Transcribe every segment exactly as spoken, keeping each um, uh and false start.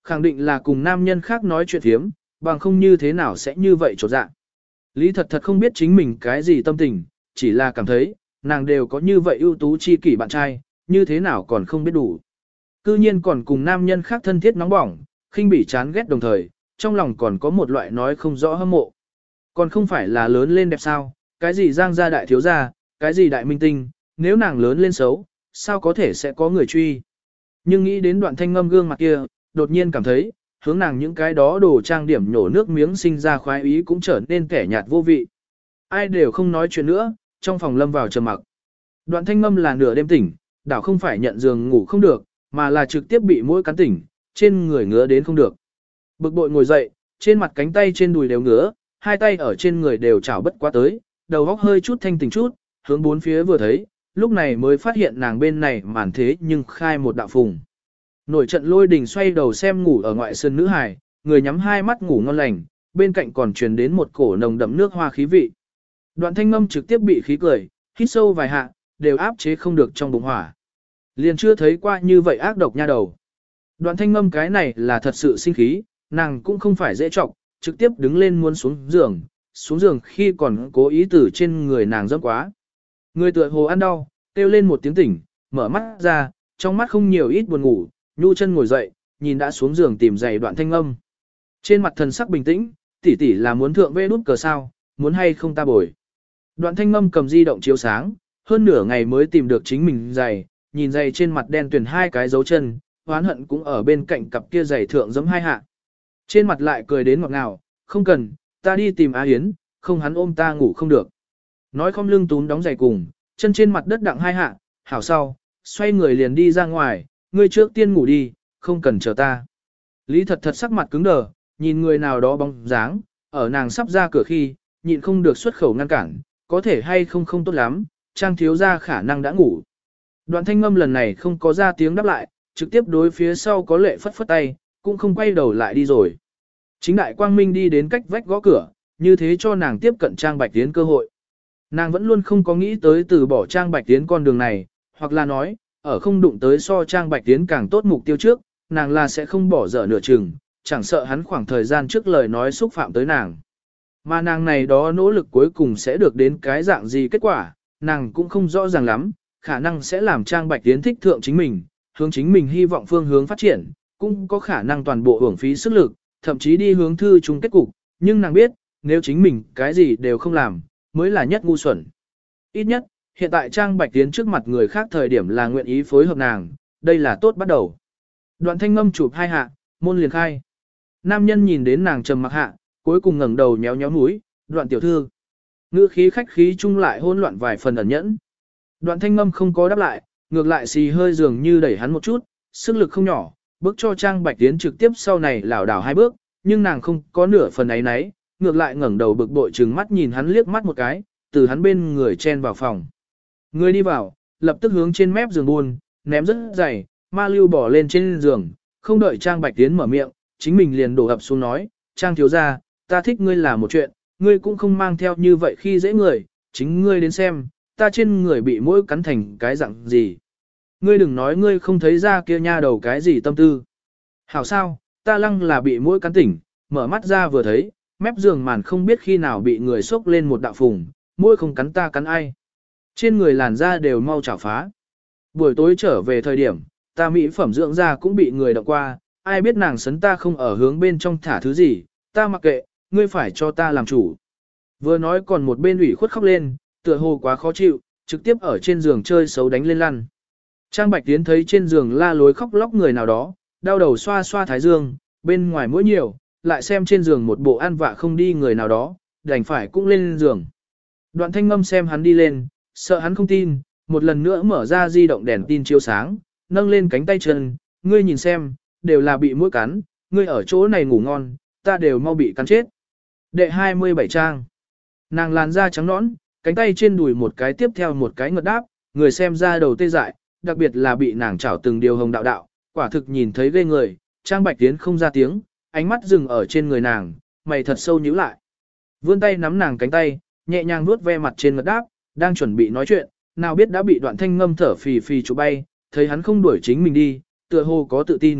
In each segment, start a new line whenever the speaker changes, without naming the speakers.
Khẳng định là cùng nam nhân khác nói chuyện thiếm, bằng không như thế nào sẽ như vậy trột dạ. Lý thật thật không biết chính mình cái gì tâm tình, chỉ là cảm thấy, nàng đều có như vậy ưu tú chi kỷ bạn trai, như thế nào còn không biết đủ. Cư nhiên còn cùng nam nhân khác thân thiết nóng bỏng, khinh bỉ chán ghét đồng thời, trong lòng còn có một loại nói không rõ hâm mộ. Còn không phải là lớn lên đẹp sao, cái gì giang gia đại thiếu gia, cái gì đại minh tinh, nếu nàng lớn lên xấu, sao có thể sẽ có người truy. Nhưng nghĩ đến đoạn thanh ngâm gương mặt kia, đột nhiên cảm thấy, hướng nàng những cái đó đồ trang điểm nhổ nước miếng sinh ra khoái ý cũng trở nên kẻ nhạt vô vị. Ai đều không nói chuyện nữa, trong phòng lâm vào trầm mặc. Đoạn thanh ngâm là nửa đêm tỉnh, đảo không phải nhận giường ngủ không được, mà là trực tiếp bị mũi cắn tỉnh, trên người ngứa đến không được. Bực bội ngồi dậy, trên mặt cánh tay trên đùi đều ngứa, hai tay ở trên người đều chảo bất quá tới, đầu óc hơi chút thanh tỉnh chút, hướng bốn phía vừa thấy, lúc này mới phát hiện nàng bên này màn thế nhưng khai một đạo phùng. Nổi trận lôi đình xoay đầu xem ngủ ở ngoại sơn nữ hài, người nhắm hai mắt ngủ ngon lành, bên cạnh còn truyền đến một cổ nồng đậm nước hoa khí vị. Đoạn thanh ngâm trực tiếp bị khí cười, hít sâu vài hạ, đều áp chế không được trong bụng hỏa. Liền chưa thấy qua như vậy ác độc nha đầu. Đoạn thanh ngâm cái này là thật sự sinh khí, nàng cũng không phải dễ trọng, trực tiếp đứng lên muốn xuống giường, xuống giường khi còn cố ý từ trên người nàng dẫm quá. Người tựa hồ ăn đau, kêu lên một tiếng tỉnh, mở mắt ra, trong mắt không nhiều ít buồn ngủ, nhu chân ngồi dậy, nhìn đã xuống giường tìm giày đoạn thanh ngâm. Trên mặt thần sắc bình tĩnh, tỷ tỷ là muốn thượng vê nút cờ sao, muốn hay không ta bồi. Đoạn thanh ngâm cầm di động chiếu sáng, hơn nửa ngày mới tìm được chính mình giày, nhìn giày trên mặt đen tuyền hai cái dấu chân, hoán hận cũng ở bên cạnh cặp kia giày thượng giẫm hai hạ. Trên mặt lại cười đến ngọt ngào, không cần, ta đi tìm Á Hiến, không hắn ôm ta ngủ không được. Nói không lưng túm đóng giày cùng, chân trên mặt đất đặng hai hạ, hảo sau, xoay người liền đi ra ngoài, ngươi trước tiên ngủ đi, không cần chờ ta. Lý thật thật sắc mặt cứng đờ, nhìn người nào đó bóng dáng, ở nàng sắp ra cửa khi, nhịn không được xuất khẩu ngăn cản, có thể hay không không tốt lắm, trang thiếu ra khả năng đã ngủ. Đoạn thanh ngâm lần này không có ra tiếng đáp lại, trực tiếp đối phía sau có lệ phất phất tay, cũng không quay đầu lại đi rồi. Chính đại quang minh đi đến cách vách gõ cửa, như thế cho nàng tiếp cận Trang Bạch Tiến cơ hội. Nàng vẫn luôn không có nghĩ tới từ bỏ Trang Bạch Tiến con đường này, hoặc là nói, ở không đụng tới so Trang Bạch Tiến càng tốt mục tiêu trước, nàng là sẽ không bỏ dở nửa chừng, chẳng sợ hắn khoảng thời gian trước lời nói xúc phạm tới nàng. Mà nàng này đó nỗ lực cuối cùng sẽ được đến cái dạng gì kết quả, nàng cũng không rõ ràng lắm, khả năng sẽ làm Trang Bạch Tiến thích thượng chính mình, hướng chính mình hy vọng phương hướng phát triển, cũng có khả năng toàn bộ hưởng phí sức lực, thậm chí đi hướng thư chung kết cục, nhưng nàng biết, nếu chính mình cái gì đều không làm, mới là nhất ngu xuẩn. Ít nhất, hiện tại Trang Bạch Tiến trước mặt người khác thời điểm là nguyện ý phối hợp nàng, đây là tốt bắt đầu. Đoạn thanh ngâm chụp hai hạ, môn liền khai. Nam nhân nhìn đến nàng trầm mặc hạ, cuối cùng ngẩng đầu nhéo nhéo mũi, đoạn tiểu thư. Ngữ khí khách khí chung lại hỗn loạn vài phần ẩn nhẫn. Đoạn thanh ngâm không có đáp lại, ngược lại xì hơi dường như đẩy hắn một chút, sức lực không nhỏ, bước cho Trang Bạch Tiến trực tiếp sau này lảo đảo hai bước, nhưng nàng không có nửa phần ấy nấy, ngược lại ngẩng đầu bực bội trừng mắt nhìn hắn liếc mắt một cái, từ hắn bên người chen vào phòng. Người đi vào, lập tức hướng trên mép giường buôn, ném rất dày, ma lưu bỏ lên trên giường, không đợi Trang Bạch Tiến mở miệng, chính mình liền đổ ập xuống nói, Trang thiếu gia, ta thích ngươi là một chuyện, ngươi cũng không mang theo như vậy khi dễ người, chính ngươi đến xem, ta trên người bị mũi cắn thành cái dạng gì. Ngươi đừng nói ngươi không thấy ra kia nha đầu cái gì tâm tư. Hảo sao, ta lăng là bị mũi cắn tỉnh, mở mắt ra vừa thấy, mép giường màn không biết khi nào bị người xốc lên một đạo phùng, mũi không cắn ta cắn ai. Trên người làn da đều mau chảo phá. Buổi tối trở về thời điểm, ta mỹ phẩm dưỡng da cũng bị người động qua, ai biết nàng sấn ta không ở hướng bên trong thả thứ gì, ta mặc kệ, ngươi phải cho ta làm chủ. Vừa nói còn một bên ủy khuất khóc lên, tựa hồ quá khó chịu, trực tiếp ở trên giường chơi xấu đánh lên lăn. Trang Bạch Tiến thấy trên giường la lối khóc lóc người nào đó, đau đầu xoa xoa thái dương, bên ngoài mũi nhiều, lại xem trên giường một bộ ăn vạ không đi người nào đó, đành phải cũng lên giường. Đoạn thanh ngâm xem hắn đi lên, sợ hắn không tin, một lần nữa mở ra di động đèn tin chiếu sáng, nâng lên cánh tay chân, ngươi nhìn xem, đều là bị mũi cắn, ngươi ở chỗ này ngủ ngon, ta đều mau bị cắn chết. Đệ hai mươi bảy trang. Nàng làn da trắng nõn, cánh tay trên đùi một cái tiếp theo một cái ngật đáp, người xem ra đầu tê dại, đặc biệt là bị nàng chảo từng điều hồng đạo đạo, quả thực nhìn thấy ghê người, Trang Bạch Tiến không ra tiếng, ánh mắt dừng ở trên người nàng, mày thật sâu nhíu lại. Vươn tay nắm nàng cánh tay, nhẹ nhàng vuốt ve mặt trên ngật đáp, đang chuẩn bị nói chuyện, nào biết đã bị đoạn thanh ngâm thở phì phì chụp bay, thấy hắn không đuổi chính mình đi, tựa hồ có tự tin,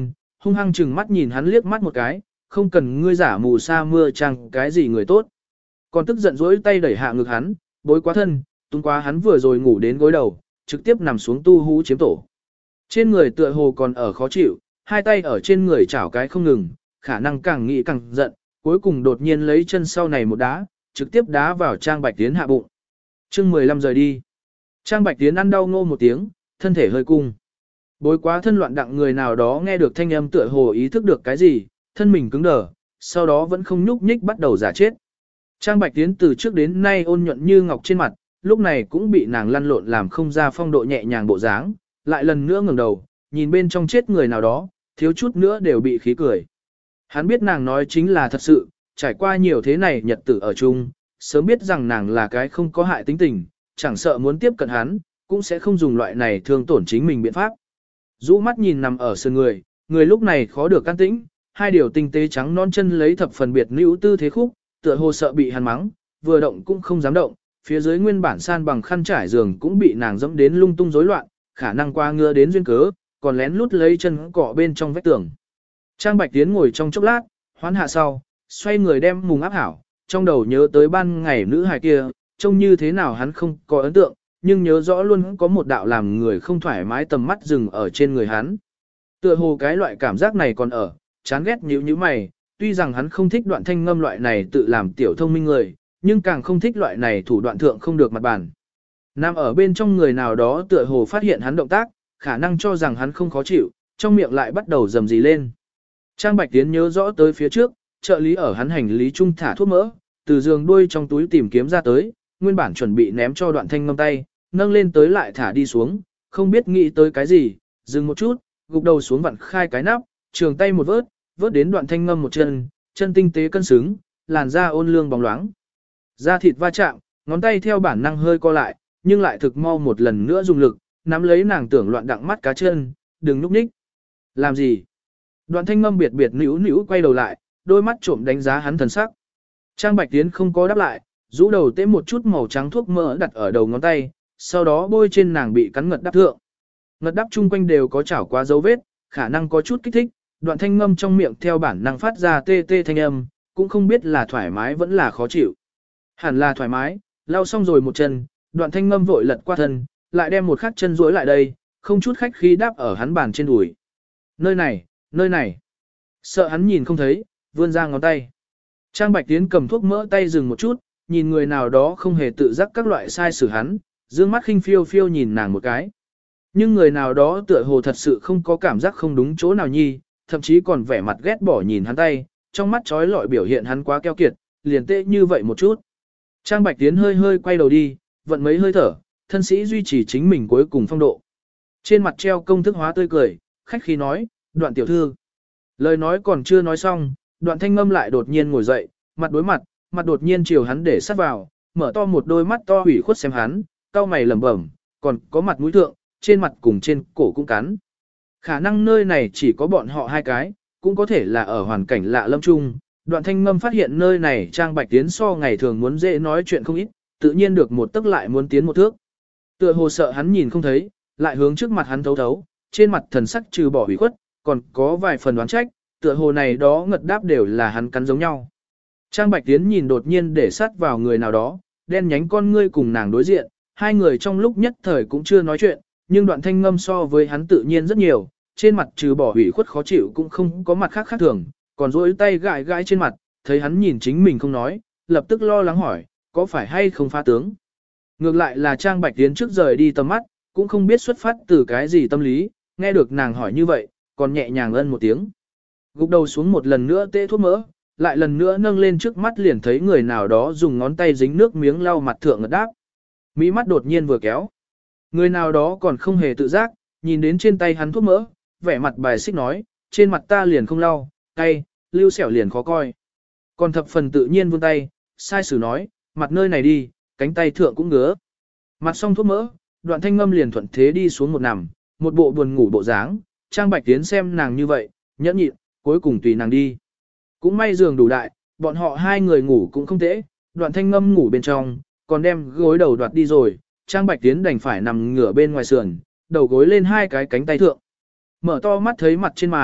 hung hăng chừng mắt nhìn hắn liếc mắt một cái, không cần ngươi giả mù sa mưa chăng cái gì người tốt. Còn tức giận dỗi tay đẩy hạ ngực hắn, bối quá thân, tung quá hắn vừa rồi ngủ đến gối đầu, trực tiếp nằm xuống tu hú chiếm tổ. Trên người tựa hồ còn ở khó chịu, hai tay ở trên người chảo cái không ngừng, khả năng càng nghĩ càng giận, cuối cùng đột nhiên lấy chân sau này một đá, trực tiếp đá vào Trang Bạch Tiến hạ bụng. chương mười lăm rời đi. Trang Bạch Tiến ăn đau ngô một tiếng, thân thể hơi cung. Bối quá thân loạn đặng người nào đó nghe được thanh âm tựa hồ ý thức được cái gì, thân mình cứng đờ, sau đó vẫn không nhúc nhích bắt đầu giả chết. Trang Bạch Tiến từ trước đến nay ôn nhuận như ngọc trên mặt, lúc này cũng bị nàng lăn lộn làm không ra phong độ nhẹ nhàng bộ dáng, lại lần nữa ngẩng đầu, nhìn bên trong chết người nào đó, thiếu chút nữa đều bị khí cười. Hắn biết nàng nói chính là thật sự, trải qua nhiều thế này nhật tử ở chung, sớm biết rằng nàng là cái không có hại tính tình, chẳng sợ muốn tiếp cận hắn, cũng sẽ không dùng loại này thương tổn chính mình biện pháp. Rũ mắt nhìn nằm ở sườn người, người lúc này khó được can tĩnh, hai điều tinh tế trắng non chân lấy thập phần biệt nữ tư thế khúc, tựa hồ sợ bị hắn mắng, vừa động cũng không dám động, phía dưới nguyên bản san bằng khăn trải giường cũng bị nàng dẫm đến lung tung rối loạn, khả năng qua ngựa đến duyên cớ, còn lén lút lấy chân cọ bên trong vách tường. Trang Bạch Tiến ngồi trong chốc lát, hoán hạ sau, xoay người đem mùng áp hảo, trong đầu nhớ tới ban ngày nữ hài kia, trông như thế nào hắn không có ấn tượng, nhưng nhớ rõ luôn có một đạo làm người không thoải mái tầm mắt dừng ở trên người hắn. Tựa hồ cái loại cảm giác này còn ở, chán ghét nhíu nhíu mày, tuy rằng hắn không thích đoạn thanh ngâm loại này tự làm tiểu thông minh người, nhưng càng không thích loại này thủ đoạn thượng không được mặt bản. Nam ở bên trong người nào đó tựa hồ phát hiện hắn động tác, khả năng cho rằng hắn không khó chịu, trong miệng lại bắt đầu rầm rì lên. Trang Bạch Tiến nhớ rõ tới phía trước, trợ lý ở hắn hành lý trung thả thuốc mỡ, từ giường đuôi trong túi tìm kiếm ra tới, nguyên bản chuẩn bị ném cho đoạn thanh ngâm tay, nâng lên tới lại thả đi xuống, không biết nghĩ tới cái gì, dừng một chút, gục đầu xuống vặn khai cái nắp, trường tay một vớt, vớt đến đoạn thanh ngâm một chân, chân tinh tế cân xứng, làn da ôn lương bóng loáng. Da thịt va chạm, ngón tay theo bản năng hơi co lại, nhưng lại thực mau một lần nữa dùng lực, nắm lấy nàng tưởng loạn đặng mắt cá chân, đừng núp ních. Làm gì? Đoạn thanh ngâm biệt biệt nữu nữu quay đầu lại, đôi mắt trộm đánh giá hắn thần sắc. Trang Bạch Tiến không có đáp lại, rũ đầu tế một chút màu trắng thuốc mỡ đặt ở đầu ngón tay, sau đó bôi trên nàng bị cắn ngật đắp thượng. Ngật đắp chung quanh đều có chảo qua dấu vết, khả năng có chút kích thích, đoạn thanh ngâm trong miệng theo bản năng phát ra tê tê thanh âm, cũng không biết là thoải mái vẫn là khó chịu. Hẳn là thoải mái, lau xong rồi một chân, đoạn thanh ngâm vội lật qua thân, lại đem một khắc chân duỗi lại đây, không chút khách khí đáp ở hắn bàn trên đùi. Nơi này, nơi này. Sợ hắn nhìn không thấy, vươn ra ngón tay. Trang Bạch Tiến cầm thuốc mỡ tay dừng một chút, nhìn người nào đó không hề tự giác các loại sai xử hắn, dương mắt khinh phiêu phiêu nhìn nàng một cái. Nhưng người nào đó tựa hồ thật sự không có cảm giác không đúng chỗ nào nhi, thậm chí còn vẻ mặt ghét bỏ nhìn hắn tay, trong mắt trói lọi biểu hiện hắn quá keo kiệt, liền tệ như vậy một chút. Trang Bạch Tiến hơi hơi quay đầu đi, vận mấy hơi thở, thân sĩ duy trì chính mình cuối cùng phong độ. Trên mặt treo công thức hóa tươi cười, khách khí nói, đoạn tiểu thư. Lời nói còn chưa nói xong, đoạn thanh ngâm lại đột nhiên ngồi dậy, mặt đối mặt, mặt đột nhiên chiều hắn để sát vào, mở to một đôi mắt to hủy khuất xem hắn, cau mày lẩm bẩm, còn có mặt mũi thượng, trên mặt cùng trên cổ cũng cắn. Khả năng nơi này chỉ có bọn họ hai cái, cũng có thể là ở hoàn cảnh lạ lâm chung. Đoạn thanh ngâm phát hiện nơi này Trang Bạch Tiến so ngày thường muốn dễ nói chuyện không ít, tự nhiên được một tức lại muốn tiến một thước. Tựa hồ sợ hắn nhìn không thấy, lại hướng trước mặt hắn thấu thấu, trên mặt thần sắc trừ bỏ hủy khuất, còn có vài phần đoán trách, tựa hồ này đó ngật đáp đều là hắn cắn giống nhau. Trang Bạch Tiến nhìn đột nhiên để sát vào người nào đó, đen nhánh con ngươi cùng nàng đối diện, hai người trong lúc nhất thời cũng chưa nói chuyện, nhưng đoạn thanh ngâm so với hắn tự nhiên rất nhiều, trên mặt trừ bỏ hủy khuất khó chịu cũng không có mặt khác khác thường, còn duỗi tay gãi gãi trên mặt, thấy hắn nhìn chính mình không nói, lập tức lo lắng hỏi, có phải hay không phá tướng? Ngược lại là Trang Bạch Tiến trước rời đi tầm mắt, cũng không biết xuất phát từ cái gì tâm lý, nghe được nàng hỏi như vậy, còn nhẹ nhàng ân một tiếng. Gục đầu xuống một lần nữa tê thuốc mỡ, lại lần nữa nâng lên trước mắt liền thấy người nào đó dùng ngón tay dính nước miếng lau mặt thượng ngật đáp. Mỹ mắt đột nhiên vừa kéo. Người nào đó còn không hề tự giác, nhìn đến trên tay hắn thuốc mỡ, vẻ mặt bài xích nói, trên mặt ta liền không lau, cay, lưu xẻo liền khó coi. Còn thập phần tự nhiên vươn tay, sai sử nói, mặt nơi này đi, cánh tay thượng cũng ngứa. Mặt xong thuốc mỡ, đoạn thanh ngâm liền thuận thế đi xuống một nằm, một bộ buồn ngủ bộ dáng, Trang Bạch Tiến xem nàng như vậy, nhẫn nhịn, cuối cùng tùy nàng đi. Cũng may giường đủ đại, bọn họ hai người ngủ cũng không tệ, đoạn thanh ngâm ngủ bên trong, còn đem gối đầu đoạt đi rồi, Trang Bạch Tiến đành phải nằm ngửa bên ngoài sườn, đầu gối lên hai cái cánh tay thượng. Mở to mắt thấy mặt trên màn,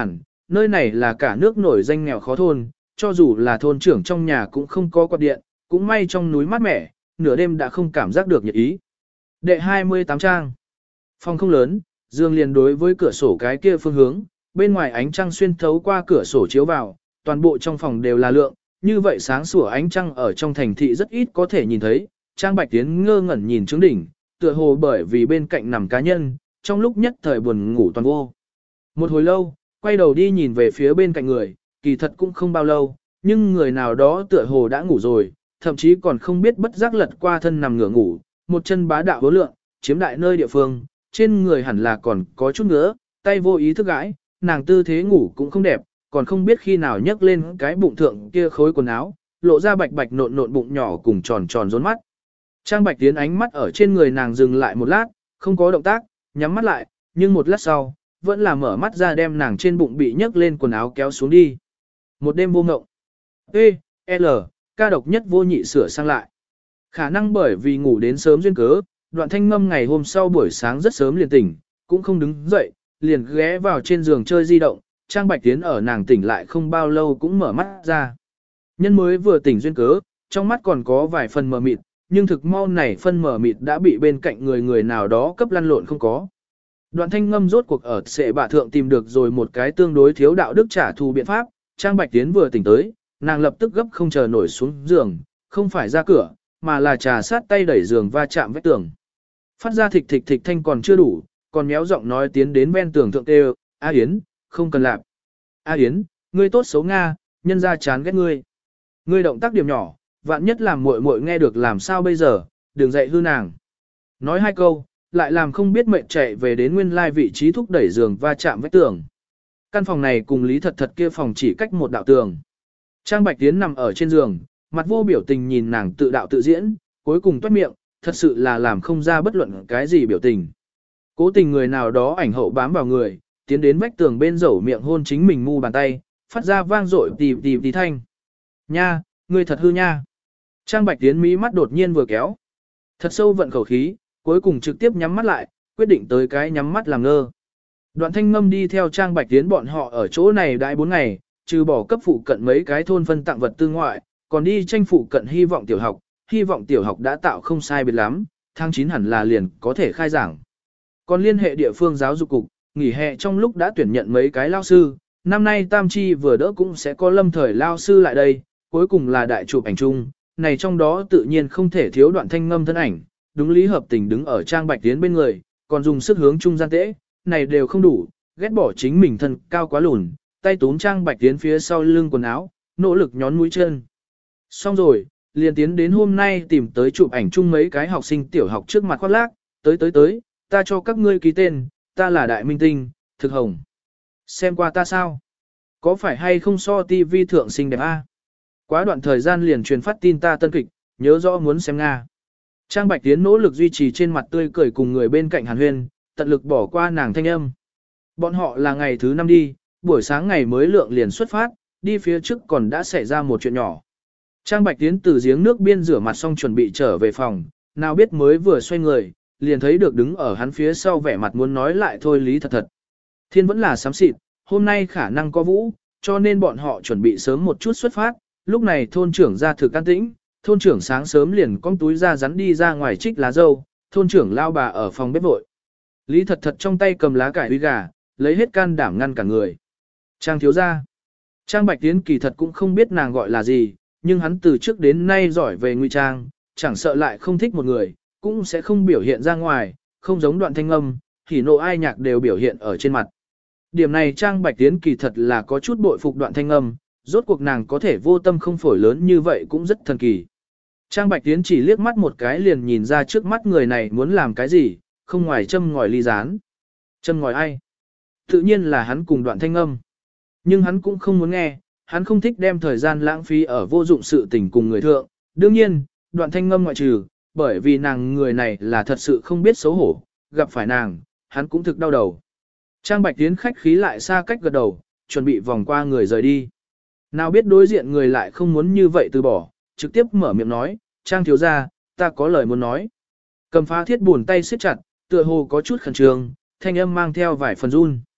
nơi này là cả nước nổi danh nghèo khó thôn, cho dù là thôn trưởng trong nhà cũng không có quạt điện, cũng may trong núi mát mẻ, nửa đêm đã không cảm giác được nhiệt ý. Đệ hai mươi tám trang. Phòng không lớn, giường liền đối với cửa sổ cái kia phương hướng, bên ngoài ánh trăng xuyên thấu qua cửa sổ chiếu vào, toàn bộ trong phòng đều là lượng, như vậy sáng sủa ánh trăng ở trong thành thị rất ít có thể nhìn thấy. Trang Bạch Tiến ngơ ngẩn nhìn trướng đỉnh, tựa hồ bởi vì bên cạnh nằm cá nhân, trong lúc nhất thời buồn ngủ toàn vô. Một hồi lâu, quay đầu đi nhìn về phía bên cạnh người, kỳ thật cũng không bao lâu, nhưng người nào đó tựa hồ đã ngủ rồi, thậm chí còn không biết bất giác lật qua thân nằm ngửa ngủ, một chân bá đạo vô lượng, chiếm đại nơi địa phương, trên người hẳn là còn có chút ngứa, tay vô ý thức gãi, nàng tư thế ngủ cũng không đẹp, còn không biết khi nào nhấc lên cái bụng thượng kia khối quần áo, lộ ra bạch bạch nộn nộn bụng nhỏ cùng tròn tròn rốn mắt. Trang Bạch Tiến ánh mắt ở trên người nàng dừng lại một lát, không có động tác, nhắm mắt lại, nhưng một lát sau, vẫn là mở mắt ra đem nàng trên bụng bị nhấc lên quần áo kéo xuống đi. Một đêm vô ngộng. Ê, L, ca độc nhất vô nhị sửa sang lại. Khả năng bởi vì ngủ đến sớm duyên cớ, Đoạn Thanh Ngâm ngày hôm sau buổi sáng rất sớm liền tỉnh, cũng không đứng dậy, liền ghé vào trên giường chơi di động. Trang Bạch Tiến ở nàng tỉnh lại không bao lâu cũng mở mắt ra. Nhân mới vừa tỉnh duyên cớ, trong mắt còn có vài phần mờ mịt, nhưng thực mau này phân mờ mịt đã bị bên cạnh người người nào đó cấp lăn lộn không có. Đoạn Thanh Ngâm rốt cuộc ở sệ bạ thượng tìm được rồi một cái tương đối thiếu đạo đức trả thù biện pháp. Trang Bạch Tiến vừa tỉnh tới, nàng lập tức gấp không chờ nổi xuống giường, không phải ra cửa, mà là trà sát tay đẩy giường va chạm vách tường. Phát ra thịch thịch thịch thanh còn chưa đủ, còn méo giọng nói tiến đến ven tường thượng kêu, A Yến, không cần làm. A Yến, ngươi tốt xấu Nga, nhân ra chán ghét ngươi. Ngươi động tác điểm nhỏ, vạn nhất làm muội muội nghe được làm sao bây giờ, đừng dạy hư nàng. Nói hai câu, lại làm không biết mệnh chạy về đến nguyên lai vị trí thúc đẩy giường va chạm vách tường. Căn phòng này cùng Lý Thật Thật kia phòng chỉ cách một đạo tường. Trang Bạch Tiến nằm ở trên giường, mặt vô biểu tình nhìn nàng tự đạo tự diễn, cuối cùng toát miệng, thật sự là làm không ra bất luận cái gì biểu tình. Cố tình người nào đó ảnh hậu bám vào người, tiến đến vách tường bên dẩu miệng hôn chính mình mu bàn tay, phát ra vang dội tì tì tì thanh. Nha, ngươi thật hư nha. Trang Bạch Tiến mí mắt đột nhiên vừa kéo. Thật sâu vận khẩu khí, cuối cùng trực tiếp nhắm mắt lại, quyết định tới cái nhắm mắt làm ngơ. Đoạn Thanh Ngâm đi theo Trang Bạch Tiến bọn họ ở chỗ này đãi bốn ngày, trừ bỏ cấp phụ cận mấy cái thôn phân tặng vật tư ngoại, còn đi tranh phụ cận hy vọng tiểu học, hy vọng tiểu học đã tạo không sai biệt lắm, tháng chín hẳn là liền có thể khai giảng. Còn liên hệ địa phương giáo dục cục, nghỉ hè trong lúc đã tuyển nhận mấy cái lao sư, năm nay Tam Chi vừa đỡ cũng sẽ có lâm thời lao sư lại đây, cuối cùng là đại chụp ảnh chung, này trong đó tự nhiên không thể thiếu Đoạn Thanh Ngâm thân ảnh, đúng lý hợp tình đứng ở Trang Bạch Tiến bên người, còn dùng sức hướng trung gian tễ, này đều không đủ, ghét bỏ chính mình thân cao quá lùn, tay túm Trang Bạch Tiến phía sau lưng quần áo, nỗ lực nhón mũi chân. Xong rồi, liền tiến đến hôm nay tìm tới chụp ảnh chung mấy cái học sinh tiểu học trước mặt khoác lác, tới tới tới, ta cho các ngươi ký tên, ta là Đại Minh Tinh, Thực Hồng. Xem qua ta sao? Có phải hay không so tivi thượng xinh đẹp a? Quá đoạn thời gian liền truyền phát tin ta tân kịch, nhớ rõ muốn xem Nga. Trang Bạch Tiến nỗ lực duy trì trên mặt tươi cười cùng người bên cạnh Hàn Huyên, tận lực bỏ qua nàng thanh âm. Bọn họ là ngày thứ năm đi, buổi sáng ngày mới lượng liền xuất phát, đi phía trước còn đã xảy ra một chuyện nhỏ. Trang Bạch Tiến từ giếng nước biên rửa mặt xong chuẩn bị trở về phòng, nào biết mới vừa xoay người, liền thấy được đứng ở hắn phía sau vẻ mặt muốn nói lại thôi Lý Thật Thật. Thiên vẫn là xám xịt, hôm nay khả năng có vũ, cho nên bọn họ chuẩn bị sớm một chút xuất phát, lúc này thôn trưởng ra thực an tĩnh, thôn trưởng sáng sớm liền cong túi ra rắn đi ra ngoài trích lá dâu, thôn trưởng lao bà ở phòng bếp vội. Lý Thật Thật trong tay cầm lá cải uy gà, lấy hết can đảm ngăn cả người. Trang thiếu gia. Trang Bạch Tiến kỳ thật cũng không biết nàng gọi là gì, nhưng hắn từ trước đến nay giỏi về ngụy trang, chẳng sợ lại không thích một người, cũng sẽ không biểu hiện ra ngoài, không giống Đoạn Thanh Ngâm, hỉ nộ ai nhạc đều biểu hiện ở trên mặt. Điểm này Trang Bạch Tiến kỳ thật là có chút bội phục Đoạn Thanh Ngâm, rốt cuộc nàng có thể vô tâm không phổi lớn như vậy cũng rất thần kỳ. Trang Bạch Tiến chỉ liếc mắt một cái liền nhìn ra trước mắt người này muốn làm cái gì, không ngoài châm ngòi ly gián. Châm ngòi ai? Tự nhiên là hắn cùng Đoạn Thanh Ngâm. Nhưng hắn cũng không muốn nghe, hắn không thích đem thời gian lãng phí ở vô dụng sự tình cùng người thượng. Đương nhiên, Đoạn Thanh Ngâm ngoại trừ, bởi vì nàng người này là thật sự không biết xấu hổ, gặp phải nàng, hắn cũng thực đau đầu. Trang Bạch Tiến khách khí lại xa cách gật đầu, chuẩn bị vòng qua người rời đi. Nào biết đối diện người lại không muốn như vậy từ bỏ, trực tiếp mở miệng nói, Trang thiếu gia, ta có lời muốn nói. Cầm phá thiết buồn tay siết chặt, tựa hồ có chút khẩn trương, thanh âm mang theo vài phần run.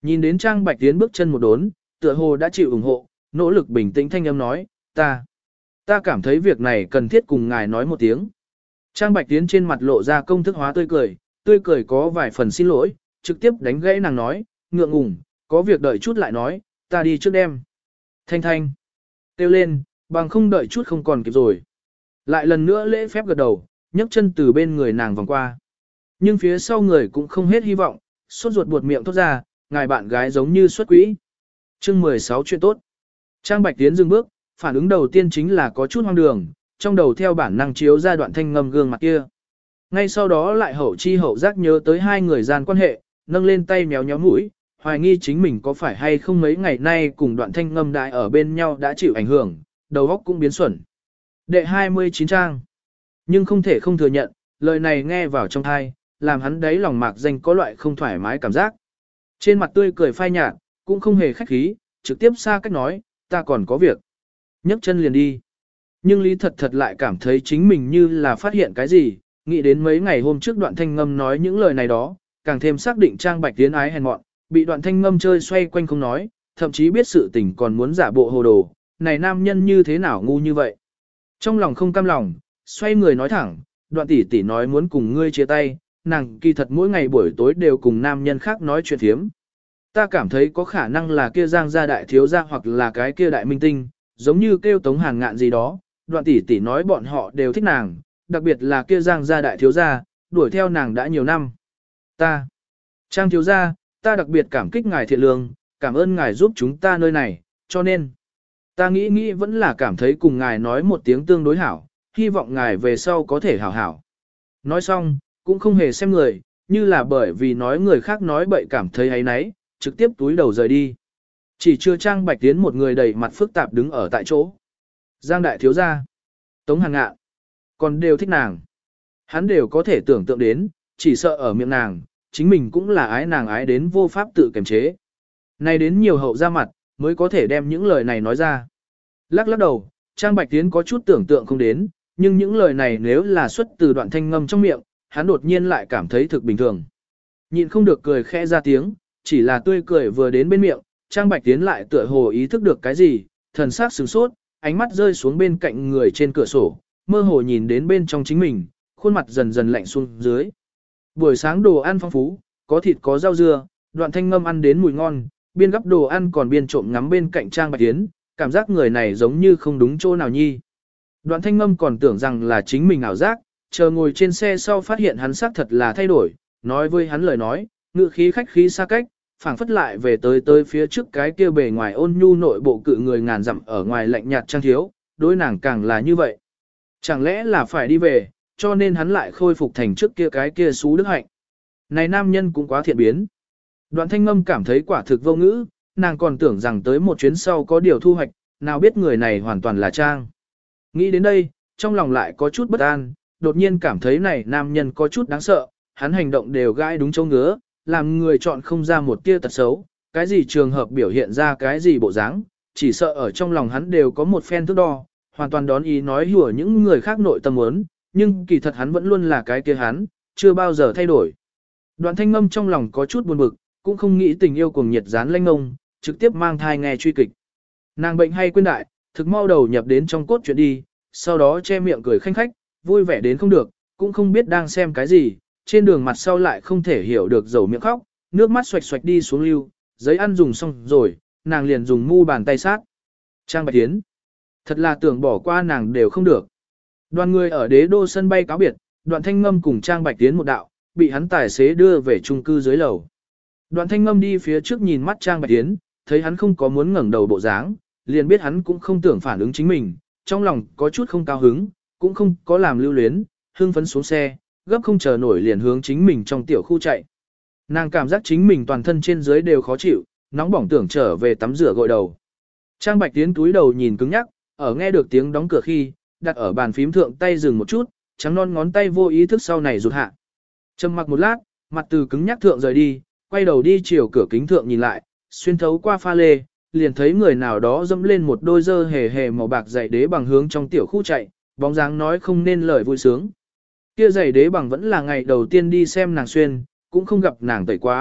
Nhìn đến Trang Bạch Tiến bước chân một đốn, tựa hồ đã chịu ủng hộ, nỗ lực bình tĩnh thanh âm nói, ta, ta cảm thấy việc này cần thiết cùng ngài nói một tiếng. Trang Bạch Tiến trên mặt lộ ra công thức hóa tươi cười, tươi cười có vài phần xin lỗi, trực tiếp đánh gãy nàng nói, ngượng ngùng, có việc đợi chút lại nói, ta đi trước đêm. Thanh thanh, kêu lên, bằng không đợi chút không còn kịp rồi. Lại lần nữa lễ phép gật đầu, nhấc chân từ bên người nàng vòng qua. Nhưng phía sau người cũng không hết hy vọng, sốt ruột buột miệng thốt ra, ngài bạn gái giống như xuất quỹ. Chương mười sáu chuyện tốt. Trang Bạch Tiến dừng bước, phản ứng đầu tiên chính là có chút hoang đường, trong đầu theo bản năng chiếu ra đoạn thanh ngâm gương mặt kia. Ngay sau đó lại hậu chi hậu giác nhớ tới hai người gian quan hệ, nâng lên tay méo nhéo mũi, hoài nghi chính mình có phải hay không mấy ngày nay cùng đoạn thanh ngâm đại ở bên nhau đã chịu ảnh hưởng, đầu óc cũng biến xuẩn. Đệ hai mươi chín trang. Nhưng không thể không thừa nhận, lời này nghe vào trong thai, làm hắn đấy lòng mạc danh có loại không thoải mái cảm giác. Trên mặt tươi cười phai nhạt, cũng không hề khách khí, trực tiếp xa cách nói, ta còn có việc. Nhấc chân liền đi. Nhưng Lý thật thật lại cảm thấy chính mình như là phát hiện cái gì, nghĩ đến mấy ngày hôm trước đoạn thanh ngâm nói những lời này đó, càng thêm xác định Trang Bạch Tiến ái hèn mọn, bị đoạn thanh ngâm chơi xoay quanh không nói, thậm chí biết sự tình còn muốn giả bộ hồ đồ, này nam nhân như thế nào ngu như vậy. Trong lòng không cam lòng, xoay người nói thẳng, đoạn tỷ tỷ nói muốn cùng ngươi chia tay, nàng kỳ thật mỗi ngày buổi tối đều cùng nam nhân khác nói chuyện thiếm. Ta cảm thấy có khả năng là kia Giang gia đại thiếu gia hoặc là cái kia đại minh tinh, giống như kêu Tống Hàn Ngạn gì đó, đoạn tỷ tỷ nói bọn họ đều thích nàng, đặc biệt là kia Giang gia đại thiếu gia, đuổi theo nàng đã nhiều năm. Ta, Trang thiếu gia, ta đặc biệt cảm kích ngài thiện lương, cảm ơn ngài giúp chúng ta nơi này, cho nên, ta nghĩ nghĩ vẫn là cảm thấy cùng ngài nói một tiếng tương đối hảo, hy vọng ngài về sau có thể hảo hảo. Nói xong, cũng không hề xem người, như là bởi vì nói người khác nói bậy cảm thấy ấy nấy, trực tiếp túi đầu rời đi. Chỉ chưa Trang Bạch Tiến một người đầy mặt phức tạp đứng ở tại chỗ. Giang đại thiếu gia, Tống Hàn Ngạn, còn đều thích nàng. Hắn đều có thể tưởng tượng đến, chỉ sợ ở miệng nàng, chính mình cũng là ái nàng ái đến vô pháp tự kiềm chế. Này đến nhiều hậu ra mặt, mới có thể đem những lời này nói ra. Lắc lắc đầu, Trang Bạch Tiến có chút tưởng tượng không đến, nhưng những lời này nếu là xuất từ đoạn thanh ngâm trong miệng, hắn đột nhiên lại cảm thấy thực bình thường. Nhịn không được cười khẽ ra tiếng, chỉ là tươi cười vừa đến bên miệng, Trang Bạch Tiến lại tựa hồ ý thức được cái gì, thần sắc sửng sốt, ánh mắt rơi xuống bên cạnh người trên cửa sổ, mơ hồ nhìn đến bên trong chính mình, khuôn mặt dần dần lạnh xuống dưới. Buổi sáng đồ ăn phong phú, có thịt có rau dưa, đoạn thanh ngâm ăn đến mùi ngon, biên gấp đồ ăn còn biên trộm ngắm bên cạnh Trang Bạch Tiến, cảm giác người này giống như không đúng chỗ nào nhi. Đoạn thanh ngâm còn tưởng rằng là chính mình ảo giác, chờ ngồi trên xe sau phát hiện hắn xác thật là thay đổi, nói với hắn lời nói, ngữ khí khách khí xa cách, phảng phất lại về tới tới phía trước cái kia bề ngoài ôn nhu nội bộ cự người ngàn dặm ở ngoài lạnh nhạt trang thiếu, đối nàng càng là như vậy. Chẳng lẽ là phải đi về, cho nên hắn lại khôi phục thành trước kia cái kia xú đức hạnh. Này nam nhân cũng quá thiện biến. Đoạn thanh ngâm cảm thấy quả thực vô ngữ, nàng còn tưởng rằng tới một chuyến sau có điều thu hoạch, nào biết người này hoàn toàn là trang. Nghĩ đến đây, trong lòng lại có chút bất an, đột nhiên cảm thấy này nam nhân có chút đáng sợ, hắn hành động đều gãi đúng chỗ ngứa, làm người chọn không ra một tia tật xấu, cái gì trường hợp biểu hiện ra cái gì bộ dáng, chỉ sợ ở trong lòng hắn đều có một phen thước đo, hoàn toàn đón ý nói hùa những người khác nội tâm muốn, nhưng kỳ thật hắn vẫn luôn là cái kia hắn, chưa bao giờ thay đổi. Đoạn thanh ngâm trong lòng có chút buồn bực, cũng không nghĩ tình yêu cuồng nhiệt dán lanh ngông, trực tiếp mang thai nghe truy kịch. Nàng bệnh hay quên đại, thực mau đầu nhập đến trong cốt chuyện đi, sau đó che miệng cười khanh khách, vui vẻ đến không được, cũng không biết đang xem cái gì, trên đường mặt sau lại không thể hiểu được dầu miệng khóc, nước mắt xoạch xoạch đi xuống lưu, giấy ăn dùng xong rồi, nàng liền dùng mu bàn tay sát. Trang Bạch Tiến, thật là tưởng bỏ qua nàng đều không được. Đoàn người ở đế đô sân bay cáo biệt, Đoạn thanh ngâm cùng Trang Bạch Tiến một đạo, bị hắn tài xế đưa về chung cư dưới lầu. Đoạn thanh ngâm đi phía trước nhìn mắt Trang Bạch Tiến, thấy hắn không có muốn ngẩng đầu bộ dáng, liền biết hắn cũng không tưởng phản ứng chính mình, trong lòng có chút không cao hứng, cũng không có làm lưu luyến, hưng phấn xuống xe, gấp không chờ nổi liền hướng chính mình trong tiểu khu chạy. Nàng cảm giác chính mình toàn thân trên dưới đều khó chịu, nóng bỏng tưởng trở về tắm rửa gội đầu. Trang Bạch Tiến túi đầu nhìn cứng nhắc, ở nghe được tiếng đóng cửa khi, đặt ở bàn phím thượng tay dừng một chút, trắng non ngón tay vô ý thức sau này rụt hạ. Trầm mặc một lát, mặt từ cứng nhắc thượng rời đi, quay đầu đi chiều cửa kính thượng nhìn lại, xuyên thấu qua pha lê, liền thấy người nào đó dẫm lên một đôi dơ hề hề màu bạc giày đế bằng hướng trong tiểu khu chạy, bóng dáng nói không nên lời vui sướng. Kia giày đế bằng vẫn là ngày đầu tiên đi xem nàng xuyên, cũng không gặp nàng tẩy quá,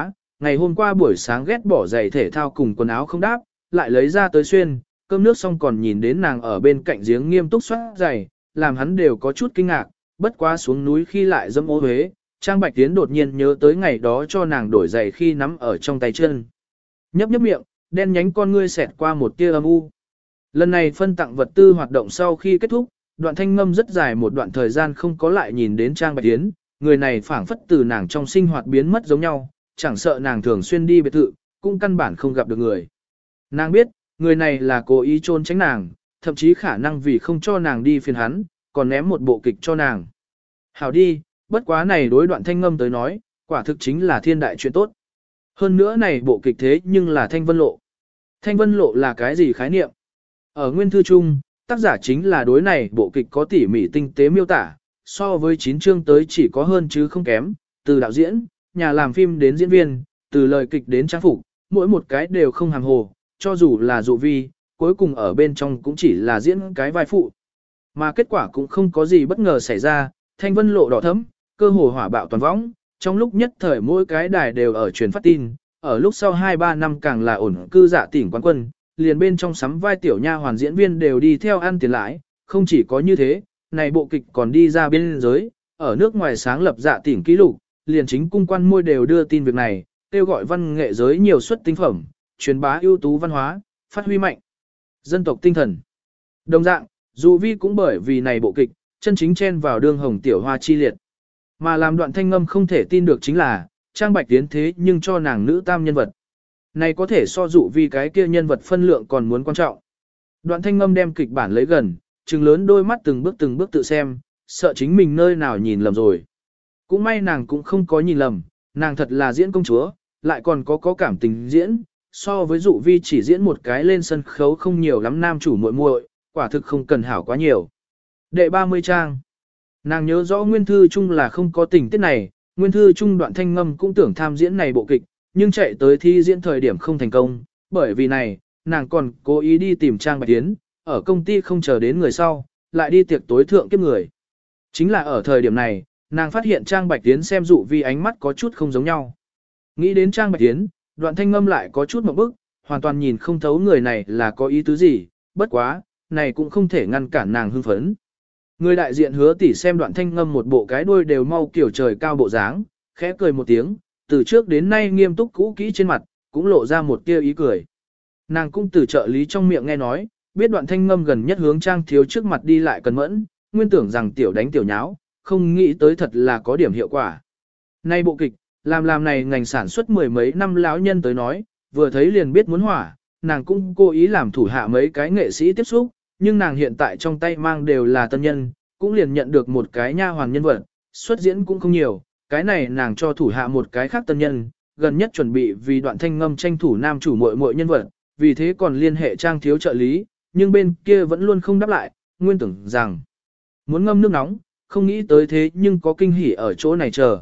ngày hôm qua buổi sáng ghét bỏ giày thể thao cùng quần áo không đáp, lại lấy ra tới xuyên, cơm nước xong còn nhìn đến nàng ở bên cạnh giếng nghiêm túc soát giày, làm hắn đều có chút kinh ngạc, bất quá xuống núi khi lại dâm ô huế, Trang Bạch Tiến đột nhiên nhớ tới ngày đó cho nàng đổi giày khi nắm ở trong tay chân. Nhấp nhấp miệng, đen nhánh con ngươi xẹt qua một tia âm u. Lần này phân tặng vật tư hoạt động sau khi kết thúc, Đoạn Thanh Ngâm rất dài một đoạn thời gian không có lại nhìn đến Trang Bạch Tiến, người này phảng phất từ nàng trong sinh hoạt biến mất giống nhau, chẳng sợ nàng thường xuyên đi biệt thự, cũng căn bản không gặp được người. Nàng biết, người này là cố ý trốn tránh nàng, thậm chí khả năng vì không cho nàng đi phiền hắn, còn ném một bộ kịch cho nàng. Hảo đi, bất quá này đối Đoạn Thanh Ngâm tới nói, quả thực chính là thiên đại chuyện tốt. Hơn nữa này bộ kịch thế nhưng là Thanh Vân Lộ. Thanh Vân Lộ là cái gì khái niệm? Ở nguyên thư chung, tác giả chính là đối này bộ kịch có tỉ mỉ tinh tế miêu tả, so với chín chương tới chỉ có hơn chứ không kém, từ đạo diễn, nhà làm phim đến diễn viên, từ lời kịch đến trang phục, mỗi một cái đều không hàng hồ, cho dù là dụ vi, cuối cùng ở bên trong cũng chỉ là diễn cái vai phụ. Mà kết quả cũng không có gì bất ngờ xảy ra, Thanh Vân Lộ đỏ thấm, cơ hồ hỏa bạo toàn võng, trong lúc nhất thời mỗi cái đài đều ở truyền phát tin, ở lúc sau hai ba năm càng là ổn cư dạ tỉnh quán quân, liền bên trong sắm vai tiểu nha hoàn diễn viên đều đi theo ăn tiền lãi, không chỉ có như thế, này bộ kịch còn đi ra biên giới, ở nước ngoài sáng lập dạ tỉnh ký lục, liền chính cung quan môi đều đưa tin việc này, kêu gọi văn nghệ giới nhiều suất tinh phẩm, truyền bá ưu tú văn hóa, phát huy mạnh dân tộc tinh thần. Đồng dạng, dù vi cũng bởi vì này bộ kịch, chân chính chen vào đương hồng tiểu hoa chi liệt. Mà làm Đoạn Thanh Ngâm không thể tin được chính là, Trang Bạch Tiến thế nhưng cho nàng nữ tam nhân vật. Này có thể so dụ vì cái kia nhân vật phân lượng còn muốn quan trọng. Đoạn Thanh Ngâm đem kịch bản lấy gần, trừng lớn đôi mắt từng bước từng bước tự xem, sợ chính mình nơi nào nhìn lầm rồi. Cũng may nàng cũng không có nhìn lầm, nàng thật là diễn công chúa, lại còn có có cảm tình diễn, so với dụ vi chỉ diễn một cái lên sân khấu không nhiều lắm nam chủ muội muội, quả thực không cần hảo quá nhiều. Đệ ba mươi trang. Nàng nhớ rõ nguyên thư chung là không có tình tiết này, nguyên thư chung Đoạn Thanh Ngâm cũng tưởng tham diễn này bộ kịch, nhưng chạy tới thi diễn thời điểm không thành công, bởi vì này, nàng còn cố ý đi tìm Trang Bạch Tiến, ở công ty không chờ đến người sau, lại đi tiệc tối thượng kiếp người. Chính là ở thời điểm này, nàng phát hiện Trang Bạch Tiến xem dụ vi ánh mắt có chút không giống nhau. Nghĩ đến Trang Bạch Tiến, Đoạn Thanh Ngâm lại có chút một bức, hoàn toàn nhìn không thấu người này là có ý tứ gì, bất quá, này cũng không thể ngăn cản nàng hưng phấn. Người đại diện Hứa tỷ xem Đoạn Thanh Ngâm một bộ cái đuôi đều mau kiểu trời cao bộ dáng, khẽ cười một tiếng, từ trước đến nay nghiêm túc cũ kỹ trên mặt, cũng lộ ra một tia ý cười. Nàng cũng từ trợ lý trong miệng nghe nói, biết Đoạn Thanh Ngâm gần nhất hướng Trang Thiếu trước mặt đi lại cần mẫn, nguyên tưởng rằng tiểu đánh tiểu nháo, không nghĩ tới thật là có điểm hiệu quả. Nay bộ kịch, làm làm này ngành sản xuất mười mấy năm lão nhân tới nói, vừa thấy liền biết muốn hỏa, nàng cũng cố ý làm thủ hạ mấy cái nghệ sĩ tiếp xúc, nhưng nàng hiện tại trong tay mang đều là tân nhân, cũng liền nhận được một cái nha hoàn nhân vật, xuất diễn cũng không nhiều, cái này nàng cho thủ hạ một cái khác tân nhân, gần nhất chuẩn bị vì Đoạn Thanh Ngâm tranh thủ nam chủ muội muội nhân vật, vì thế còn liên hệ Trang Thiếu trợ lý, nhưng bên kia vẫn luôn không đáp lại, nguyên tưởng rằng muốn ngâm nước nóng, không nghĩ tới thế nhưng có kinh hỉ ở chỗ này chờ.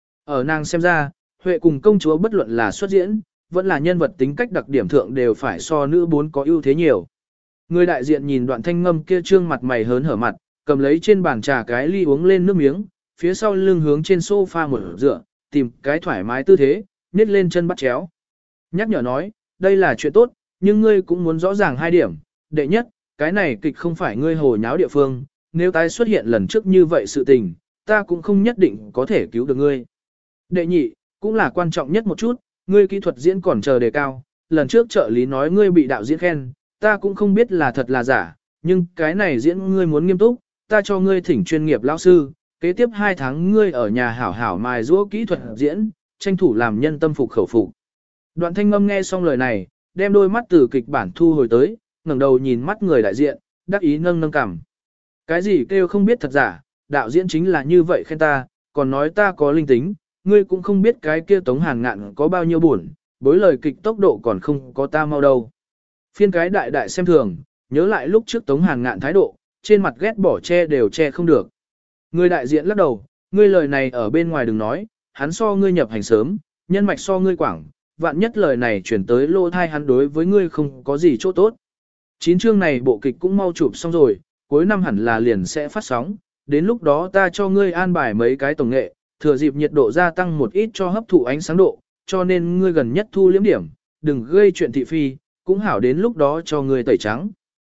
Ở nàng xem ra, Huệ cùng công chúa bất luận là xuất diễn, vẫn là nhân vật tính cách đặc điểm thượng đều phải so nữ bốn có ưu thế nhiều. Người đại diện nhìn Đoạn Thanh Ngâm kia trương mặt mày hớn hở mặt, cầm lấy trên bàn trà cái ly uống lên nước miếng, phía sau lưng hướng trên sofa một dựa, tìm cái thoải mái tư thế, nhét lên chân bắt chéo. Nhắc nhở nói, đây là chuyện tốt, nhưng ngươi cũng muốn rõ ràng hai điểm. Đệ nhất, cái này kịch không phải ngươi hồ nháo địa phương, nếu tái xuất hiện lần trước như vậy sự tình, ta cũng không nhất định có thể cứu được ngươi. Đệ nhị, cũng là quan trọng nhất một chút, ngươi kỹ thuật diễn còn chờ đề cao, lần trước trợ lý nói ngươi bị đạo diễn khen, ta cũng không biết là thật là giả, nhưng cái này diễn ngươi muốn nghiêm túc, ta cho ngươi thỉnh chuyên nghiệp lão sư, kế tiếp hai tháng ngươi ở nhà hảo hảo mài giũa kỹ thuật diễn, tranh thủ làm nhân tâm phục khẩu phục. Đoạn Thanh Ngâm nghe xong lời này, đem đôi mắt từ kịch bản thu hồi tới, ngẩng đầu nhìn mắt người đại diện, đắc ý nâng nâng cằm. Cái gì kêu không biết thật giả, đạo diễn chính là như vậy khen ta, còn nói ta có linh tính, ngươi cũng không biết cái kia Tống Hàn Ngạn có bao nhiêu buồn, bối lời kịch tốc độ còn không có ta mau đâu. Phiên cái đại đại xem thường, nhớ lại lúc trước Tống Hàn Ngạn thái độ, trên mặt ghét bỏ che đều che không được. Người đại diện lắc đầu, ngươi lời này ở bên ngoài đừng nói, hắn so ngươi nhập hành sớm, nhân mạch so ngươi quảng, vạn nhất lời này chuyển tới lô thai hắn đối với ngươi không có gì chỗ tốt. Chín chương này bộ kịch cũng mau chụp xong rồi, cuối năm hẳn là liền sẽ phát sóng, đến lúc đó ta cho ngươi an bài mấy cái tổng nghệ, thừa dịp nhiệt độ gia tăng một ít cho hấp thụ ánh sáng độ, cho nên ngươi gần nhất thu liếm điểm, đừng gây chuyện thị phi, cũng hảo đến lúc đó cho ngươi tẩy trắng.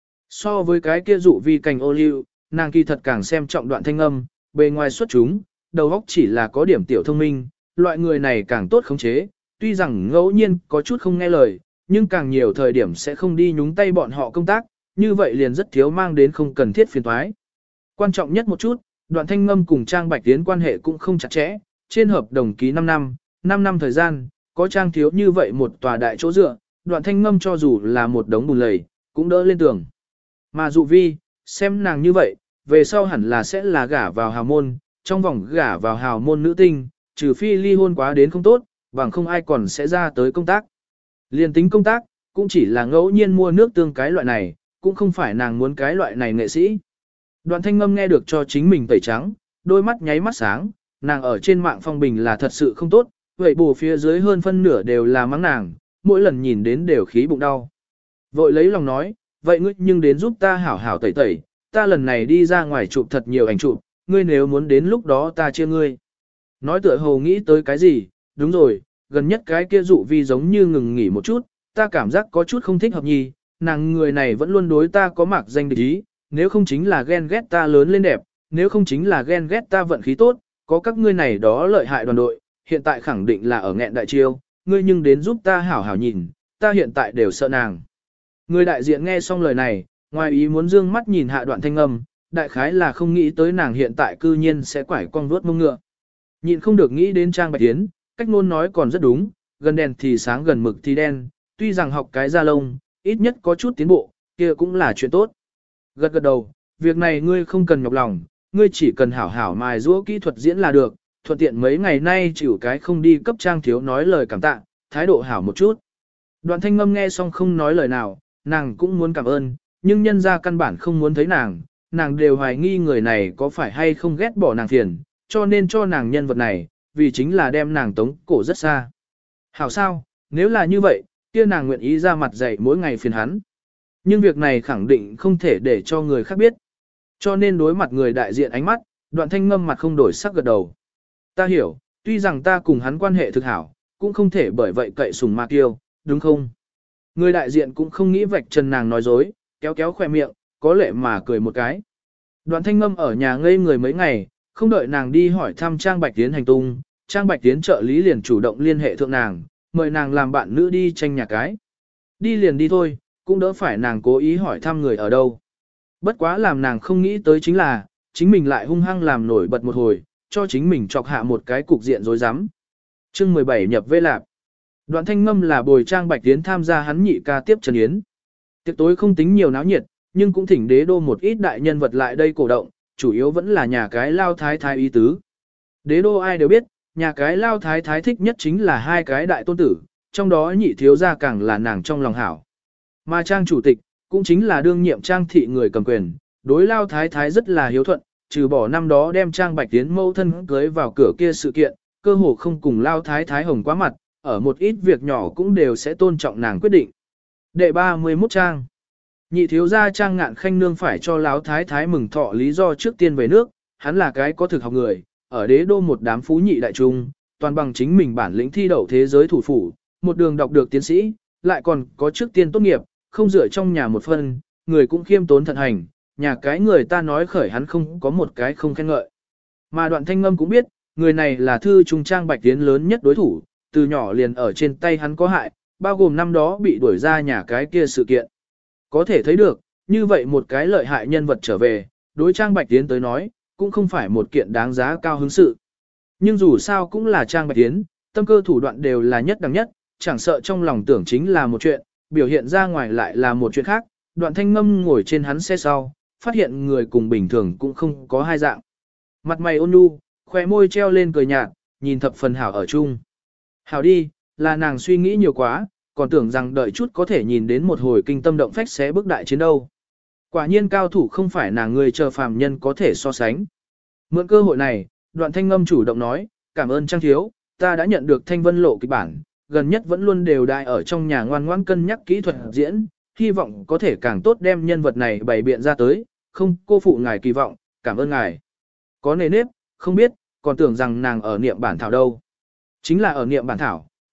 So với cái kia dụ vi cành ô liu, nàng kỳ thật càng xem trọng Đoạn Thanh Ngâm, bề ngoài xuất chúng, đầu óc chỉ là có điểm tiểu thông minh, loại người này càng tốt khống chế, tuy rằng ngẫu nhiên có chút không nghe lời, nhưng càng nhiều thời điểm sẽ không đi nhúng tay bọn họ công tác, như vậy liền rất thiếu mang đến không cần thiết phiền toái. Quan trọng nhất một chút, Đoạn Thanh Ngâm cùng Trang Bạch Tiến quan hệ cũng không chặt chẽ, trên hợp đồng ký năm năm, năm năm thời gian, có Trang thiếu như vậy một tòa đại chỗ dựa, Đoạn Thanh Ngâm cho dù là một đống bùn lầy, cũng đỡ lên tường. Mà dụ vi, xem nàng như vậy, về sau hẳn là sẽ là gả vào hào môn, trong vòng gả vào hào môn nữ tinh, trừ phi ly hôn quá đến không tốt, bằng không ai còn sẽ ra tới công tác. Liên tính công tác, cũng chỉ là ngẫu nhiên mua nước tương cái loại này, cũng không phải nàng muốn cái loại này nghệ sĩ. Đoạn Thanh Ngâm nghe được cho chính mình tẩy trắng, đôi mắt nháy mắt sáng, nàng ở trên mạng phong bình là thật sự không tốt, vậy bù phía dưới hơn phân nửa đều là mắng nàng, mỗi lần nhìn đến đều khí bụng đau. Vội lấy lòng nói, vậy ngươi nhưng đến giúp ta hảo hảo tẩy tẩy, ta lần này đi ra ngoài chụp thật nhiều ảnh chụp, ngươi nếu muốn đến lúc đó ta chia ngươi. Nói tựa hồ nghĩ tới cái gì, đúng rồi, gần nhất cái kia dụ vi giống như ngừng nghỉ một chút, ta cảm giác có chút không thích hợp nhì, nàng người này vẫn luôn đối ta có mạc danh địch ý, nếu không chính là ghen ghét ta lớn lên đẹp, nếu không chính là ghen ghét ta vận khí tốt, có các ngươi này đó lợi hại đoàn đội, hiện tại khẳng định là ở nghẹn đại chiêu, ngươi nhưng đến giúp ta hảo hảo nhìn, ta hiện tại đều sợ nàng. Người đại diện nghe xong lời này, ngoài ý muốn dương mắt nhìn hạ Đoạn Thanh Ngâm, đại khái là không nghĩ tới nàng hiện tại cư nhiên sẽ quải con vuốt mông ngựa. Nhịn không được nghĩ đến Trang Bạch Tiến, cách ngôn nói còn rất đúng, gần đèn thì sáng gần mực thì đen, tuy rằng học cái da lông, ít nhất có chút tiến bộ, kia cũng là chuyện tốt. Gật gật đầu, việc này ngươi không cần nhọc lòng, ngươi chỉ cần hảo hảo mài giũa kỹ thuật diễn là được, thuận tiện mấy ngày nay chịu cái không đi cấp Trang thiếu nói lời cảm tạ, thái độ hảo một chút. Đoạn Thanh Ngâm nghe xong không nói lời nào, nàng cũng muốn cảm ơn, nhưng nhân ra căn bản không muốn thấy nàng, nàng đều hoài nghi người này có phải hay không ghét bỏ nàng phiền, cho nên cho nàng nhân vật này, vì chính là đem nàng tống cổ rất xa. Hảo sao, nếu là như vậy, kia nàng nguyện ý ra mặt dạy mỗi ngày phiền hắn. Nhưng việc này khẳng định không thể để cho người khác biết. Cho nên đối mặt người đại diện ánh mắt, Đoạn Thanh Ngâm mặt không đổi sắc gật đầu. Ta hiểu, tuy rằng ta cùng hắn quan hệ thực hảo, cũng không thể bởi vậy cậy sùng ma kiêu, đúng không? Người đại diện cũng không nghĩ vạch trần nàng nói dối, kéo kéo khỏe miệng, có lệ mà cười một cái. Đoạn Thanh Ngâm ở nhà ngây người mấy ngày, không đợi nàng đi hỏi thăm Trang Bạch Tiến hành tung, Trang Bạch Tiến trợ lý liền chủ động liên hệ thượng nàng, mời nàng làm bạn nữ đi tranh nhà cái. Đi liền đi thôi, cũng đỡ phải nàng cố ý hỏi thăm người ở đâu. Bất quá làm nàng không nghĩ tới chính là, chính mình lại hung hăng làm nổi bật một hồi, cho chính mình chọc hạ một cái cục diện rối rắm. Chương mười bảy nhập vê lạp. Đoạn Thanh Ngâm là bồi Trang Bạch Tiến tham gia hắn nhị ca tiếp Trần Yến. Tiệc tối không tính nhiều náo nhiệt, nhưng cũng thỉnh đế đô một ít đại nhân vật lại đây cổ động, chủ yếu vẫn là nhà cái lao thái thái ý tứ. Đế đô ai đều biết, nhà cái lao thái thái thích nhất chính là hai cái đại tôn tử, trong đó nhị thiếu gia càng là nàng trong lòng hảo. Mà Trang chủ tịch, cũng chính là đương nhiệm Trang thị người cầm quyền, đối lao thái thái rất là hiếu thuận, trừ bỏ năm đó đem Trang Bạch Tiến mâu thân cưới vào cửa kia sự kiện, cơ hồ không cùng lao thái thái hồng quá mặt, ở một ít việc nhỏ cũng đều sẽ tôn trọng nàng quyết định. Đệ ba mươi mốt Trang. Nhị thiếu gia Trang Ngạn Khanh nương phải cho lão thái thái mừng thọ lý do trước tiên về nước, hắn là cái có thực học người, ở đế đô một đám phú nhị đại trung, toàn bằng chính mình bản lĩnh thi đậu thế giới thủ phủ, một đường đọc được tiến sĩ, lại còn có trước tiên tốt nghiệp, không dựa trong nhà một phân, người cũng khiêm tốn thận hành, nhà cái người ta nói khởi hắn không có một cái không khen ngợi. Mà Đoạn Thanh Ngâm cũng biết, người này là thư trung Trang Bạch Tiến lớn nhất đối thủ, từ nhỏ liền ở trên tay hắn có hại, bao gồm năm đó bị đuổi ra nhà cái kia sự kiện. Có thể thấy được, như vậy một cái lợi hại nhân vật trở về, đối Trang Bạch Tiến tới nói, cũng không phải một kiện đáng giá cao hứng sự. Nhưng dù sao cũng là Trang Bạch Tiến, tâm cơ thủ đoạn đều là nhất đẳng nhất, chẳng sợ trong lòng tưởng chính là một chuyện, biểu hiện ra ngoài lại là một chuyện khác. Đoạn Thanh Ngâm ngồi trên hắn xe sau, phát hiện người cùng bình thường cũng không có hai dạng. Mặt mày ôn nhu, khóe môi treo lên cười nhạt, nhìn thập phần hảo ở chung. Hảo đi, là nàng suy nghĩ nhiều quá, còn tưởng rằng đợi chút có thể nhìn đến một hồi kinh tâm động phách xé bước đại chiến đâu. Quả nhiên cao thủ không phải nàng người chờ phàm nhân có thể so sánh. Mượn cơ hội này, Đoạn Thanh Ngâm chủ động nói, cảm ơn Trang thiếu, ta đã nhận được Thanh Vân Lộ kịch bản, gần nhất vẫn luôn đều đại ở trong nhà ngoan ngoãn cân nhắc kỹ thuật diễn, hy vọng có thể càng tốt đem nhân vật này bày biện ra tới, không cô phụ ngài kỳ vọng, cảm ơn ngài. Có nề nếp, không biết, còn tưởng rằng nàng ở niệm bản thảo đâu. Chính là ở niệm bản thảo,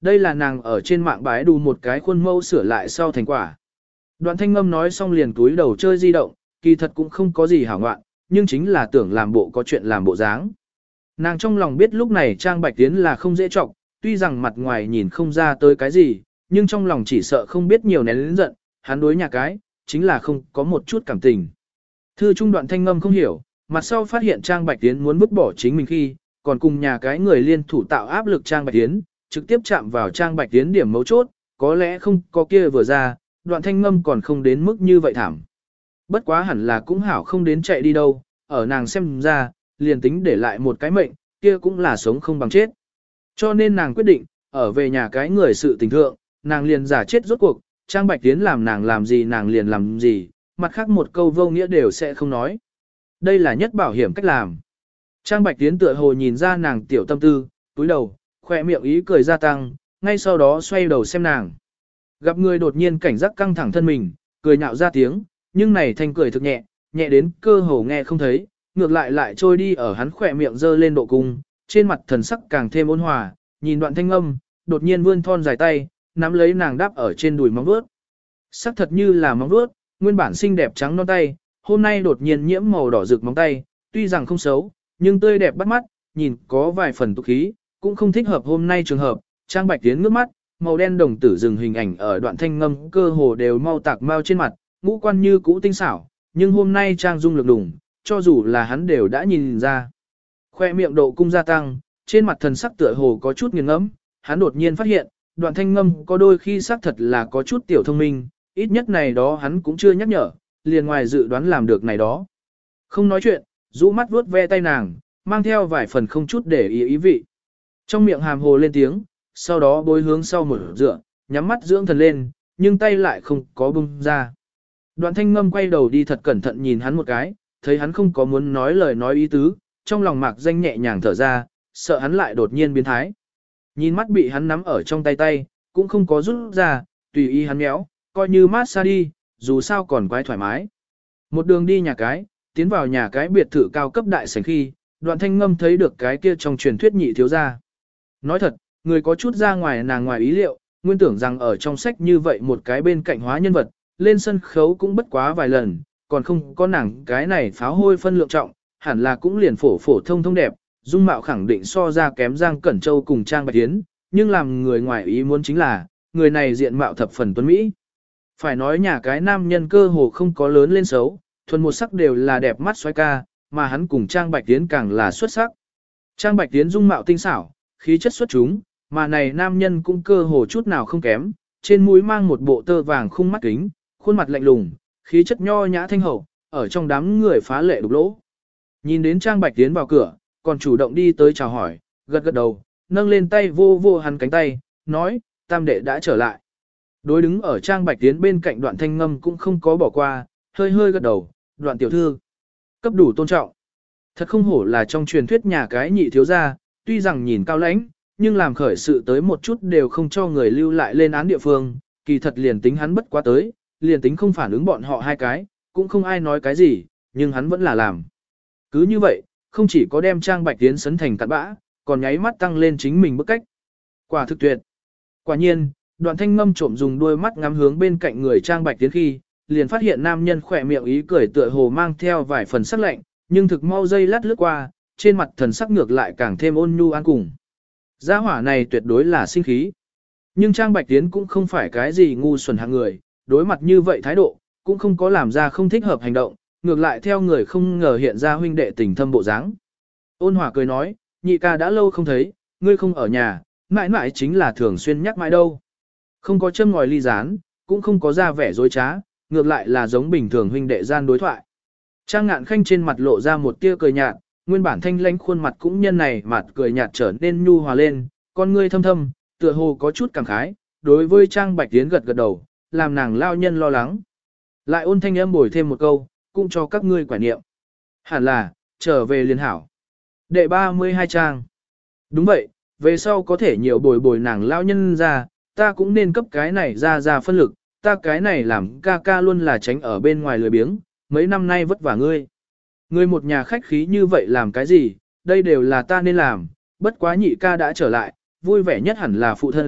đây là nàng ở trên mạng bái đù một cái khuôn mẫu sửa lại sau thành quả. Đoạn thanh ngâm nói xong liền túi đầu chơi di động, kỳ thật cũng không có gì hảo ngoạn, nhưng chính là tưởng làm bộ có chuyện làm bộ dáng. Nàng trong lòng biết lúc này Trang Bạch Tiến là không dễ trọng, tuy rằng mặt ngoài nhìn không ra tới cái gì, nhưng trong lòng chỉ sợ không biết nhiều nén lĩnh giận, hắn đối nhà cái, chính là không có một chút cảm tình. Thư trung đoạn thanh ngâm không hiểu, mặt sau phát hiện Trang Bạch Tiến muốn vứt bỏ chính mình khi, còn cùng nhà cái người liên thủ tạo áp lực Trang Bạch Tiến, trực tiếp chạm vào Trang Bạch Tiến điểm mấu chốt, có lẽ không có kia vừa ra, đoạn thanh ngâm còn không đến mức như vậy thảm. Bất quá hẳn là cũng hảo không đến chạy đi đâu, ở nàng xem ra, liền tính để lại một cái mệnh, kia cũng là sống không bằng chết. Cho nên nàng quyết định, ở về nhà cái người sự tình thượng, nàng liền giả chết rốt cuộc, Trang Bạch Tiến làm nàng làm gì nàng liền làm gì, mặt khác một câu vô nghĩa đều sẽ không nói. Đây là nhất bảo hiểm cách làm. Trang Bạch Tiến tựa hồ nhìn ra nàng tiểu tâm tư, túi đầu, khoe miệng ý cười gia tăng, ngay sau đó xoay đầu xem nàng. Gặp người đột nhiên cảnh giác căng thẳng thân mình, cười nhạo ra tiếng, nhưng này thanh cười thực nhẹ, nhẹ đến cơ hồ nghe không thấy, ngược lại lại trôi đi ở hắn khỏe miệng dơ lên độ cung, trên mặt thần sắc càng thêm ôn hòa, nhìn đoạn thanh âm, đột nhiên vươn thon dài tay, nắm lấy nàng đáp ở trên đùi móng vuốt. Sắc thật như là móng vuốt, nguyên bản xinh đẹp trắng non tay, hôm nay đột nhiên nhiễm màu đỏ rực móng tay, tuy rằng không xấu, nhưng tươi đẹp bắt mắt, nhìn có vài phần tục khí, cũng không thích hợp hôm nay trường hợp. Trang Bạch Tiến ngước mắt, màu đen đồng tử dừng hình ảnh ở đoạn thanh ngâm cơ hồ đều mau tạc mau trên mặt, ngũ quan như cũ tinh xảo, nhưng hôm nay Trang dung lực đủng, cho dù là hắn đều đã nhìn ra. Khoe miệng độ cung gia tăng, trên mặt thần sắc tựa hồ có chút nghiêng ngẫm, hắn đột nhiên phát hiện, đoạn thanh ngâm có đôi khi xác thật là có chút tiểu thông minh, ít nhất này đó hắn cũng chưa nhắc nhở, liền ngoài dự đoán làm được này đó. Không nói chuyện, rũ mắt vuốt ve tay nàng, mang theo vài phần không chút để ý ý vị. Trong miệng hàm hồ lên tiếng, sau đó bối hướng sau một dựa, nhắm mắt dưỡng thần lên, nhưng tay lại không có bung ra. Đoạn thanh ngâm quay đầu đi thật cẩn thận nhìn hắn một cái, thấy hắn không có muốn nói lời nói ý tứ, trong lòng mạc danh nhẹ nhàng thở ra, sợ hắn lại đột nhiên biến thái. Nhìn mắt bị hắn nắm ở trong tay tay, cũng không có rút ra, tùy ý hắn méo, coi như mát xa đi, dù sao còn quái thoải mái. Một đường đi nhà cái, tiến vào nhà cái biệt thự cao cấp đại sảnh khi, đoạn thanh ngâm thấy được cái kia trong truyền thuyết nhị thiếu gia. Nói thật, người có chút ra ngoài nàng ngoài ý liệu, nguyên tưởng rằng ở trong sách như vậy một cái bên cạnh hóa nhân vật, lên sân khấu cũng bất quá vài lần, còn không có nàng cái này pháo hôi phân lượng trọng, hẳn là cũng liền phổ phổ thông thông đẹp, dung mạo khẳng định so ra kém Giang Cẩn Châu cùng Trang Bạch Tiến, nhưng làm người ngoài ý muốn chính là, người này diện mạo thập phần tuấn Mỹ. Phải nói nhà cái nam nhân cơ hồ không có lớn lên xấu, thuần một sắc đều là đẹp mắt xoay ca, mà hắn cùng Trang Bạch Tiến càng là xuất sắc. Trang Bạch Tiến dung mạo tinh xảo, khí chất xuất chúng, mà này nam nhân cũng cơ hồ chút nào không kém, trên mũi mang một bộ tơ vàng khung mắt kính, khuôn mặt lạnh lùng, khí chất nho nhã thanh hậu, ở trong đám người phá lệ đục lỗ. Nhìn đến Trang Bạch Tiến vào cửa, còn chủ động đi tới chào hỏi, gật gật đầu, nâng lên tay vô vô hắn cánh tay, nói, tam đệ đã trở lại. Đối đứng ở Trang Bạch Tiến bên cạnh đoạn thanh ngâm cũng không có bỏ qua, hơi hơi gật đầu, đoạn tiểu thư. Cấp đủ tôn trọng. Thật không hổ là trong truyền thuyết nhà cái nhị thiếu gia, tuy rằng nhìn cao lãnh, nhưng làm khởi sự tới một chút đều không cho người lưu lại lên án địa phương, kỳ thật liền tính hắn bất quá tới, liền tính không phản ứng bọn họ hai cái, cũng không ai nói cái gì, nhưng hắn vẫn là làm. Cứ như vậy, không chỉ có đem Trang Bạch Tiến sấn thành cặn bã, còn nháy mắt tăng lên chính mình bức cách. Quả thực tuyệt. Quả nhiên, đoạn thanh ngâm trộm dùng đôi mắt ngắm hướng bên cạnh người Trang Bạch Tiến khi, liền phát hiện nam nhân khỏe miệng ý cười tựa hồ mang theo vài phần sắc lạnh, nhưng thực mau dây lát lướt qua, trên mặt thần sắc ngược lại càng thêm ôn nhu an cùng. Gia hỏa này tuyệt đối là sinh khí. Nhưng Trang Bạch Tiến cũng không phải cái gì ngu xuẩn hạng người, đối mặt như vậy thái độ, cũng không có làm ra không thích hợp hành động, ngược lại theo người không ngờ hiện ra huynh đệ tình thâm bộ dáng. Ôn hòa cười nói, nhị ca đã lâu không thấy, ngươi không ở nhà, mãi mãi chính là thường xuyên nhắc mãi đâu. Không có châm ngòi ly gián, cũng không có ra vẻ dối trá, ngược lại là giống bình thường huynh đệ gian đối thoại. Trang Ngạn Khanh trên mặt lộ ra một tia cười nhạt, nguyên bản thanh lãnh khuôn mặt cũng nhân này mặt cười nhạt trở nên nhu hòa lên, con ngươi thâm thâm, tựa hồ có chút cảm khái, đối với Trang Bạch Tiến gật gật đầu, làm nàng lao nhân lo lắng. Lại ôn thanh âm bồi thêm một câu, cũng cho các ngươi quả niệm. Hẳn là, trở về liên hảo. Đệ ba mươi hai trang. Đúng vậy, về sau có thể nhiều bồi bồi nàng lao nhân ra, ta cũng nên cấp cái này ra ra phân lực, ta cái này làm ca ca luôn là tránh ở bên ngoài lười biếng, mấy năm nay vất vả ngươi. Ngươi một nhà khách khí như vậy làm cái gì, đây đều là ta nên làm, bất quá nhị ca đã trở lại, vui vẻ nhất hẳn là phụ thân,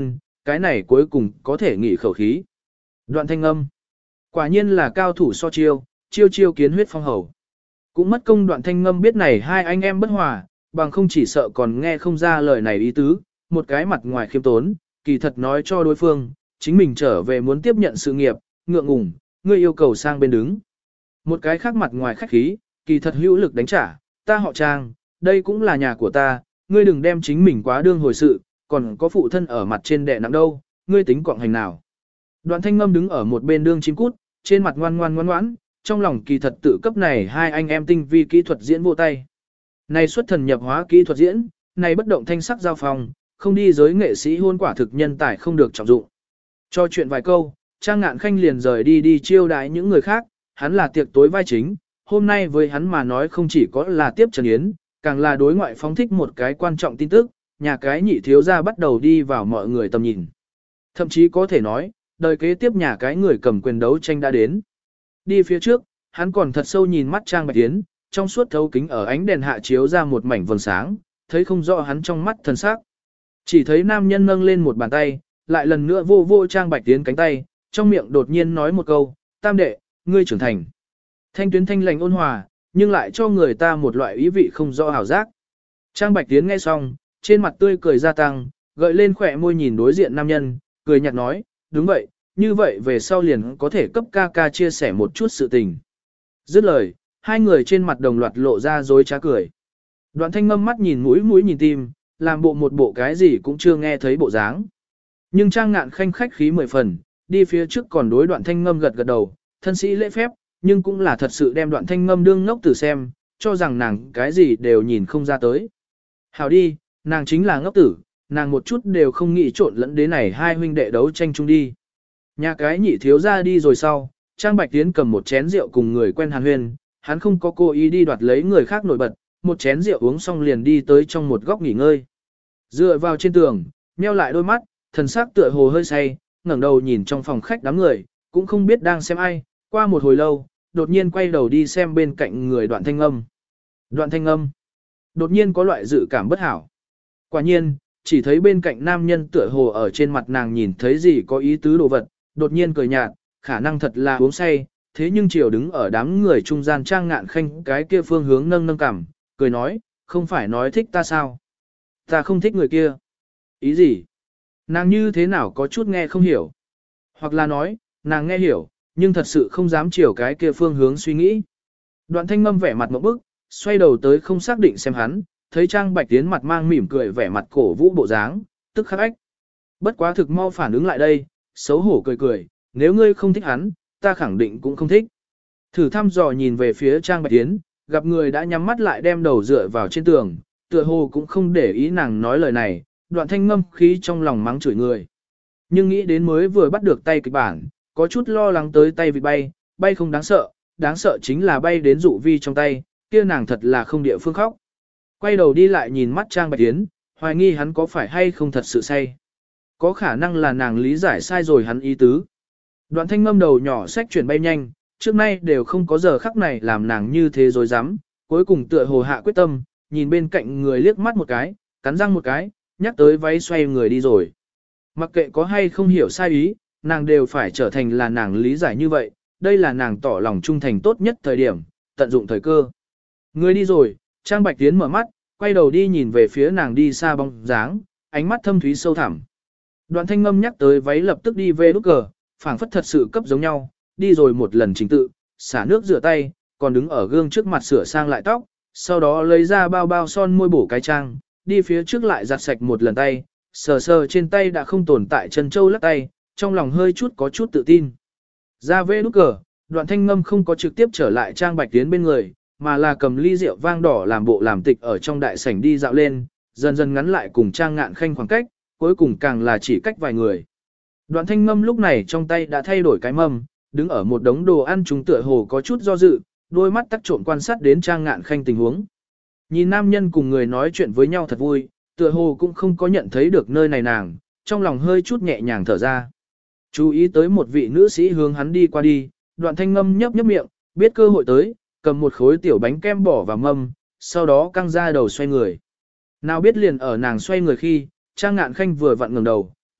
Cái này cuối cùng có thể nghỉ khẩu khí. Đoạn thanh âm. Quả nhiên là cao thủ so chiêu, chiêu chiêu kiến huyết phong hầu. Cũng mất công đoạn thanh ngâm biết này hai anh em bất hòa, bằng không chỉ sợ còn nghe không ra lời này ý tứ, một cái mặt ngoài khiêm tốn, kỳ thật nói cho đối phương, chính mình trở về muốn tiếp nhận sự nghiệp, ngượng ngùng, ngươi yêu cầu sang bên đứng. Một cái khác mặt ngoài khách khí, kỳ thật hữu lực đánh trả, ta họ Trang, đây cũng là nhà của ta, ngươi đừng đem chính mình quá đương hồi sự, còn có phụ thân ở mặt trên đệ nặng đâu, ngươi tính quọng hành nào. Đoạn thanh ngâm đứng ở một bên đương chim cút, trên mặt ngoan ngoan ngoan ngoãn, trong lòng kỳ thật tự cấp này hai anh em tinh vi kỹ thuật diễn vô tay. Này xuất thần nhập hóa kỹ thuật diễn, này bất động thanh sắc giao phòng, không đi giới nghệ sĩ hôn quả thực nhân tài không được trọng dụng. Cho chuyện vài câu, Trang Ngạn Khanh liền rời đi đi chiêu đãi những người khác, hắn là tiệc tối vai chính, hôm nay với hắn mà nói không chỉ có là tiếp Trần Yến, càng là đối ngoại phóng thích một cái quan trọng tin tức, nhà cái nhị thiếu gia bắt đầu đi vào mọi người tầm nhìn. Thậm chí có thể nói, đời kế tiếp nhà cái người cầm quyền đấu tranh đã đến. Đi phía trước, hắn còn thật sâu nhìn mắt Trang Bạch Yến, trong suốt thấu kính ở ánh đèn hạ chiếu ra một mảnh vầng sáng, thấy không rõ hắn trong mắt thần sắc. Chỉ thấy nam nhân nâng lên một bàn tay, lại lần nữa vô vô Trang Bạch Yến cánh tay, trong miệng đột nhiên nói một câu, tam đệ, ngươi trưởng thành. Thanh tuyến thanh lành ôn hòa, nhưng lại cho người ta một loại ý vị không rõ hảo giác. Trang Bạch Yến nghe xong, trên mặt tươi cười gia tăng, gợi lên khỏe môi nhìn đối diện nam nhân, cười nhạt nói, đúng vậy, như vậy về sau liền có thể cấp ca ca chia sẻ một chút sự tình. Dứt lời, hai người trên mặt đồng loạt lộ ra dối trá cười. Đoạn thanh ngâm mắt nhìn mũi mũi nhìn tim, làm bộ một bộ cái gì cũng chưa nghe thấy bộ dáng. Nhưng Trang Ngạn Khanh khách khí mười phần, đi phía trước còn đối đoạn thanh ngâm gật gật đầu, thân sĩ lễ phép, nhưng cũng là thật sự đem đoạn thanh ngâm đương ngốc tử xem, cho rằng nàng cái gì đều nhìn không ra tới. Hảo đi, nàng chính là ngốc tử, nàng một chút đều không nghĩ trộn lẫn đến này hai huynh đệ đấu tranh chung đi. Nhà cái nhị thiếu ra đi rồi sau, Trang Bạch Tiến cầm một chén rượu cùng người quen hàn huyên, hắn không có cố ý đi đoạt lấy người khác nổi bật, một chén rượu uống xong liền đi tới trong một góc nghỉ ngơi. Dựa vào trên tường, nheo lại đôi mắt, thần sắc tựa hồ hơi say, ngẩng đầu nhìn trong phòng khách đám người, cũng không biết đang xem ai, qua một hồi lâu, đột nhiên quay đầu đi xem bên cạnh người Đoạn Thanh Âm. Đoạn Thanh Âm, đột nhiên có loại dự cảm bất hảo. Quả nhiên, chỉ thấy bên cạnh nam nhân tựa hồ ở trên mặt nàng nhìn thấy gì có ý tứ đồ vật, đột nhiên cười nhạt, khả năng thật là uống say, thế nhưng chiều đứng ở đám người trung gian Trang Ngạn Khanh cái kia phương hướng nâng nâng cằm, cười nói, không phải nói thích ta sao? Ta không thích người kia. Ý gì? Nàng như thế nào có chút nghe không hiểu. Hoặc là nói, nàng nghe hiểu, nhưng thật sự không dám chiều cái kia phương hướng suy nghĩ. Đoạn Thanh Ngâm vẻ mặt ngộp bức, xoay đầu tới không xác định xem hắn, thấy Trang Bạch Tiến mặt mang mỉm cười vẻ mặt cổ vũ bộ dáng, tức khắc ách. Bất quá thực mau phản ứng lại đây, xấu hổ cười cười, nếu ngươi không thích hắn, ta khẳng định cũng không thích. Thử thăm dò nhìn về phía Trang Bạch Tiến, gặp người đã nhắm mắt lại đem đầu dựa vào trên tường, tựa hồ cũng không để ý nàng nói lời này, Đoạn Thanh Ngâm khí trong lòng mắng chửi người. Nhưng nghĩ đến mới vừa bắt được tay kịch bản, có chút lo lắng tới tay vịt bay, bay không đáng sợ, đáng sợ chính là bay đến dụ vi trong tay, kia nàng thật là không địa phương khóc. Quay đầu đi lại nhìn mắt Trang Bạch Tiến, hoài nghi hắn có phải hay không thật sự say. Có khả năng là nàng lý giải sai rồi hắn ý tứ. Đoạn Thanh Ngâm đầu nhỏ sách chuyển bay nhanh, trước nay đều không có giờ khắc này làm nàng như thế rồi dám, cuối cùng tựa hồ hạ quyết tâm, nhìn bên cạnh người liếc mắt một cái, cắn răng một cái, nhắc tới váy xoay người đi rồi. Mặc kệ có hay không hiểu sai ý, nàng đều phải trở thành là nàng lý giải như vậy, đây là nàng tỏ lòng trung thành tốt nhất thời điểm, tận dụng thời cơ. Người đi rồi, Trang Bạch Tiến mở mắt, quay đầu đi nhìn về phía nàng đi xa bóng dáng, ánh mắt thâm thúy sâu thẳm. Đoạn Thanh Ngâm nhắc tới váy lập tức đi về nút cờ, phảng phất thật sự cấp giống nhau, đi rồi một lần trình tự, xả nước rửa tay, còn đứng ở gương trước mặt sửa sang lại tóc, sau đó lấy ra bao bao son môi bổ cái trang, đi phía trước lại giặt sạch một lần tay, sờ sờ trên tay đã không tồn tại chân châu lắc tay, trong lòng hơi chút có chút tự tin. Ra về nút cờ, Đoạn Thanh Ngâm không có trực tiếp trở lại Trang Bạch Tiến bên người, mà là cầm ly rượu vang đỏ làm bộ làm tịch ở trong đại sảnh đi dạo lên, dần dần ngắn lại cùng Trang Ngạn Khanh khoảng cách, cuối cùng càng là chỉ cách vài người. Đoạn Thanh Ngâm lúc này trong tay đã thay đổi cái mâm, đứng ở một đống đồ ăn chúng tựa hồ có chút do dự, đôi mắt tắc trộn quan sát đến Trang Ngạn Khanh tình huống. Nhìn nam nhân cùng người nói chuyện với nhau thật vui, tựa hồ cũng không có nhận thấy được nơi này nàng, trong lòng hơi chút nhẹ nhàng thở ra. Chú ý tới một vị nữ sĩ hướng hắn đi qua đi, Đoạn Thanh Ngâm nhấp nhấp miệng, biết cơ hội tới, cầm một khối tiểu bánh kem bỏ vào mâm, sau đó căng ra đầu xoay người. Nào biết liền ở nàng xoay người khi, Trang Ngạn Khanh vừa vặn ngẩng đầu,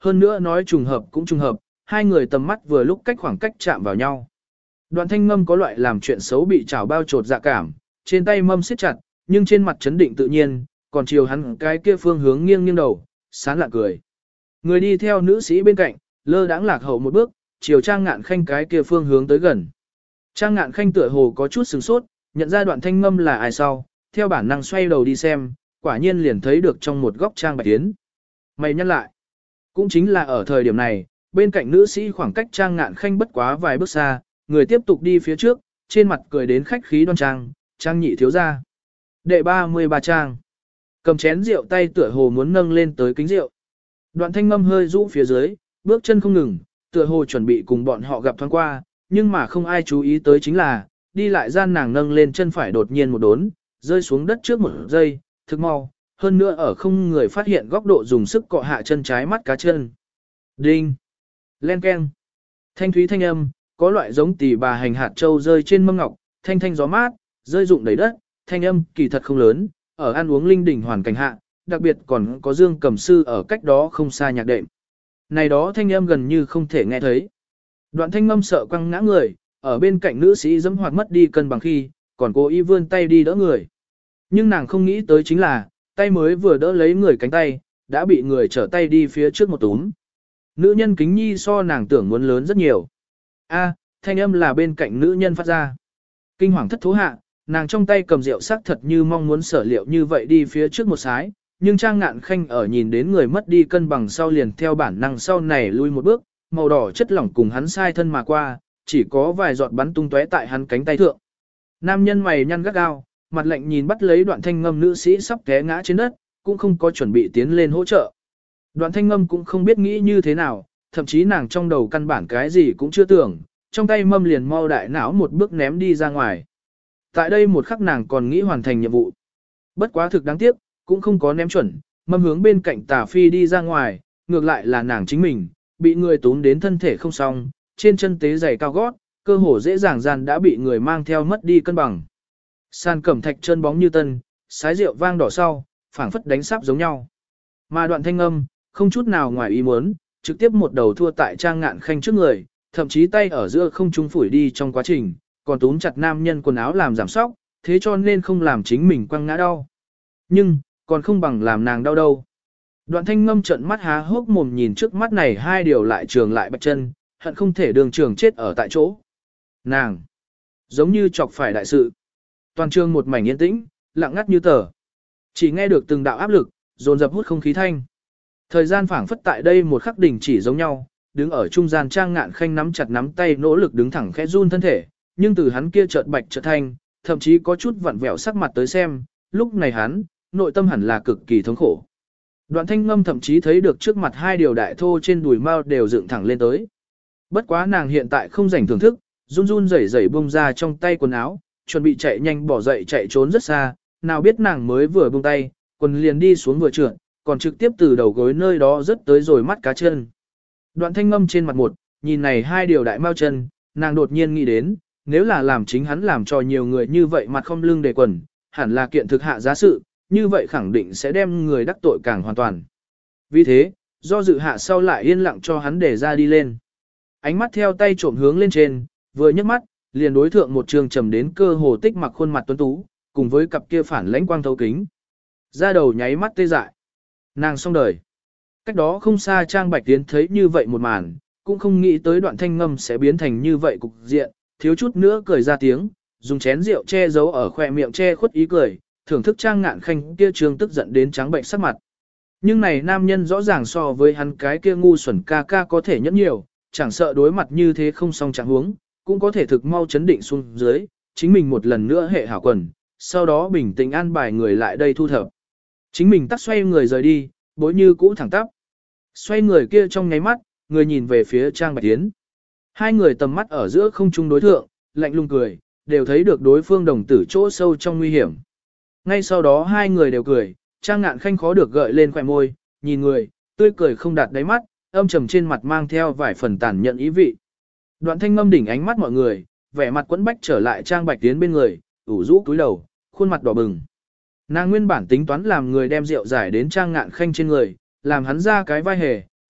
hơn nữa nói trùng hợp cũng trùng hợp, hai người tầm mắt vừa lúc cách khoảng cách chạm vào nhau. Đoạn Thanh Ngâm có loại làm chuyện xấu bị trảo bao trột dạ cảm, trên tay mâm siết chặt, nhưng trên mặt chấn định tự nhiên, còn chiều hắn cái kia phương hướng nghiêng nghiêng đầu, sán lạ cười. Người đi theo nữ sĩ bên cạnh, lơ đãng lạc hậu một bước, chiều Trang Ngạn Khanh cái kia phương hướng tới gần. Trang Ngạn Khanh tựa hồ có chút sửng sốt, nhận ra Đoạn Thanh Ngâm là ai sau, theo bản năng xoay đầu đi xem, quả nhiên liền thấy được trong một góc Trang Bạch Tiến. Mày nhắc lại, cũng chính là ở thời điểm này, bên cạnh nữ sĩ khoảng cách Trang Ngạn Khanh bất quá vài bước xa, người tiếp tục đi phía trước, trên mặt cười đến khách khí đoan trang, Trang nhị thiếu gia. Đệ ba mươi ba Trang. Cầm chén rượu tay tựa hồ muốn nâng lên tới kính rượu. Đoạn Thanh Ngâm hơi rũ phía dưới, bước chân không ngừng, tựa hồ chuẩn bị cùng bọn họ gặp thoáng qua, nhưng mà không ai chú ý tới chính là, đi lại gian nàng nâng lên chân phải đột nhiên một đốn, rơi xuống đất trước một giây, thực mau, hơn nữa ở không người phát hiện góc độ dùng sức cọ hạ chân trái mắt cá chân. Đinh! Len keng! Thanh thúy thanh âm, có loại giống tỷ bà hành hạt châu rơi trên mâm ngọc, thanh thanh gió mát, rơi rụng đầy đất, thanh âm kỳ thật không lớn, ở ăn uống linh đỉnh hoàn cảnh hạ, đặc biệt còn có Dương Cầm Sư ở cách đó không xa nhạc đệm. Này đó thanh âm gần như không thể nghe thấy. Đoạn Thanh Ngâm sợ quăng ngã người, ở bên cạnh nữ sĩ dẫm hoạt mất đi cân bằng khi, còn cố ý vươn tay đi đỡ người. Nhưng nàng không nghĩ tới chính là, tay mới vừa đỡ lấy người cánh tay, đã bị người trở tay đi phía trước một túm. Nữ nhân kính nhi so nàng tưởng muốn lớn rất nhiều. A, thanh âm là bên cạnh nữ nhân phát ra. Kinh hoàng thất thố hạ, nàng trong tay cầm rượu sắc thật như mong muốn sở liệu như vậy đi phía trước một sái, nhưng Trang Ngạn Khanh ở nhìn đến người mất đi cân bằng sau liền theo bản năng sau này lui một bước, màu đỏ chất lỏng cùng hắn sai thân mà qua, chỉ có vài giọt bắn tung tóe tại hắn cánh tay thượng. Nam nhân mày nhăn gắt gao, mặt lạnh nhìn bắt lấy Đoạn Thanh Ngâm nữ sĩ sắp té ngã trên đất, cũng không có chuẩn bị tiến lên hỗ trợ. Đoạn Thanh Ngâm cũng không biết nghĩ như thế nào, thậm chí nàng trong đầu căn bản cái gì cũng chưa tưởng, trong tay mâm liền mau đại não một bước ném đi ra ngoài. Tại đây một khắc nàng còn nghĩ hoàn thành nhiệm vụ. Bất quá thực đáng tiếc, cũng không có ném chuẩn, mâm hướng bên cạnh Tả Phi đi ra ngoài, ngược lại là nàng chính mình, bị người túm đến thân thể không xong, trên chân tế giày cao gót, cơ hồ dễ dàng gian đã bị người mang theo mất đi cân bằng. Sàn cẩm thạch chân bóng như tân, sái rượu vang đỏ sau, phảng phất đánh sáp giống nhau. Mà Đoạn Thanh Ngâm, không chút nào ngoài ý muốn, trực tiếp một đầu thua tại Trang Ngạn Khanh trước người, thậm chí tay ở giữa không trung phủi đi trong quá trình, còn túm chặt nam nhân quần áo làm giảm sóc, thế cho nên không làm chính mình quăng ngã đau. Nhưng, còn không bằng làm nàng đau đâu. Đoạn Thanh Ngâm trợn mắt há hốc mồm nhìn trước mắt này hai điều lại trường lại bạch chân, hận không thể đường trường chết ở tại chỗ. Nàng, giống như chọc phải đại sự. Toàn trường một mảnh yên tĩnh, lặng ngắt như tờ. Chỉ nghe được từng đạo áp lực, dồn dập hút không khí thanh. Thời gian phảng phất tại đây một khắc đỉnh chỉ giống nhau, đứng ở trung gian Trang Ngạn Khanh nắm chặt nắm tay nỗ lực đứng thẳng khẽ run thân thể, nhưng từ hắn kia chợt bạch chợt thanh, thậm chí có chút vặn vẹo sắc mặt tới xem, lúc này hắn, nội tâm hẳn là cực kỳ thống khổ. Đoạn Thanh Ngâm thậm chí thấy được trước mặt hai điều đại thô trên đùi mao đều dựng thẳng lên tới. Bất quá nàng hiện tại không rảnh thưởng thức, run run rẩy rẩy bung ra trong tay quần áo, chuẩn bị chạy nhanh bỏ dậy chạy trốn rất xa, nào biết nàng mới vừa buông tay, quần liền đi xuống vừa trượt, còn trực tiếp từ đầu gối nơi đó rớt tới rồi mắt cá chân. Đoạn Thanh Ngâm trên mặt một, nhìn này hai điều đại mao chân, nàng đột nhiên nghĩ đến, nếu là làm chính hắn làm cho nhiều người như vậy mặt không lưng để quần, hẳn là kiện thực hạ giá sự, như vậy khẳng định sẽ đem người đắc tội càng hoàn toàn. Vì thế, do dự hạ sau lại yên lặng cho hắn để ra đi lên. Ánh mắt theo tay trộm hướng lên trên, vừa nhấc mắt, liền đối thượng một trường trầm đến cơ hồ tích mặc khuôn mặt tuấn tú, cùng với cặp kia phản lãnh quang thấu kính. Ra đầu nháy mắt tê dại. Nàng xong đời. Cách đó không xa Trang Bạch Tiến thấy như vậy một màn, cũng không nghĩ tới Đoạn Thanh Ngâm sẽ biến thành như vậy cục diện, thiếu chút nữa cười ra tiếng, dùng chén rượu che giấu ở khỏe miệng che khuất ý cười, thưởng thức Trang Ngạn Khanh kia trường tức giận đến trắng bệnh sắc mặt. Nhưng này nam nhân rõ ràng so với hắn cái kia ngu xuẩn ca ca có thể nhẫn nhiều, chẳng sợ đối mặt như thế không song trạng huống, cũng có thể thực mau chấn định xuống dưới, chính mình một lần nữa hệ hảo quần, sau đó bình tĩnh an bài người lại đây thu thập. Chính mình tắt xoay người rời đi, bối như cũ thẳng tắp. Xoay người kia trong nháy mắt, người nhìn về phía Trang Bạch Tiến. Hai người tầm mắt ở giữa không trung đối thượng, lạnh lùng cười, đều thấy được đối phương đồng tử chỗ sâu trong nguy hiểm. Ngay sau đó hai người đều cười, Trang Ngạn Khanh khó được gợi lên khóe môi, nhìn người, tươi cười không đạt đáy mắt, âm trầm trên mặt mang theo vài phần tàn nhẫn ý vị. Đoạn Thanh Ngâm đỉnh ánh mắt mọi người, vẻ mặt quẫn bách trở lại Trang Bạch Tiến bên người, ủ rũ cúi đầu, khuôn mặt đỏ bừng. Nàng nguyên bản tính toán làm người đem rượu giải đến Trang Ngạn Khanh trên người, làm hắn ra cái vai hề,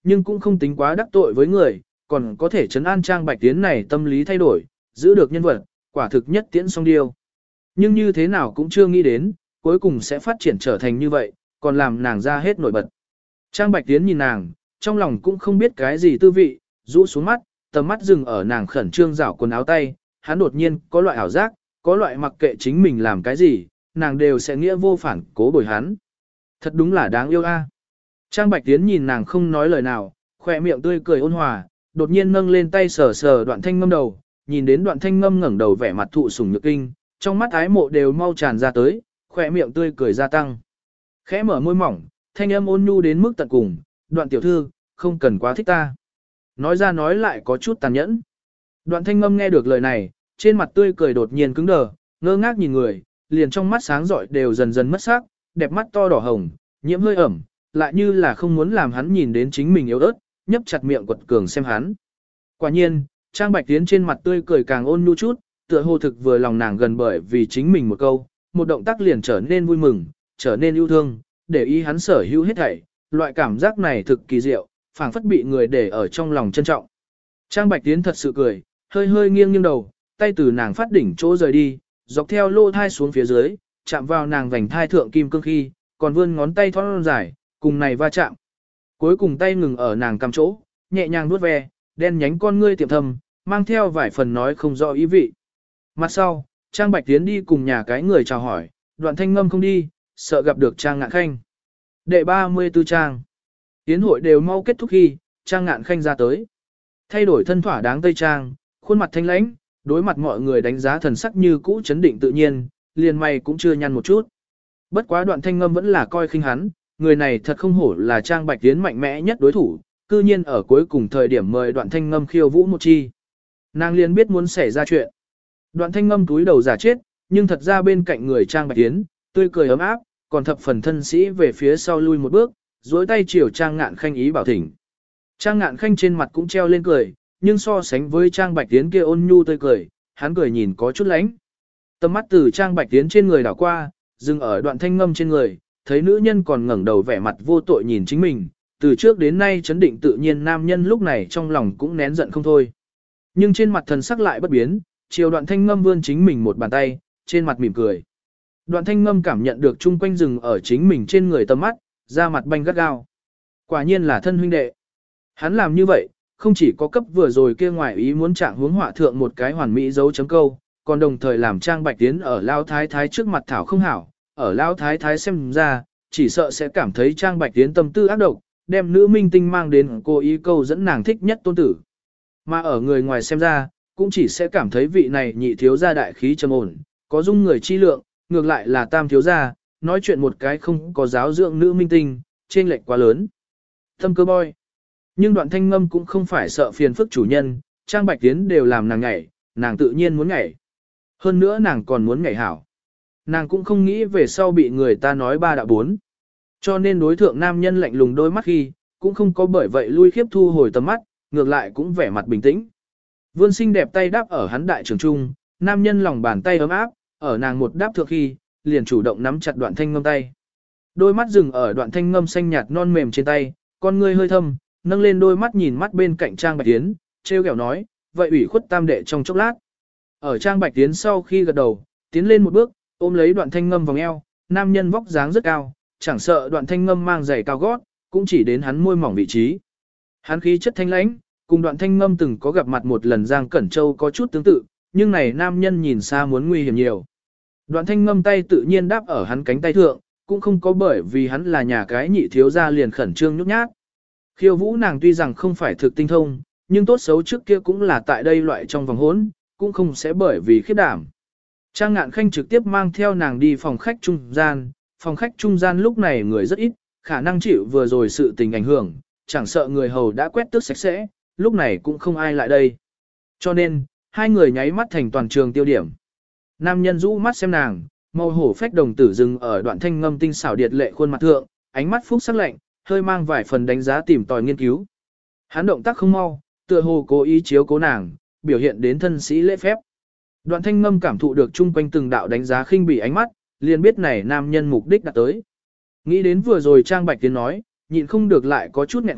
nhưng cũng không tính quá đắc tội với người, còn có thể trấn an Trang Bạch Tiến này tâm lý thay đổi, giữ được nhân vật, quả thực nhất tiễn song điêu. Nhưng như thế nào cũng chưa nghĩ đến, cuối cùng sẽ phát triển trở thành như vậy, còn làm nàng ra hết nổi bật. Trang Bạch Tiến nhìn nàng, trong lòng cũng không biết cái gì tư vị, rũ xuống mắt, tầm mắt dừng ở nàng khẩn trương rảo quần áo tay, hắn đột nhiên có loại ảo giác, có loại mặc kệ chính mình làm cái gì, nàng đều sẽ nghĩa vô phản cố bồi hắn. Thật đúng là đáng yêu a. Trang Bạch Tiến nhìn nàng không nói lời nào, khỏe miệng tươi cười ôn hòa, đột nhiên nâng lên tay sờ sờ Đoạn Thanh Ngâm đầu, nhìn đến Đoạn Thanh Ngâm ngẩng đầu vẻ mặt thụ sủng nhược kinh, trong mắt ái mộ đều mau tràn ra tới, khỏe miệng tươi cười gia tăng. Khẽ mở môi mỏng, thanh âm ôn nhu đến mức tận cùng, Đoạn tiểu thư, không cần quá thích ta. Nói ra nói lại có chút tàn nhẫn. Đoạn Thanh Ngâm nghe được lời này, trên mặt tươi cười đột nhiên cứng đờ, ngơ ngác nhìn người, liền trong mắt sáng rọi đều dần dần mất sắc, đẹp mắt to đỏ hồng, nhiễm hơi ẩm, lại như là không muốn làm hắn nhìn đến chính mình yếu ớt, nhấp chặt miệng quật cường xem hắn. Quả nhiên, Trang Bạch Tiến trên mặt tươi cười càng ôn nhu chút, tựa hồ thực vừa lòng nàng gần bởi vì chính mình một câu, một động tác liền trở nên vui mừng, trở nên yêu thương, để ý hắn sở hữu hết thảy, loại cảm giác này thực kỳ diệu, phảng phất bị người để ở trong lòng trân trọng. Trang Bạch Tiến thật sự cười, hơi hơi nghiêng nghiêng đầu, tay từ nàng phát đỉnh chỗ rời đi, dọc theo lô thai xuống phía dưới, chạm vào nàng vành thai thượng kim cương khi, còn vươn ngón tay thon dài, cùng này va chạm. Cuối cùng tay ngừng ở nàng cằm chỗ, nhẹ nhàng vuốt ve, đen nhánh con ngươi tiệm thầm, mang theo vài phần nói không rõ ý vị. Mặt sau, Trang Bạch Tiến đi cùng nhà cái người chào hỏi, Đoạn Thanh Ngâm không đi, sợ gặp được Trang Ngạn Khanh. Đệ ba mươi tư trang. Tiến hội đều mau kết thúc khi, Trang Ngạn Khanh ra tới. Thay đổi thân thỏa đáng tây trang, khuôn mặt thanh lãnh, đối mặt mọi người đánh giá thần sắc như cũ chấn định tự nhiên, liền mày cũng chưa nhăn một chút. Bất quá Đoạn Thanh Ngâm vẫn là coi khinh hắn, người này thật không hổ là Trang Bạch Tiến mạnh mẽ nhất đối thủ, cư nhiên ở cuối cùng thời điểm mời Đoạn Thanh Ngâm khiêu vũ một chi. Nàng liền biết muốn xảy ra chuyện. Đoạn Thanh Ngâm túi đầu giả chết, nhưng thật ra bên cạnh người Trang Bạch Tiến, tươi cười ấm áp, còn thập phần thân sĩ về phía sau lui một bước, duỗi tay chiều Trang Ngạn Khanh ý bảo thỉnh. Trang Ngạn Khanh trên mặt cũng treo lên cười, nhưng so sánh với Trang Bạch Tiến kia ôn nhu tươi cười, hắn cười nhìn có chút lánh. Tầm mắt từ Trang Bạch Tiến trên người đảo qua, dừng ở Đoạn Thanh Ngâm trên người, thấy nữ nhân còn ngẩng đầu vẻ mặt vô tội nhìn chính mình, từ trước đến nay chấn định tự nhiên nam nhân lúc này trong lòng cũng nén giận không thôi. Nhưng trên mặt thần sắc lại bất biến, chiều Đoạn Thanh Ngâm vươn chính mình một bàn tay, trên mặt mỉm cười. Đoạn Thanh Ngâm cảm nhận được chung quanh rừng ở chính mình trên người tầm mắt, da mặt banh gắt gao. Quả nhiên là thân huynh đệ. Hắn làm như vậy, không chỉ có cấp vừa rồi kia ngoài ý muốn trạng hướng họa thượng một cái hoàn mỹ dấu chấm câu, còn đồng thời làm Trang Bạch Tiến ở Lao Thái Thái trước mặt thảo không hảo, ở Lao Thái Thái xem ra, chỉ sợ sẽ cảm thấy Trang Bạch Tiến tâm tư ác độc, đem nữ minh tinh mang đến cô ý câu dẫn nàng thích nhất tôn tử. Mà ở người ngoài xem ra, cũng chỉ sẽ cảm thấy vị này nhị thiếu gia đại khí trầm ổn, có dung người chi lượng, ngược lại là tam thiếu gia, nói chuyện một cái không có giáo dưỡng nữ minh tinh, trên lệch quá lớn. Tâm cơ boy. Nhưng Đoạn Thanh Ngâm cũng không phải sợ phiền phức chủ nhân, Trang Bạch Tiến đều làm nàng nhảy, nàng tự nhiên muốn nhảy. Hơn nữa nàng còn muốn nhảy hảo. Nàng cũng không nghĩ về sau bị người ta nói ba đạo bốn. Cho nên đối thượng nam nhân lạnh lùng đôi mắt khi, cũng không có bởi vậy lui khiếp thu hồi tầm mắt, ngược lại cũng vẻ mặt bình tĩnh. Vươn xinh đẹp tay đáp ở hắn đại trường trung, nam nhân lòng bàn tay ấm áp, ở nàng một đáp thượng khi, liền chủ động nắm chặt Đoạn Thanh Ngâm tay. Đôi mắt dừng ở Đoạn Thanh Ngâm xanh nhạt non mềm trên tay, con ngươi hơi thâm, nâng lên đôi mắt nhìn mắt bên cạnh Trang Bạch Tiến, trêu ghẹo nói, vậy ủy khuất tam đệ trong chốc lát. Ở Trang Bạch Tiến sau khi gật đầu, tiến lên một bước, ôm lấy Đoạn Thanh Ngâm vòng eo, nam nhân vóc dáng rất cao, chẳng sợ Đoạn Thanh Ngâm mang giày cao gót, cũng chỉ đến hắn môi mỏng vị trí. Hắn khí chất thanh lãnh, cùng Đoạn Thanh Ngâm từng có gặp mặt một lần Giang Cẩn Châu có chút tương tự, nhưng này nam nhân nhìn xa muốn nguy hiểm nhiều. Đoạn Thanh Ngâm tay tự nhiên đáp ở hắn cánh tay thượng, cũng không có bởi vì hắn là nhà cái nhị thiếu gia liền khẩn trương nhút nhát. Khiêu vũ nàng tuy rằng không phải thực tinh thông, nhưng tốt xấu trước kia cũng là tại đây loại trong vòng hỗn, cũng không sẽ bởi vì khiếp đảm. Trang Ngạn Khanh trực tiếp mang theo nàng đi phòng khách trung gian, phòng khách trung gian lúc này người rất ít, khả năng chịu vừa rồi sự tình ảnh hưởng, chẳng sợ người hầu đã quét tước sạch sẽ, lúc này cũng không ai lại đây. Cho nên, hai người nháy mắt thành toàn trường tiêu điểm. Nam nhân rũ mắt xem nàng, màu hổ phách đồng tử dừng ở Đoạn Thanh Ngâm tinh xảo điệt lệ khuôn mặt thượng, ánh mắt phúc sắc lạnh, hơi mang vài phần đánh giá tìm tòi nghiên cứu. Hắn động tác không mau, tựa hồ cố ý chiếu cố nàng, biểu hiện đến thân sĩ lễ phép. Đoạn Thanh Ngâm cảm thụ được chung quanh từng đạo đánh giá khinh bỉ ánh mắt, liền biết này nam nhân mục đích đã tới. Nghĩ đến vừa rồi Trang Bạch Tiến nói, nhịn không được lại có chút nghẹn quất,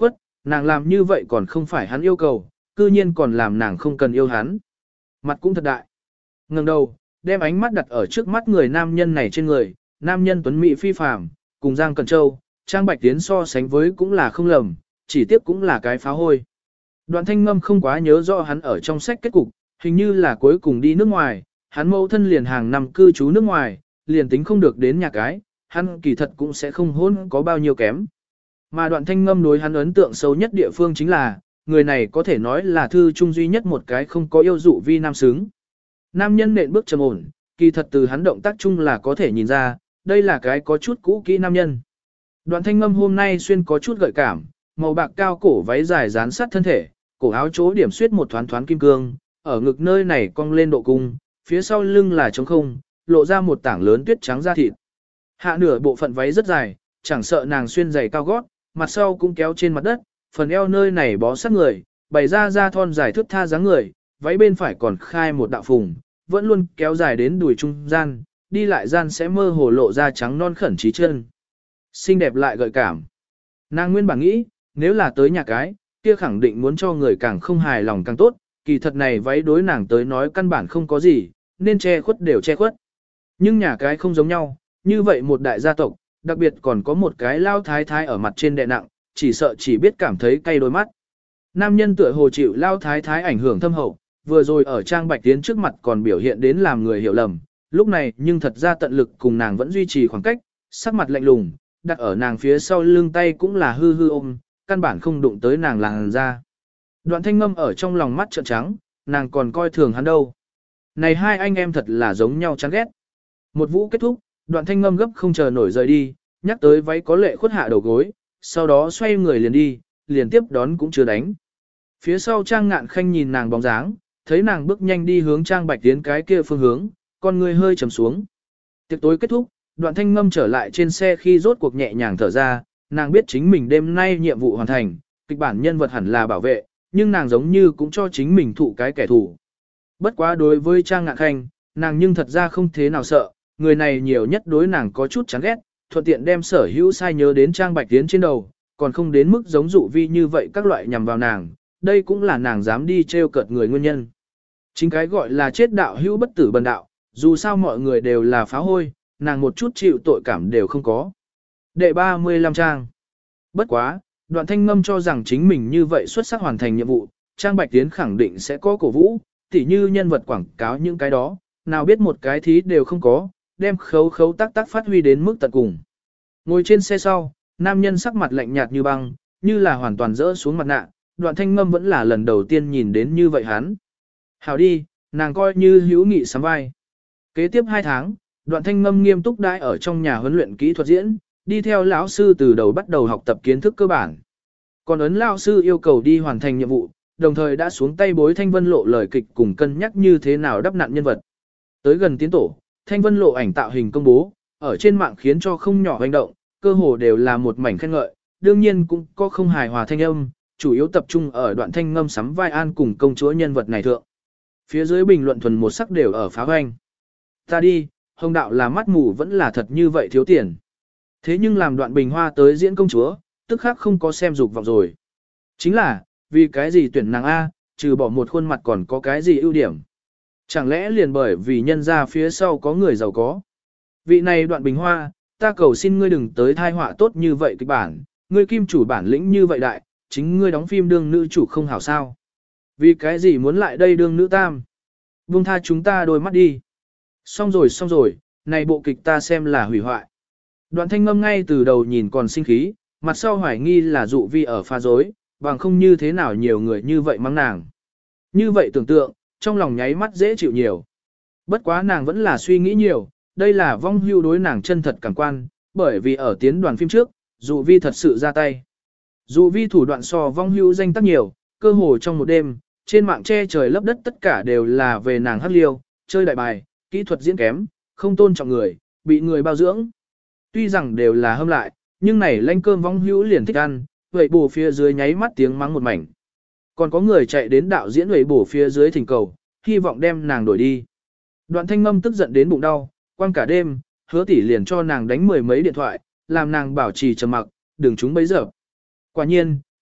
Nàng làm như vậy còn không phải hắn yêu cầu, cư nhiên còn làm nàng không cần yêu hắn. Mặt cũng thật đại. Ngẩng đầu, đem ánh mắt đặt ở trước mắt người nam nhân này trên người, nam nhân tuấn mỹ phi phàm, cùng Giang Cẩn Châu, Trang Bạch Tiến so sánh với cũng là không lầm, chỉ tiếc cũng là cái phá hôi. Đoạn Thanh Ngâm không quá nhớ rõ hắn ở trong sách kết cục, hình như là cuối cùng đi nước ngoài, hắn mẫu thân liền hàng năm cư trú nước ngoài, liền tính không được đến nhà cái, hắn kỳ thật cũng sẽ không hôn có bao nhiêu kém. Mà Đoạn Thanh Ngâm đối hắn ấn tượng sâu nhất địa phương chính là, người này có thể nói là thư trung duy nhất một cái không có yêu dụ vi nam xứng. Nam nhân nện bước trầm ổn, kỳ thật từ hắn động tác chung là có thể nhìn ra, đây là cái có chút cũ kỹ nam nhân. Đoạn Thanh Ngâm hôm nay xuyên có chút gợi cảm, màu bạc cao cổ váy dài dán sát thân thể, cổ áo chỗ điểm xuyết một thoáng thoáng kim cương, ở ngực nơi này cong lên độ cung, phía sau lưng là trống không, lộ ra một tảng lớn tuyết trắng da thịt. Hạ nửa bộ phận váy rất dài, chẳng sợ nàng xuyên giày cao gót, mặt sau cũng kéo trên mặt đất, phần eo nơi này bó sát người, bày ra da thon dài thướt tha dáng người, váy bên phải còn khai một đạo phùng, vẫn luôn kéo dài đến đùi trung gian, đi lại gian sẽ mơ hồ lộ ra trắng non khẩn trí chân. Xinh đẹp lại gợi cảm. Nàng nguyên bản nghĩ, nếu là tới nhà cái, kia khẳng định muốn cho người càng không hài lòng càng tốt, kỳ thật này váy đối nàng tới nói căn bản không có gì, nên che khuất đều che khuất. Nhưng nhà cái không giống nhau, như vậy một đại gia tộc, đặc biệt còn có một cái lao thái thái ở mặt trên đè nặng, chỉ sợ chỉ biết cảm thấy cay đôi mắt. Nam nhân tựa hồ chịu lao thái thái ảnh hưởng thâm hậu, vừa rồi ở Trang Bạch Tiến trước mặt còn biểu hiện đến làm người hiểu lầm, lúc này nhưng thật ra tận lực cùng nàng vẫn duy trì khoảng cách, sắc mặt lạnh lùng, đặt ở nàng phía sau lưng tay cũng là hư hư ôm, căn bản không đụng tới nàng làng ra. Đoạn Thanh Ngâm ở trong lòng mắt trợn trắng, nàng còn coi thường hắn đâu. Này hai anh em thật là giống nhau chán ghét. Một vũ kết thúc, Đoạn Thanh Ngâm gấp không chờ nổi rời đi, nhắc tới váy có lệ khuất hạ đầu gối, sau đó xoay người liền đi, liền tiếp đón cũng chưa đánh. Phía sau Trang Ngạn Khanh nhìn nàng bóng dáng, thấy nàng bước nhanh đi hướng Trang Bạch Tiến cái kia phương hướng, con người hơi trầm xuống. Tiệc tối kết thúc, Đoạn Thanh Ngâm trở lại trên xe khi rốt cuộc nhẹ nhàng thở ra, nàng biết chính mình đêm nay nhiệm vụ hoàn thành, kịch bản nhân vật hẳn là bảo vệ, nhưng nàng giống như cũng cho chính mình thụ cái kẻ thù. Bất quá đối với Trang Ngạn Khanh, nàng nhưng thật ra không thế nào sợ, người này nhiều nhất đối nàng có chút chán ghét, thuận tiện đem sở hữu sai nhớ đến Trang Bạch Tiến trên đầu, còn không đến mức giống dụ vi như vậy các loại nhằm vào nàng, đây cũng là nàng dám đi trêu cợt người nguyên nhân. Chính cái gọi là chết đạo hữu bất tử bần đạo, dù sao mọi người đều là phá hôi, nàng một chút chịu tội cảm đều không có. Đệ ba mươi lăm trang. Bất quá, Đoạn Thanh Ngâm cho rằng chính mình như vậy xuất sắc hoàn thành nhiệm vụ, Trang Bạch Tiến khẳng định sẽ có cổ vũ, tỉ như nhân vật quảng cáo những cái đó, nào biết một cái thí đều không có, đem khấu khấu tác tác phát huy đến mức tận cùng. Ngồi trên xe sau, nam nhân sắc mặt lạnh nhạt như băng, như là hoàn toàn rỡ xuống mặt nạ, Đoạn Thanh Ngâm vẫn là lần đầu tiên nhìn đến như vậy hắn. Hảo đi, nàng coi như hữu nghị sắm vai. Kế tiếp hai tháng, Đoạn Thanh Ngâm nghiêm túc đãi ở trong nhà huấn luyện kỹ thuật diễn, đi theo lão sư từ đầu bắt đầu học tập kiến thức cơ bản. Còn ấn lão sư yêu cầu đi hoàn thành nhiệm vụ, đồng thời đã xuống tay bối Thanh Vân Lộ lời kịch cùng cân nhắc như thế nào đắp nặn nhân vật. Tới gần tiến tổ, Thanh Vân Lộ ảnh tạo hình công bố, ở trên mạng khiến cho không nhỏ hoành động, cơ hồ đều là một mảnh khen ngợi, đương nhiên cũng có không hài hòa thanh âm, chủ yếu tập trung ở Đoạn Thanh Ngâm sắm vai an cùng công chúa nhân vật này thượng. Phía dưới bình luận thuần một sắc đều ở phá hoành. Ta đi, Hồng Đạo là mắt mù vẫn là thật như vậy thiếu tiền. Thế nhưng làm Đoạn Bình Hoa tới diễn công chúa, tức khác không có xem dục vọng rồi. Chính là, vì cái gì tuyển nàng A, trừ bỏ một khuôn mặt còn có cái gì ưu điểm. Chẳng lẽ liền bởi vì nhân ra phía sau có người giàu có. Vị này Đoạn Bình Hoa, ta cầu xin ngươi đừng tới thai họa tốt như vậy kịch bản, ngươi kim chủ bản lĩnh như vậy đại, chính ngươi đóng phim đương nữ chủ không hảo sao. Vì cái gì muốn lại đây đương nữ tam? Buông tha chúng ta đôi mắt đi. Xong rồi xong rồi, này bộ kịch ta xem là hủy hoại. Đoạn Thanh Ngâm ngay từ đầu nhìn còn sinh khí, mặt sau hoài nghi là dụ vi ở pha dối, bằng không như thế nào nhiều người như vậy mắng nàng. Như vậy tưởng tượng, trong lòng nháy mắt dễ chịu nhiều. Bất quá nàng vẫn là suy nghĩ nhiều, đây là vong hưu đối nàng chân thật cảm quan, bởi vì ở tiến đoàn phim trước, dụ vi thật sự ra tay. Dụ vi thủ đoạn so vong hưu danh tác nhiều, cơ hồ trong một đêm, trên mạng che trời lấp đất tất cả đều là về nàng hắc liêu, chơi đại bài, kỹ thuật diễn kém, không tôn trọng người, bị người bao dưỡng. Tuy rằng đều là hâm lại, nhưng này lanh cơm vong hữu liền thích ăn, vậy bổ phía dưới nháy mắt tiếng mắng một mảnh. Còn có người chạy đến đạo diễn vậy bổ phía dưới thỉnh cầu, hy vọng đem nàng đổi đi. Đoạn Thanh Ngâm tức giận đến bụng đau, quăng cả đêm, Hứa tỷ liền cho nàng đánh mười mấy điện thoại, làm nàng bảo trì trầm mặc, đừng chúng bấy giờ. Quả nhiên,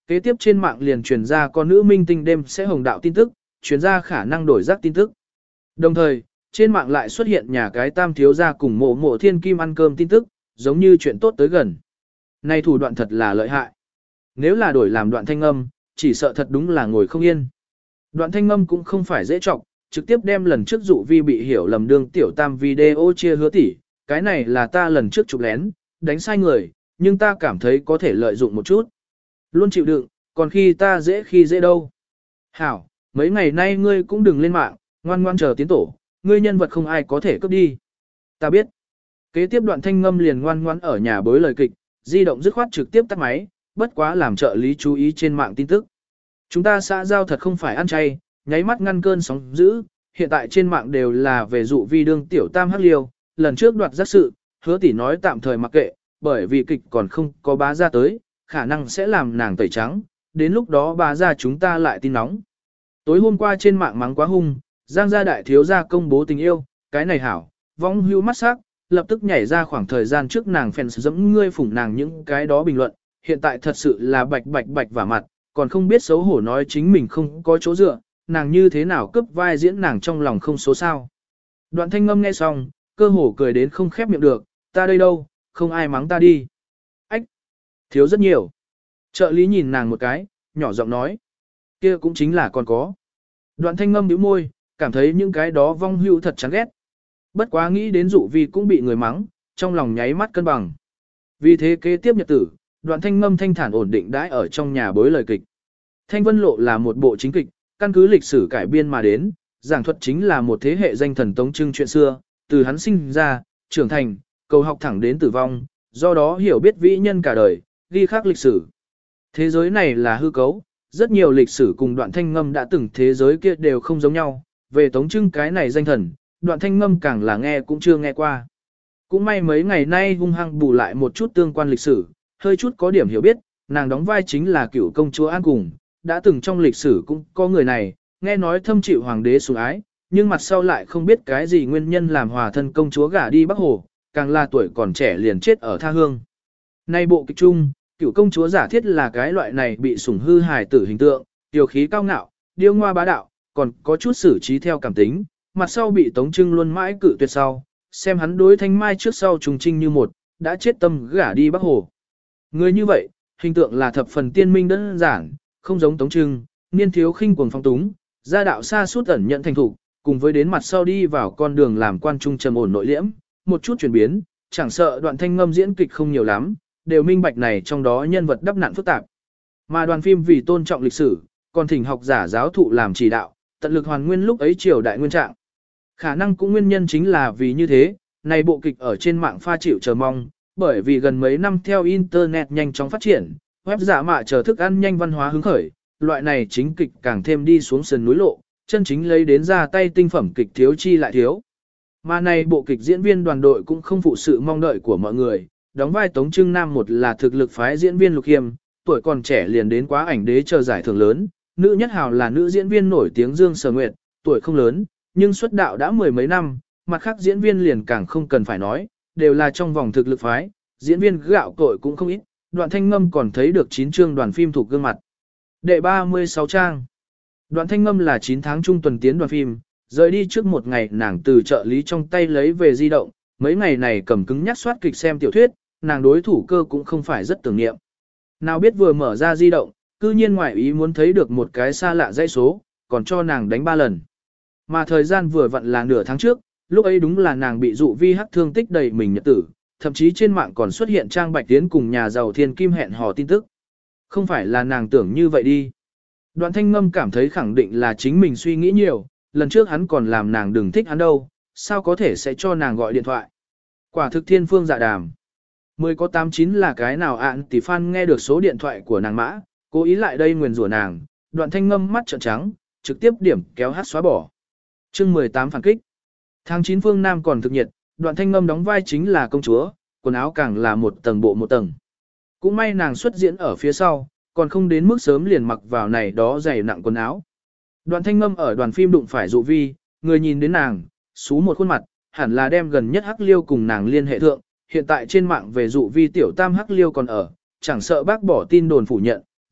kế tiếp trên mạng liền truyền ra con nữ minh tinh đêm sẽ hồng đạo tin tức, truyền ra khả năng đổi rác tin tức. Đồng thời, trên mạng lại xuất hiện nhà cái tam thiếu gia cùng mộ mộ thiên kim ăn cơm tin tức, giống như chuyện tốt tới gần. Này thủ đoạn thật là lợi hại. Nếu là đổi làm Đoạn Thanh Âm, chỉ sợ thật đúng là ngồi không yên. Đoạn Thanh Âm cũng không phải dễ trọng, trực tiếp đem lần trước dụ vi bị hiểu lầm đương tiểu tam video chia hứa tỷ, cái này là ta lần trước chụp lén, đánh sai người, nhưng ta cảm thấy có thể lợi dụng một chút. Luôn chịu đựng, còn khi ta dễ khi dễ đâu. Hảo, mấy ngày nay ngươi cũng đừng lên mạng, ngoan ngoan chờ tiến tổ, ngươi nhân vật không ai có thể cướp đi. Ta biết. Kế tiếp Đoạn Thanh Ngâm liền ngoan ngoan ở nhà bối lời kịch, di động dứt khoát trực tiếp tắt máy, bất quá làm trợ lý chú ý trên mạng tin tức. Chúng ta xã giao thật không phải ăn chay, nháy mắt ngăn cơn sóng dữ, hiện tại trên mạng đều là về dụ vi đương tiểu tam hắc liêu, lần trước đoạt giác sự, hứa tỷ nói tạm thời mặc kệ, bởi vì kịch còn không có bá ra tới, khả năng sẽ làm nàng tẩy trắng, đến lúc đó bá ra chúng ta lại tin nóng. Tối hôm qua trên mạng mắng quá hung, Giang gia đại thiếu gia công bố tình yêu, cái này hảo, vong hưu mắt sắc, lập tức nhảy ra khoảng thời gian trước nàng fans dẫm ngươi phủng nàng những cái đó bình luận, hiện tại thật sự là bạch bạch bạch vả mặt, còn không biết xấu hổ nói chính mình không có chỗ dựa, nàng như thế nào cướp vai diễn nàng trong lòng không số sao. Đoạn Thanh Ngâm nghe xong, cơ hồ cười đến không khép miệng được, ta đây đâu, không ai mắng ta đi. Ách, thiếu rất nhiều. Trợ lý nhìn nàng một cái, nhỏ giọng nói, kia cũng chính là còn có. Đoạn Thanh Ngâm bĩu môi, cảm thấy những cái đó vong hưu thật chán ghét. Bất quá nghĩ đến dụ vi cũng bị người mắng, trong lòng nháy mắt cân bằng. Vì thế kế tiếp nhật tử, Đoạn Thanh Ngâm thanh thản ổn định đãi ở trong nhà bối lời kịch. Thanh Vân Lộ là một bộ chính kịch, căn cứ lịch sử cải biên mà đến, giảng thuật chính là một thế hệ danh thần Tống Trưng chuyện xưa, từ hắn sinh ra, trưởng thành, cầu học thẳng đến tử vong, do đó hiểu biết vĩ nhân cả đời, ghi khắc lịch sử. Thế giới này là hư cấu, rất nhiều lịch sử cùng Đoạn Thanh Ngâm đã từng thế giới kia đều không giống nhau, về Tống Trưng cái này danh thần, Đoạn Thanh Ngâm càng là nghe cũng chưa nghe qua. Cũng may mấy ngày nay hung hăng bù lại một chút tương quan lịch sử, hơi chút có điểm hiểu biết, nàng đóng vai chính là cựu công chúa An Cùng, đã từng trong lịch sử cũng có người này, nghe nói thâm chịu hoàng đế sủng ái, nhưng mặt sau lại không biết cái gì nguyên nhân làm hòa thân công chúa gả đi Bắc Hồ, càng là tuổi còn trẻ liền chết ở tha hương. Nay bộ kịch chung, cựu công chúa giả thiết là cái loại này bị sủng hư hài tử hình tượng, tiểu khí cao ngạo, điêu ngoa bá đạo, còn có chút xử trí theo cảm tính, mặt sau bị Tống Trưng luôn mãi cự tuyệt sau, xem hắn đối Thanh Mai trước sau trùng trinh như một, đã chết tâm gả đi Bắc Hồ. Người như vậy, hình tượng là thập phần tiên minh đơn giản, không giống Tống Trưng, niên thiếu khinh cuồng phong túng, gia đạo xa suốt ẩn nhận thành thủ, cùng với đến mặt sau đi vào con đường làm quan trung trầm ổn nội liễm, một chút chuyển biến, chẳng sợ Đoạn Thanh Ngâm diễn kịch không nhiều lắm, đều minh bạch này trong đó nhân vật đắp nặn phức tạp. Mà đoàn phim vì tôn trọng lịch sử, còn thỉnh học giả giáo thụ làm chỉ đạo, tận lực hoàn nguyên lúc ấy triều đại nguyên trạng. Khả năng cũng nguyên nhân chính là vì như thế, này bộ kịch ở trên mạng pha chịu chờ mong, bởi vì gần mấy năm theo Internet nhanh chóng phát triển, web giả mạ chờ thức ăn nhanh văn hóa hứng khởi, loại này chính kịch càng thêm đi xuống sườn núi lộ, chân chính lấy đến ra tay tinh phẩm kịch thiếu chi lại thiếu. Mà này bộ kịch diễn viên đoàn đội cũng không phụ sự mong đợi của mọi người, đóng vai Tống Trưng Nam một là thực lực phái diễn viên Lục Hiêm, tuổi còn trẻ liền đến quá ảnh đế chờ giải thưởng lớn, nữ nhất hào là nữ diễn viên nổi tiếng Dương Sở Nguyệt, tuổi không lớn, nhưng xuất đạo đã mười mấy năm, mặt khác diễn viên liền càng không cần phải nói, đều là trong vòng thực lực phái, diễn viên gạo cội cũng không ít, Đoạn Thanh Ngâm còn thấy được chín chương đoàn phim thuộc gương mặt. Đệ ba mươi sáu trang. Đoạn Thanh Ngâm là chín tháng trung tuần tiến đoàn phim, rời đi trước một ngày nàng từ trợ lý trong tay lấy về di động, mấy ngày này cầm cứng nhắc soát kịch xem tiểu thuyết, nàng đối thủ cơ cũng không phải rất tưởng niệm. Nào biết vừa mở ra di động, cư nhiên ngoại ý muốn thấy được một cái xa lạ dãy số, còn cho nàng đánh ba lần. Mà thời gian vừa vặn là nửa tháng trước, lúc ấy đúng là nàng bị dụ vi hắc thương tích đầy mình nhật tử, thậm chí trên mạng còn xuất hiện trang Bạch Tiến cùng nhà giàu thiên kim hẹn hò tin tức. Không phải là nàng tưởng như vậy đi. Đoạn Thanh Ngâm cảm thấy khẳng định là chính mình suy nghĩ nhiều, lần trước hắn còn làm nàng đừng thích hắn đâu, sao có thể sẽ cho nàng gọi điện thoại. Quả thực thiên phương dạ đàm. Mười có tám chín là cái nào ạn tỷ fan nghe được số điện thoại của nàng mã, cố ý lại đây nguyền rủa nàng, Đoạn Thanh Ngâm mắt trợn trắng, trực tiếp điểm kéo hát xóa bỏ. Chương mười tám phản kích. Tháng chín phương Nam còn thực nhiệt, Đoạn Thanh Ngâm đóng vai chính là công chúa, quần áo càng là một tầng bộ một tầng. Cũng may nàng xuất diễn ở phía sau, còn không đến mức sớm liền mặc vào này đó dày nặng quần áo. Đoạn Thanh Ngâm ở đoàn phim đụng phải dụ vi, người nhìn đến nàng, xú một khuôn mặt, hẳn là đem gần nhất hắc liêu cùng nàng liên hệ thượng, hiện tại trên mạng về dụ vi tiểu tam hắc liêu còn ở, chẳng sợ bác bỏ tin đồn phủ nhận,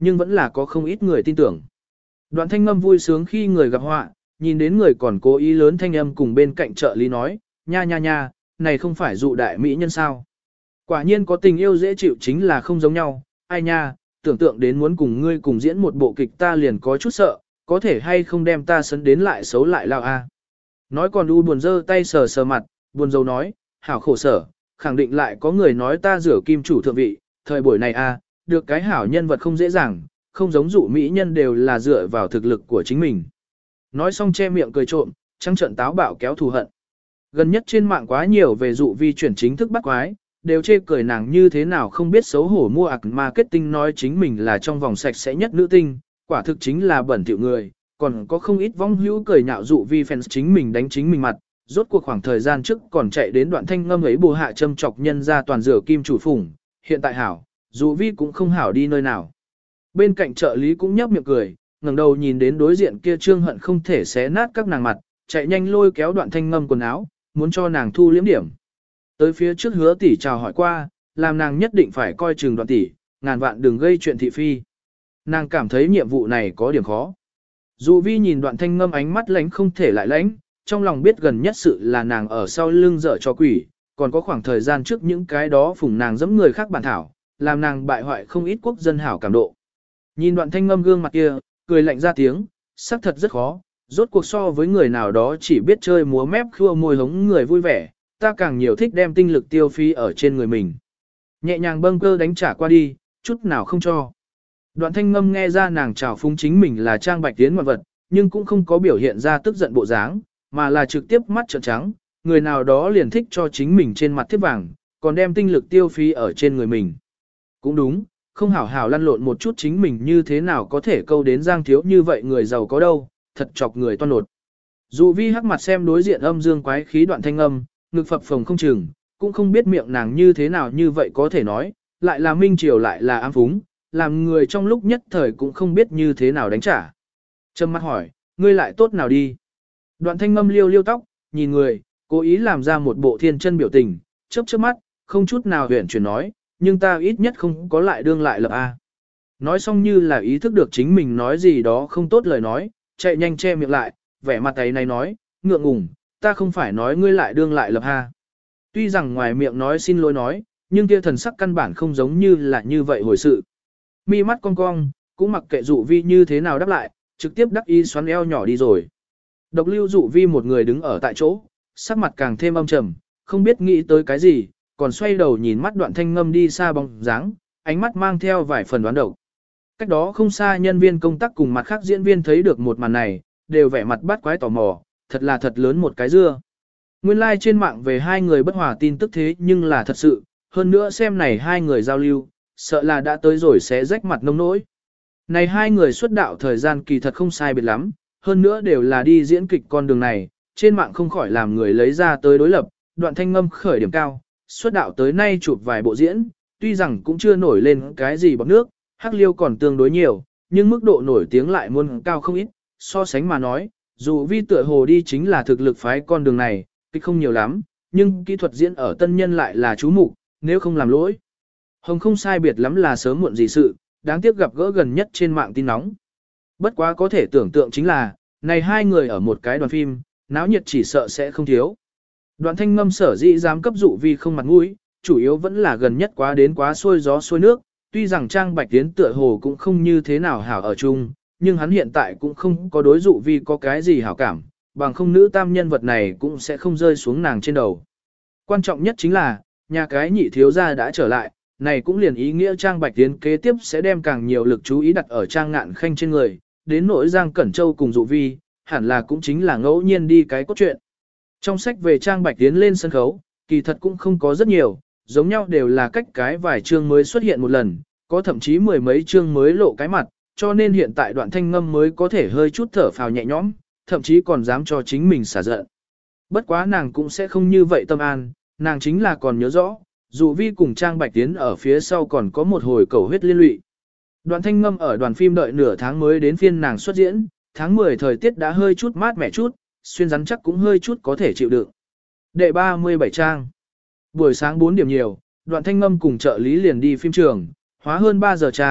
nhưng vẫn là có không ít người tin tưởng. Đoạn thanh ngâm vui sướng khi người gặp họa, nhìn đến người còn cố ý lớn thanh âm cùng bên cạnh trợ lý nói, nha nha nha, này không phải dụ đại mỹ nhân sao. Quả nhiên có tình yêu dễ chịu chính là không giống nhau, ai nha, tưởng tượng đến muốn cùng ngươi cùng diễn một bộ kịch ta liền có chút sợ, có thể hay không đem ta sấn đến lại xấu lại lao a. Nói còn u buồn dơ tay sờ sờ mặt, buồn rầu nói, hảo khổ sở, khẳng định lại có người nói ta rửa kim chủ thượng vị, thời buổi này a, được cái hảo nhân vật không dễ dàng, không giống dụ mỹ nhân đều là dựa vào thực lực của chính mình. Nói xong che miệng cười trộm, trăng trận táo bạo kéo thù hận. Gần nhất trên mạng quá nhiều về dụ vi chuyển chính thức bắt quái, đều chê cười nàng như thế nào không biết xấu hổ mua ạc marketing nói chính mình là trong vòng sạch sẽ nhất nữ tinh, quả thực chính là bẩn thỉu người, còn có không ít vong hữu cười nhạo dụ vi fans chính mình đánh chính mình mặt, rốt cuộc khoảng thời gian trước còn chạy đến đoạn thanh ngâm ấy bù hạ châm chọc nhân ra toàn rửa kim chủ phủng, hiện tại hảo, dụ vi cũng không hảo đi nơi nào. Bên cạnh trợ lý cũng nhấp miệng cười, ngẩng đầu nhìn đến đối diện kia trương hận không thể xé nát các nàng mặt, chạy nhanh lôi kéo đoạn thanh ngâm quần áo, muốn cho nàng thu liếm điểm. Tới phía trước hứa tỷ chào hỏi qua, làm nàng nhất định phải coi chừng đoạn tỷ, ngàn vạn đừng gây chuyện thị phi. Nàng cảm thấy nhiệm vụ này có điểm khó. Dụ vi nhìn đoạn thanh ngâm ánh mắt lánh không thể lại lánh, trong lòng biết gần nhất sự là nàng ở sau lưng dở cho quỷ, còn có khoảng thời gian trước những cái đó phủng nàng giẫm người khác bản thảo, làm nàng bại hoại không ít quốc dân hảo cảm độ. Nhìn đoạn thanh ngâm gương mặt kia, cười lạnh ra tiếng, xác thật rất khó, rốt cuộc so với người nào đó chỉ biết chơi múa mép khua môi hống người vui vẻ, ta càng nhiều thích đem tinh lực tiêu phí ở trên người mình. Nhẹ nhàng bâng cơ đánh trả qua đi, chút nào không cho. Đoạn thanh ngâm nghe ra nàng trào phúng chính mình là trang bạch tiến ngoạn vật, nhưng cũng không có biểu hiện ra tức giận bộ dáng, mà là trực tiếp mắt trợn trắng, người nào đó liền thích cho chính mình trên mặt thiếp vàng, còn đem tinh lực tiêu phí ở trên người mình. Cũng đúng, không hảo hảo lăn lộn một chút chính mình như thế nào có thể câu đến Giang Thiếu như vậy người giàu có đâu, thật chọc người toan nột. Dù vi hắc mặt xem đối diện âm dương quái khí đoạn thanh âm, ngực phập phồng không chừng, cũng không biết miệng nàng như thế nào như vậy có thể nói, lại là minh triều lại là ám phúng, làm người trong lúc nhất thời cũng không biết như thế nào đánh trả. Trầm mắt hỏi, ngươi lại tốt nào đi. Đoạn thanh ngâm liêu liêu tóc, nhìn người, cố ý làm ra một bộ thiên chân biểu tình, chớp chớp mắt, không chút nào huyển chuyển nói, nhưng ta ít nhất không có lại đương lại lập A. Nói xong như là ý thức được chính mình nói gì đó không tốt lời nói, chạy nhanh che miệng lại, vẻ mặt ấy này nói, ngượng ngùng, ta không phải nói ngươi lại đương lại lập ha. Tuy rằng ngoài miệng nói xin lỗi nói, nhưng kia thần sắc căn bản không giống như là như vậy hồi sự. Mi mắt cong cong, cũng mặc kệ dụ vi như thế nào đáp lại, trực tiếp đắc y xoắn eo nhỏ đi rồi. Độc lưu dụ vi một người đứng ở tại chỗ, sắc mặt càng thêm âm trầm, không biết nghĩ tới cái gì, còn xoay đầu nhìn mắt đoạn thanh ngâm đi xa bóng dáng, ánh mắt mang theo vài phần đoán độc. Cách đó không xa nhân viên công tác cùng mặt khác diễn viên thấy được một màn này, đều vẻ mặt bắt quái tò mò, thật là thật lớn một cái dưa. Nguyên lai like trên mạng về hai người bất hòa tin tức thế nhưng là thật sự, hơn nữa xem này hai người giao lưu, sợ là đã tới rồi sẽ rách mặt nông nỗi. Này hai người xuất đạo thời gian kỳ thật không sai biệt lắm, hơn nữa đều là đi diễn kịch con đường này, trên mạng không khỏi làm người lấy ra tới đối lập, đoạn thanh ngâm khởi điểm cao, xuất đạo tới nay chụp vài bộ diễn, tuy rằng cũng chưa nổi lên cái gì bọt nước, hắc liêu còn tương đối nhiều, nhưng mức độ nổi tiếng lại muôn cao không ít, so sánh mà nói, dù vi tựa hồ đi chính là thực lực phái con đường này, kịch không nhiều lắm, nhưng kỹ thuật diễn ở tân nhân lại là chú mục, nếu không làm lỗi. Hồng không sai biệt lắm là sớm muộn gì sự, đáng tiếc gặp gỡ gần nhất trên mạng tin nóng. Bất quá có thể tưởng tượng chính là, này hai người ở một cái đoàn phim, náo nhiệt chỉ sợ sẽ không thiếu. Đoạn thanh ngâm sở dĩ dám cấp dụ vi không mặt mũi, chủ yếu vẫn là gần nhất quá đến quá xuôi gió xuôi nước, tuy rằng Trang Bạch Tiến tựa hồ cũng không như thế nào hảo ở chung, nhưng hắn hiện tại cũng không có đối dụ vi có cái gì hảo cảm, bằng không nữ tam nhân vật này cũng sẽ không rơi xuống nàng trên đầu. Quan trọng nhất chính là, nhà cái nhị thiếu gia đã trở lại, này cũng liền ý nghĩa Trang Bạch Tiến kế tiếp sẽ đem càng nhiều lực chú ý đặt ở Trang Ngạn Khanh trên người, đến nỗi Giang Cẩn Châu cùng dụ vi, hẳn là cũng chính là ngẫu nhiên đi cái cốt truyện. Trong sách về Trang Bạch Tiến lên sân khấu, kỳ thật cũng không có rất nhiều, giống nhau đều là cách cái vài chương mới xuất hiện một lần, có thậm chí mười mấy chương mới lộ cái mặt, cho nên hiện tại đoạn thanh ngâm mới có thể hơi chút thở phào nhẹ nhõm, thậm chí còn dám cho chính mình xả giận. Bất quá nàng cũng sẽ không như vậy tâm an, nàng chính là còn nhớ rõ, dù vi cùng Trang Bạch Tiến ở phía sau còn có một hồi cầu huyết liên lụy. Đoạn thanh ngâm ở đoàn phim đợi nửa tháng mới đến phiên nàng xuất diễn, tháng mười thời tiết đã hơi chút mát mẻ chút, xuyên rắn chắc cũng hơi chút có thể chịu đựng. Đệ ba mươi bảy trang. Buổi sáng bốn điểm nhiều, đoạn thanh ngâm cùng trợ lý liền đi phim trường, hóa hơn ba giờ trang,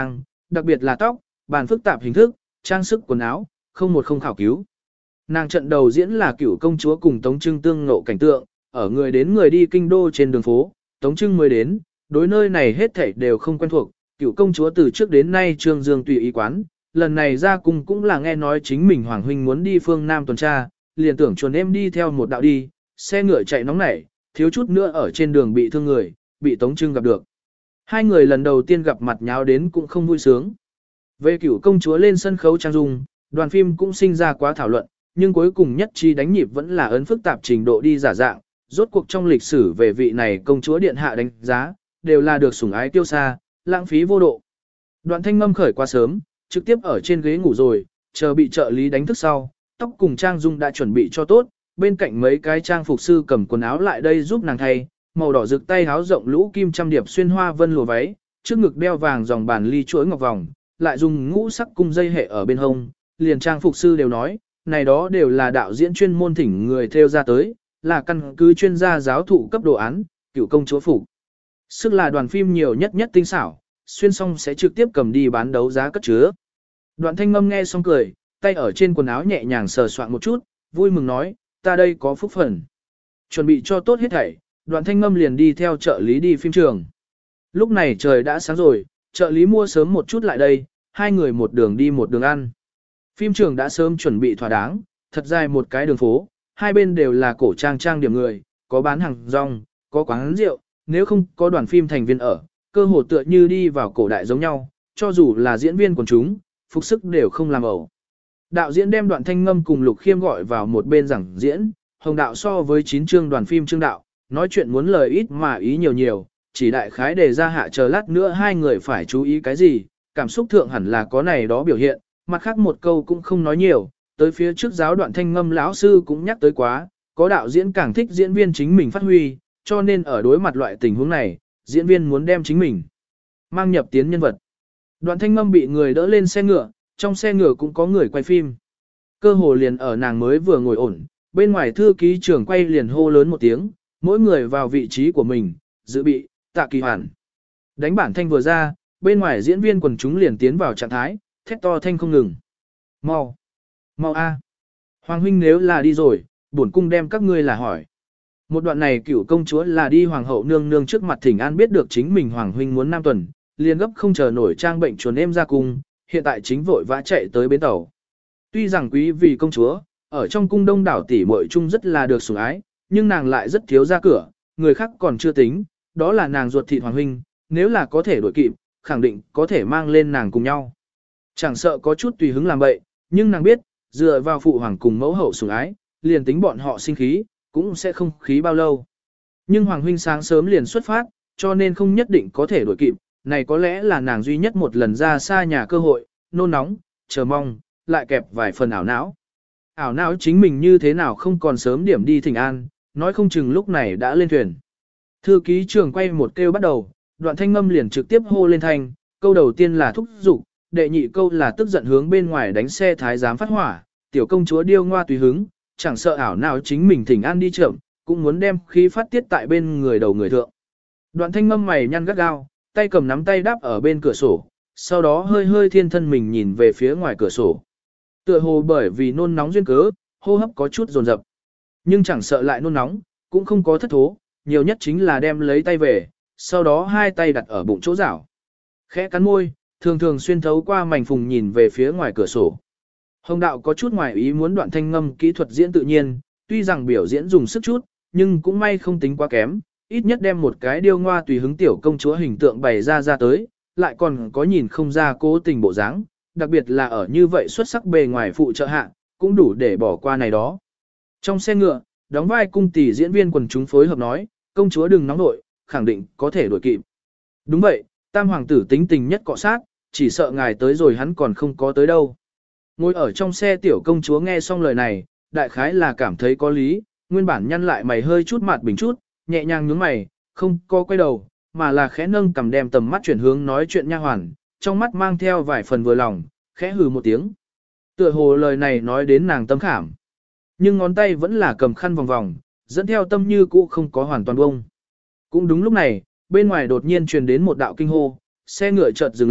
đặc biệt là tóc, bàn phức tạp hình thức, trang sức quần áo, không một không khảo cứu. Nàng trận đầu diễn là cửu công chúa cùng Tống Trưng tương ngộ cảnh tượng, ở người đến người đi kinh đô trên đường phố, Tống Trưng mới đến, đối nơi này hết thảy đều không quen thuộc, cửu công chúa từ trước đến nay trương dương tùy ý quán, lần này ra cung cũng là nghe nói chính mình Hoàng huynh muốn đi phương Nam tuần tra, liền tưởng chuồn em đi theo một đạo đi, xe ngựa chạy nóng nảy, thiếu chút nữa ở trên đường bị thương người, bị Tống Trưng gặp được. Hai người lần đầu tiên gặp mặt nháo đến cũng không vui sướng. Về cửu công chúa lên sân khấu trang dung, đoàn phim cũng sinh ra quá thảo luận, nhưng cuối cùng nhất trí đánh nhịp vẫn là ấn phức tạp trình độ đi giả dạng, rốt cuộc trong lịch sử về vị này công chúa điện hạ đánh giá, đều là được sủng ái tiêu xa, lãng phí vô độ. Đoạn thanh ngâm khởi quá sớm, trực tiếp ở trên ghế ngủ rồi, chờ bị trợ lý đánh thức sau, tóc cùng trang dung đã chuẩn bị cho tốt, bên cạnh mấy cái trang phục sư cầm quần áo lại đây giúp nàng thay, màu đỏ rực tay áo rộng lũ kim trăm điệp xuyên hoa vân lụa váy, trước ngực đeo vàng dòng bàn ly chuỗi ngọc vòng, lại dùng ngũ sắc cung dây hệ ở bên hông, liền trang phục sư đều nói, này đó đều là đạo diễn chuyên môn thỉnh người theo ra tới, là căn cứ chuyên gia giáo thụ cấp đồ án, cửu công chúa phục. Sức là đoàn phim nhiều nhất nhất tinh xảo, xuyên xong sẽ trực tiếp cầm đi bán đấu giá cất chứa. Đoạn thanh ngâm nghe xong cười, tay ở trên quần áo nhẹ nhàng sờ soạn một chút, vui mừng nói, ta đây có phúc phần. Chuẩn bị cho tốt hết thảy, đoạn thanh ngâm liền đi theo trợ lý đi phim trường. Lúc này trời đã sáng rồi, trợ lý mua sớm một chút lại đây, hai người một đường đi một đường ăn. Phim trường đã sớm chuẩn bị thỏa đáng, thật dài một cái đường phố, hai bên đều là cổ trang trang điểm người, có bán hàng rong, có quán rượu, nếu không có đoàn phim thành viên ở, cơ hồ tựa như đi vào cổ đại giống nhau, cho dù là diễn viên quần chúng, phục sức đều không làm ẩu. Đạo diễn đem Đoạn Thanh Ngâm cùng Lục Khiêm gọi vào một bên giảng diễn, Hồng đạo so với chín chương đoàn phim chương đạo, nói chuyện muốn lời ít mà ý nhiều nhiều, chỉ đại khái đề ra hạ chờ lát nữa hai người phải chú ý cái gì, cảm xúc thượng hẳn là có này đó biểu hiện, mặt khác một câu cũng không nói nhiều, tới phía trước giáo Đoạn Thanh Ngâm lão sư cũng nhắc tới quá, có đạo diễn càng thích diễn viên chính mình phát huy, cho nên ở đối mặt loại tình huống này, diễn viên muốn đem chính mình mang nhập tiến nhân vật. Đoạn Thanh Ngâm bị người đỡ lên xe ngựa, trong xe ngựa cũng có người quay phim. Cơ hồ liền ở nàng mới vừa ngồi ổn, bên ngoài thư ký trưởng quay liền hô lớn một tiếng, mỗi người vào vị trí của mình, dự bị, tạ kỳ hoàn. Đánh bản thanh vừa ra, bên ngoài diễn viên quần chúng liền tiến vào trạng thái, thét to thanh không ngừng. Mau! Mau a! Hoàng huynh nếu là đi rồi, bổn cung đem các ngươi là hỏi. Một đoạn này cửu công chúa là đi hoàng hậu nương nương trước mặt thỉnh an biết được chính mình hoàng huynh muốn nam tuần, liền gấp không chờ nổi trang bệnh chuồn em ra cung, hiện tại chính vội vã chạy tới bến tàu. Tuy rằng quý vì công chúa, ở trong cung đông đảo tỷ muội chung rất là được sủng ái, nhưng nàng lại rất thiếu ra cửa, người khác còn chưa tính, đó là nàng ruột thịt hoàng huynh, nếu là có thể đuổi kịp, khẳng định có thể mang lên nàng cùng nhau. Chẳng sợ có chút tùy hứng làm bậy, nhưng nàng biết, dựa vào phụ hoàng cùng mẫu hậu sủng ái, liền tính bọn họ sinh khí, cũng sẽ không khí bao lâu. Nhưng hoàng huynh sáng sớm liền xuất phát, cho nên không nhất định có thể đuổi kịp, này có lẽ là nàng duy nhất một lần ra xa nhà cơ hội, nôn nóng, chờ mong, lại kẹp vài phần ảo não. Ảo não chính mình như thế nào không còn sớm điểm đi thỉnh an, nói không chừng lúc này đã lên thuyền. Thư ký trưởng quay một kêu bắt đầu, Đoạn Thanh Ngâm liền trực tiếp hô lên thanh, câu đầu tiên là thúc giục, đệ nhị câu là tức giận hướng bên ngoài đánh xe thái giám phát hỏa, tiểu công chúa điêu ngoa tùy hứng, chẳng sợ ảo nào chính mình thỉnh an đi chậm, cũng muốn đem khí phát tiết tại bên người đầu người thượng. Đoạn Thanh Ngâm mày nhăn gắt gao, tay cầm nắm tay đáp ở bên cửa sổ, sau đó hơi hơi thiên thân mình nhìn về phía ngoài cửa sổ. Tựa hồ bởi vì nôn nóng duyên cớ, hô hấp có chút dồn dập. Nhưng chẳng sợ lại nôn nóng, cũng không có thất thố, nhiều nhất chính là đem lấy tay về, sau đó hai tay đặt ở bụng chỗ rảo. Khẽ cắn môi, thường thường xuyên thấu qua mảnh phùng nhìn về phía ngoài cửa sổ. Hồng đạo có chút ngoài ý muốn Đoạn Thanh Ngâm kỹ thuật diễn tự nhiên, tuy rằng biểu diễn dùng sức chút, nhưng cũng may không tính quá kém, ít nhất đem một cái điêu ngoa tùy hứng tiểu công chúa hình tượng bày ra ra tới, lại còn có nhìn không ra cố tình bộ dáng, đặc biệt là ở như vậy xuất sắc bề ngoài phụ trợ hạ, cũng đủ để bỏ qua này đó. Trong xe ngựa, đóng vai cung tỷ diễn viên quần chúng phối hợp nói, công chúa đừng nóng nội, khẳng định có thể đuổi kịp. Đúng vậy, tam hoàng tử tính tình nhất cọ sát, chỉ sợ ngài tới rồi hắn còn không có tới đâu. Ngồi ở trong xe tiểu công chúa nghe xong lời này, đại khái là cảm thấy có lý, nguyên bản nhăn lại mày hơi chút mặt bình chút, nhẹ nhàng nhướng mày, không có quay đầu, mà là khẽ nâng cầm đem tầm mắt chuyển hướng nói chuyện nha hoàn, trong mắt mang theo vài phần vừa lòng, khẽ hừ một tiếng. Tựa hồ lời này nói đến nàng tâm khảm, nhưng ngón tay vẫn là cầm khăn vòng vòng, dẫn theo tâm như cũ không có hoàn toàn bông. Cũng đúng lúc này, bên ngoài đột nhiên truyền đến một đạo kinh hô, xe ngựa chợt dừng lại,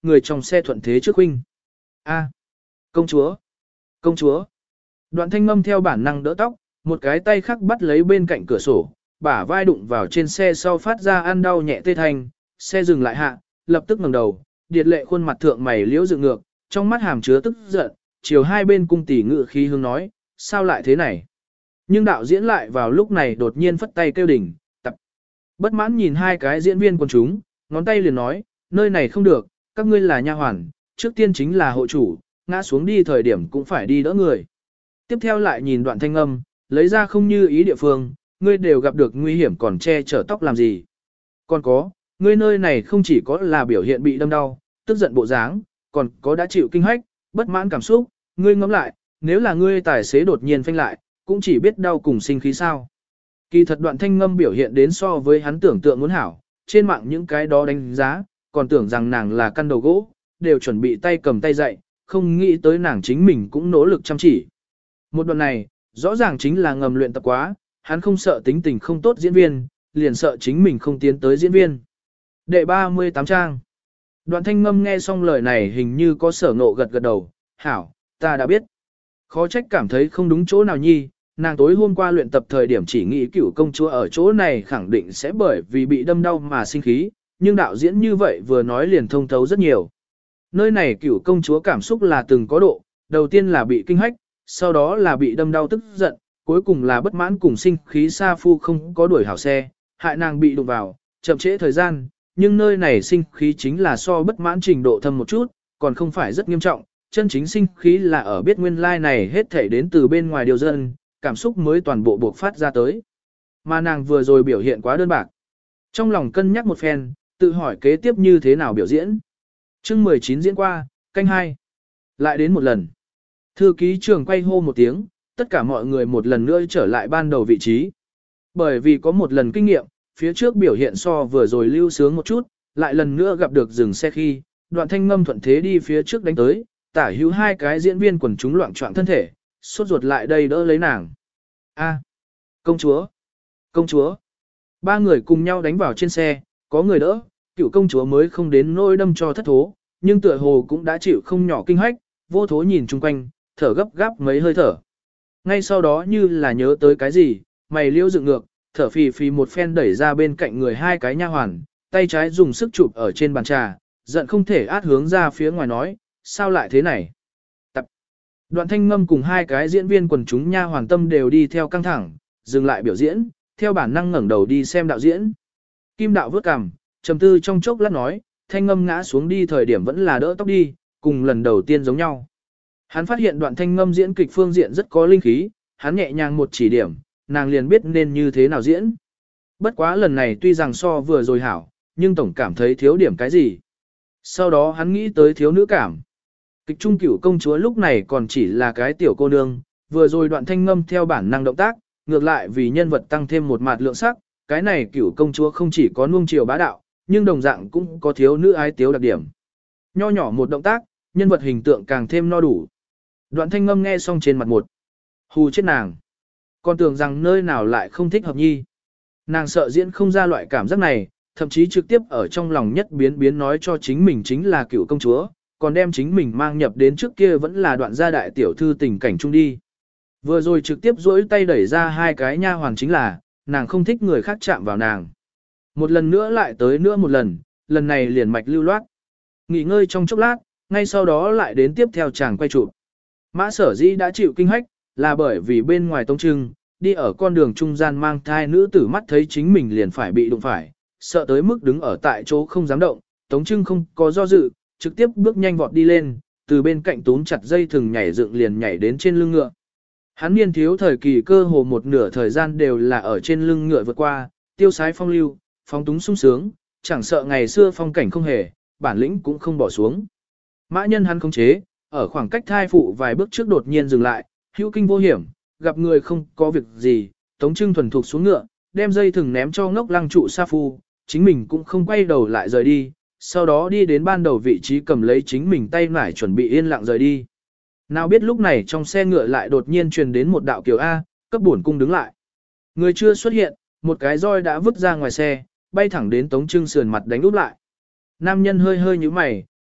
người trong xe thuận thế trước huynh. A, công chúa, công chúa. Đoạn thanh ngâm theo bản năng đỡ tóc, một cái tay khác bắt lấy bên cạnh cửa sổ, bả vai đụng vào trên xe sau phát ra ăn đau nhẹ tê thanh, xe dừng lại hạ, lập tức ngẩng đầu, điệt lệ khuôn mặt thượng mày liễu dựng ngược, trong mắt hàm chứa tức giận, chiều hai bên cung tỷ ngự khí hướng nói, sao lại thế này? Nhưng đạo diễn lại vào lúc này đột nhiên phất tay kêu đỉnh, tập. Bất mãn nhìn hai cái diễn viên quần chúng, ngón tay liền nói, nơi này không được, các ngươi là nha hoàn, trước tiên chính là hộ chủ, ngã xuống đi thời điểm cũng phải đi đỡ người. Tiếp theo lại nhìn đoạn thanh âm, lấy ra không như ý địa phương, ngươi đều gặp được nguy hiểm còn che chở tóc làm gì. Còn có, ngươi nơi này không chỉ có là biểu hiện bị đâm đau, tức giận bộ dáng, còn có đã chịu kinh hách, bất mãn cảm xúc, ngươi ngẫm lại, nếu là ngươi tài xế đột nhiên phanh lại, cũng chỉ biết đau cùng sinh khí sao. Kỳ thật đoạn thanh ngâm biểu hiện đến so với hắn tưởng tượng muốn hảo, trên mạng những cái đó đánh giá, còn tưởng rằng nàng là căn đầu gỗ, đều chuẩn bị tay cầm tay dạy, không nghĩ tới nàng chính mình cũng nỗ lực chăm chỉ. Một đoạn này, rõ ràng chính là ngầm luyện tập quá, hắn không sợ tính tình không tốt diễn viên, liền sợ chính mình không tiến tới diễn viên. Đệ ba mươi tám trang. Đoạn thanh ngâm nghe xong lời này hình như có sở ngộ gật gật đầu, hảo, ta đã biết. Khó trách cảm thấy không đúng chỗ nào nhi, nàng tối hôm qua luyện tập thời điểm chỉ nghĩ cửu công chúa ở chỗ này khẳng định sẽ bởi vì bị đâm đau mà sinh khí, nhưng đạo diễn như vậy vừa nói liền thông thấu rất nhiều. Nơi này cửu công chúa cảm xúc là từng có độ, đầu tiên là bị kinh hách, sau đó là bị đâm đau tức giận, cuối cùng là bất mãn cùng sinh khí sa phu không có đuổi hảo xe, hại nàng bị đụng vào, chậm trễ thời gian, nhưng nơi này sinh khí chính là so bất mãn trình độ thâm một chút, còn không phải rất nghiêm trọng, chân chính sinh khí là ở biết nguyên lai này hết thể đến từ bên ngoài điều dân, cảm xúc mới toàn bộ buộc phát ra tới. Mà nàng vừa rồi biểu hiện quá đơn bạc. Trong lòng cân nhắc một phen, tự hỏi kế tiếp như thế nào biểu diễn. chương mười chín diễn qua, canh hai. Lại đến một lần. Thư ký trường quay hô một tiếng, tất cả mọi người một lần nữa trở lại ban đầu vị trí. Bởi vì có một lần kinh nghiệm, phía trước biểu hiện so vừa rồi lưu sướng một chút, lại lần nữa gặp được dừng xe khi, đoạn thanh ngâm thuận thế đi phía trước đánh tới, tả hữu hai cái diễn viên quần chúng loạn trọng thân thể, sốt ruột lại đây đỡ lấy nàng. A, công chúa, công chúa. Ba người cùng nhau đánh vào trên xe, có người đỡ, cựu công chúa mới không đến nỗi đâm cho thất thố, nhưng tựa hồ cũng đã chịu không nhỏ kinh hách, vô thố nhìn chung quanh, thở gấp gáp mấy hơi thở. Ngay sau đó như là nhớ tới cái gì, mày liêu dựng ngược, thở phì phì một phen đẩy ra bên cạnh người hai cái nha hoàn, tay trái dùng sức chụp ở trên bàn trà, giận không thể át hướng ra phía ngoài nói, sao lại thế này? Tập. Đoạn thanh ngâm cùng hai cái diễn viên quần chúng nha hoàn tâm đều đi theo căng thẳng, dừng lại biểu diễn, theo bản năng ngẩng đầu đi xem đạo diễn. Kim đạo vớt cằm, trầm tư trong chốc lát nói, thanh ngâm ngã xuống đi thời điểm vẫn là đỡ tóc đi, cùng lần đầu tiên giống nhau. Hắn phát hiện đoạn thanh ngâm diễn kịch phương diện rất có linh khí, hắn nhẹ nhàng một chỉ điểm, nàng liền biết nên như thế nào diễn. Bất quá lần này tuy rằng so vừa rồi hảo, nhưng tổng cảm thấy thiếu điểm cái gì. Sau đó hắn nghĩ tới thiếu nữ cảm. Kịch trung cửu công chúa lúc này còn chỉ là cái tiểu cô nương, vừa rồi đoạn thanh ngâm theo bản năng động tác, ngược lại vì nhân vật tăng thêm một mặt lượng sắc, cái này cửu công chúa không chỉ có nuông chiều bá đạo, nhưng đồng dạng cũng có thiếu nữ ái tiếu đặc điểm. Nho nhỏ một động tác, nhân vật hình tượng càng thêm no đủ. Đoạn thanh ngâm nghe xong trên mặt một. Hù chết nàng. Còn tưởng rằng nơi nào lại không thích hợp nhi. Nàng sợ diễn không ra loại cảm giác này, thậm chí trực tiếp ở trong lòng nhất biến biến nói cho chính mình chính là cựu công chúa, còn đem chính mình mang nhập đến trước kia vẫn là đoạn gia đại tiểu thư tình cảnh chung đi. Vừa rồi trực tiếp duỗi tay đẩy ra hai cái nha hoàn chính là, nàng không thích người khác chạm vào nàng. Một lần nữa lại tới nữa một lần, lần này liền mạch lưu loát. Nghỉ ngơi trong chốc lát, ngay sau đó lại đến tiếp theo chàng quay chụp. Mã Sở Dĩ đã chịu kinh hách, là bởi vì bên ngoài Tống Trưng, đi ở con đường trung gian mang thai nữ tử mắt thấy chính mình liền phải bị đụng phải, sợ tới mức đứng ở tại chỗ không dám động, Tống Trưng không có do dự, trực tiếp bước nhanh vọt đi lên, từ bên cạnh túm chặt dây thừng nhảy dựng liền nhảy đến trên lưng ngựa. Hắn niên thiếu thời kỳ cơ hồ một nửa thời gian đều là ở trên lưng ngựa vượt qua, tiêu sái phong lưu, phóng túng sung sướng, chẳng sợ ngày xưa phong cảnh không hề, bản lĩnh cũng không bỏ xuống. Mã nhân hắn khống chế, ở khoảng cách thai phụ vài bước trước đột nhiên dừng lại, hữu kinh vô hiểm, gặp người không có việc gì, Tống Trưng thuần thục xuống ngựa, đem dây thừng ném cho ngốc lăng trụ sa phu, chính mình cũng không quay đầu lại rời đi, sau đó đi đến ban đầu vị trí cầm lấy chính mình tay nải chuẩn bị yên lặng rời đi. Nào biết lúc này trong xe ngựa lại đột nhiên truyền đến một đạo kiều A, cấp bổn cung đứng lại. Người chưa xuất hiện, một cái roi đã vứt ra ngoài xe, bay thẳng đến Tống Trưng sườn mặt đánh úp lại. Nam nhân hơi hơi nhíu mày,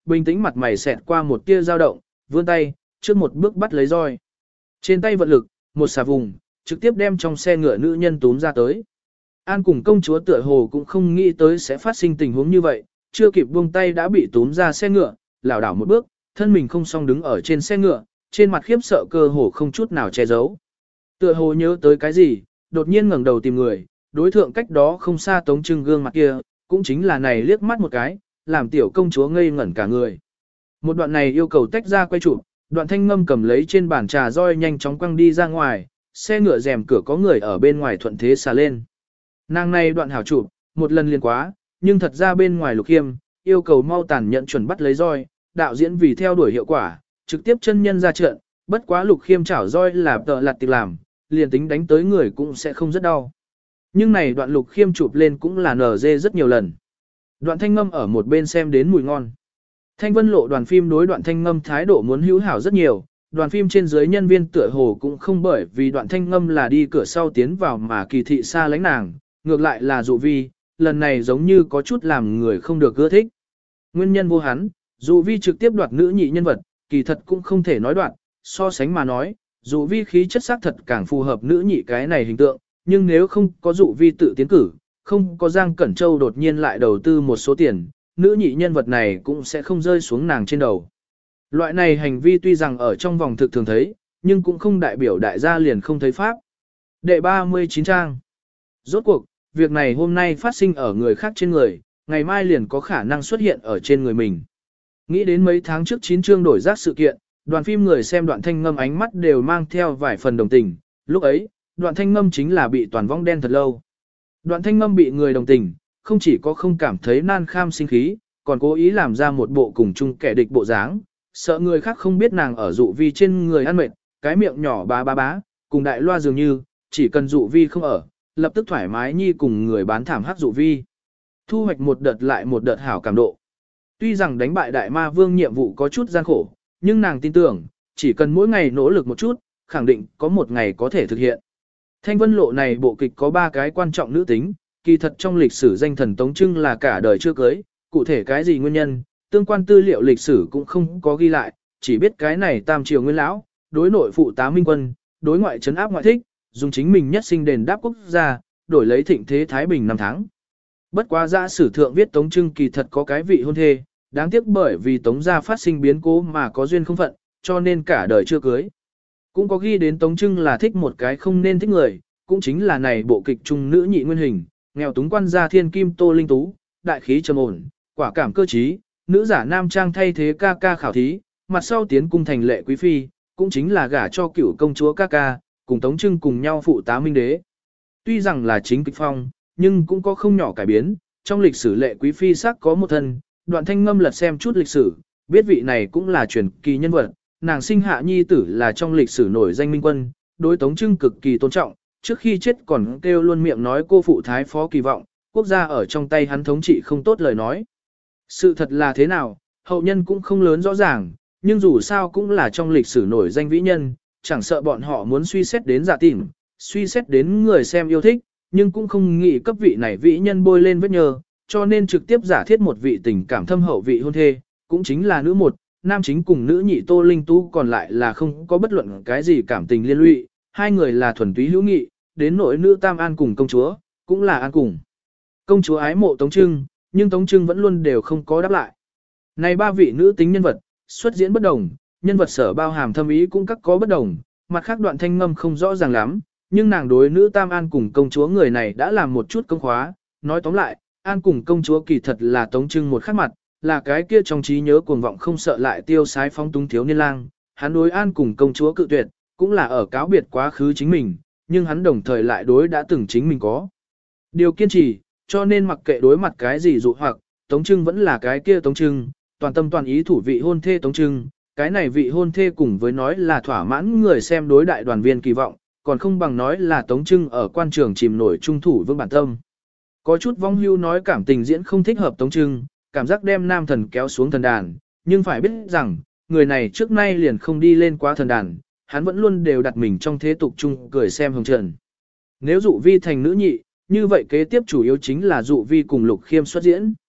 bình tĩnh mặt mày xẹt qua một tia dao động, vươn tay, trước một bước bắt lấy roi. Trên tay vận lực, một xà vùng, trực tiếp đem trong xe ngựa nữ nhân túm ra tới. An cùng công chúa tựa hồ cũng không nghĩ tới sẽ phát sinh tình huống như vậy, chưa kịp buông tay đã bị túm ra xe ngựa, lảo đảo một bước, thân mình không song đứng ở trên xe ngựa, trên mặt khiếp sợ cơ hồ không chút nào che giấu. Tựa hồ nhớ tới cái gì, đột nhiên ngẩng đầu tìm người, đối thượng cách đó không xa Tống Trưng gương mặt kia, cũng chính là này liếc mắt một cái, làm tiểu công chúa ngây ngẩn cả người. Một đoạn này yêu cầu tách ra quay chụp, Đoạn Thanh Ngâm cầm lấy trên bàn trà roi nhanh chóng quăng đi ra ngoài, xe ngựa rèm cửa có người ở bên ngoài thuận thế xà lên. Nàng này đoạn hảo chụp, một lần liền quá, nhưng thật ra bên ngoài Lục Khiêm, yêu cầu mau tàn nhận chuẩn bắt lấy roi, đạo diễn vì theo đuổi hiệu quả, trực tiếp chân nhân ra trận, bất quá Lục Khiêm chảo roi là tợ lạt tiệc làm, liền tính đánh tới người cũng sẽ không rất đau. Nhưng này đoạn Lục Khiêm chụp lên cũng là nở dê rất nhiều lần. Đoạn Thanh Ngâm ở một bên xem đến mùi ngon. Thanh Vân Lộ đoàn phim đối Đoạn Thanh Ngâm thái độ muốn hữu hảo rất nhiều, đoàn phim trên dưới nhân viên tựa hồ cũng không bởi vì Đoạn Thanh Ngâm là đi cửa sau tiến vào mà kỳ thị xa lánh nàng, ngược lại là Dụ Vi, lần này giống như có chút làm người không được ưa thích. Nguyên nhân vô hắn, Dụ Vi trực tiếp đoạt nữ nhị nhân vật, kỳ thật cũng không thể nói đoạt, so sánh mà nói, Dụ Vi khí chất sắc thật càng phù hợp nữ nhị cái này hình tượng, nhưng nếu không có Dụ Vi tự tiến cử, không có Giang Cẩn Châu đột nhiên lại đầu tư một số tiền, nữ nhị nhân vật này cũng sẽ không rơi xuống nàng trên đầu. Loại này hành vi tuy rằng ở trong vòng thực thường thấy, nhưng cũng không đại biểu đại gia liền không thấy pháp. Đệ ba mươi chín trang. Rốt cuộc, việc này hôm nay phát sinh ở người khác trên người, ngày mai liền có khả năng xuất hiện ở trên người mình. Nghĩ đến mấy tháng trước chín chương đổi rác sự kiện, đoàn phim người xem Đoạn Thanh Ngâm ánh mắt đều mang theo vài phần đồng tình, lúc ấy, Đoạn Thanh Ngâm chính là bị toàn vong đen thật lâu. Đoạn Thanh Ngâm bị người đồng tình, không chỉ có không cảm thấy nan kham sinh khí, còn cố ý làm ra một bộ cùng chung kẻ địch bộ dáng, sợ người khác không biết nàng ở Dụ Vi trên người ăn mệt, cái miệng nhỏ bá bá bá, cùng đại loa dường như, chỉ cần Dụ Vi không ở, lập tức thoải mái nhi cùng người bán thảm hát Dụ Vi. Thu hoạch một đợt lại một đợt hảo cảm độ. Tuy rằng đánh bại đại ma vương nhiệm vụ có chút gian khổ, nhưng nàng tin tưởng, chỉ cần mỗi ngày nỗ lực một chút, khẳng định có một ngày có thể thực hiện. Thanh Vân Lộ này bộ kịch có ba cái quan trọng nữ tính, kỳ thật trong lịch sử danh thần Tống Trưng là cả đời chưa cưới, cụ thể cái gì nguyên nhân, tương quan tư liệu lịch sử cũng không có ghi lại, chỉ biết cái này tam triều nguyên lão, đối nội phụ tá minh quân, đối ngoại trấn áp ngoại thích, dùng chính mình nhất sinh đền đáp quốc gia, đổi lấy thịnh thế Thái Bình năm tháng. Bất quá ra sử thượng viết Tống Trưng kỳ thật có cái vị hôn thê, đáng tiếc bởi vì Tống gia phát sinh biến cố mà có duyên không phận, cho nên cả đời chưa cưới. Cũng có ghi đến Tống Trưng là thích một cái không nên thích người, cũng chính là này bộ kịch trung nữ nhị nguyên hình, nghèo túng quan gia thiên kim Tô Linh Tú, đại khí trầm ổn, quả cảm cơ trí, nữ giả nam trang thay thế ca ca khảo thí, mặt sau tiến cung thành lệ quý phi, cũng chính là gả cho cựu công chúa ca ca, cùng Tống Trưng cùng nhau phụ tá minh đế. Tuy rằng là chính kịch phong, nhưng cũng có không nhỏ cải biến, trong lịch sử lệ quý phi sắc có một thân, Đoạn Thanh Ngâm lật xem chút lịch sử, biết vị này cũng là truyền kỳ nhân vật, nàng sinh hạ nhi tử là trong lịch sử nổi danh minh quân, đối Tống Trưng cực kỳ tôn trọng, trước khi chết còn kêu luôn miệng nói cô phụ thái phó kỳ vọng, quốc gia ở trong tay hắn thống trị không tốt lời nói. Sự thật là thế nào, hậu nhân cũng không lớn rõ ràng, nhưng dù sao cũng là trong lịch sử nổi danh vĩ nhân, chẳng sợ bọn họ muốn suy xét đến giả tìm, suy xét đến người xem yêu thích, nhưng cũng không nghĩ cấp vị này vĩ nhân bôi lên vết nhơ, cho nên trực tiếp giả thiết một vị tình cảm thâm hậu vị hôn thê, cũng chính là nữ một, nam chính cùng nữ nhị Tô Linh Tú còn lại là không có bất luận cái gì cảm tình liên lụy, hai người là thuần túy hữu nghị, đến nỗi nữ Tam An cùng công chúa, cũng là An cùng. Công chúa ái mộ Tống Trưng, nhưng Tống Trưng vẫn luôn đều không có đáp lại. Này ba vị nữ tính nhân vật, xuất diễn bất đồng, nhân vật sở bao hàm thâm ý cũng các có bất đồng, mặt khác Đoạn Thanh Ngâm không rõ ràng lắm, nhưng nàng đối nữ Tam An cùng công chúa người này đã làm một chút công khóa, nói tóm lại, An cùng công chúa kỳ thật là Tống Trưng một khác mặt, là cái kia trong trí nhớ cuồng vọng không sợ lại tiêu sái phóng túng thiếu niên lang, hắn đối An cùng công chúa cự tuyệt, cũng là ở cáo biệt quá khứ chính mình, nhưng hắn đồng thời lại đối đã từng chính mình có điều kiên trì, cho nên mặc kệ đối mặt cái gì dụ hoặc, Tống Trưng vẫn là cái kia Tống Trưng, toàn tâm toàn ý thủ vị hôn thê Tống Trưng, cái này vị hôn thê cùng với nói là thỏa mãn người xem đối đại đoàn viên kỳ vọng, còn không bằng nói là Tống Trưng ở quan trường chìm nổi trung thủ vương bản tâm. Có chút vong hưu nói cảm tình diễn không thích hợp Tống Trưng, cảm giác đem nam thần kéo xuống thần đàn, nhưng phải biết rằng, người này trước nay liền không đi lên quá thần đàn, hắn vẫn luôn đều đặt mình trong thế tục chung cười xem hồng trần. Nếu Dụ Vi thành nữ nhị, như vậy kế tiếp chủ yếu chính là Dụ Vi cùng Lục Khiêm xuất diễn.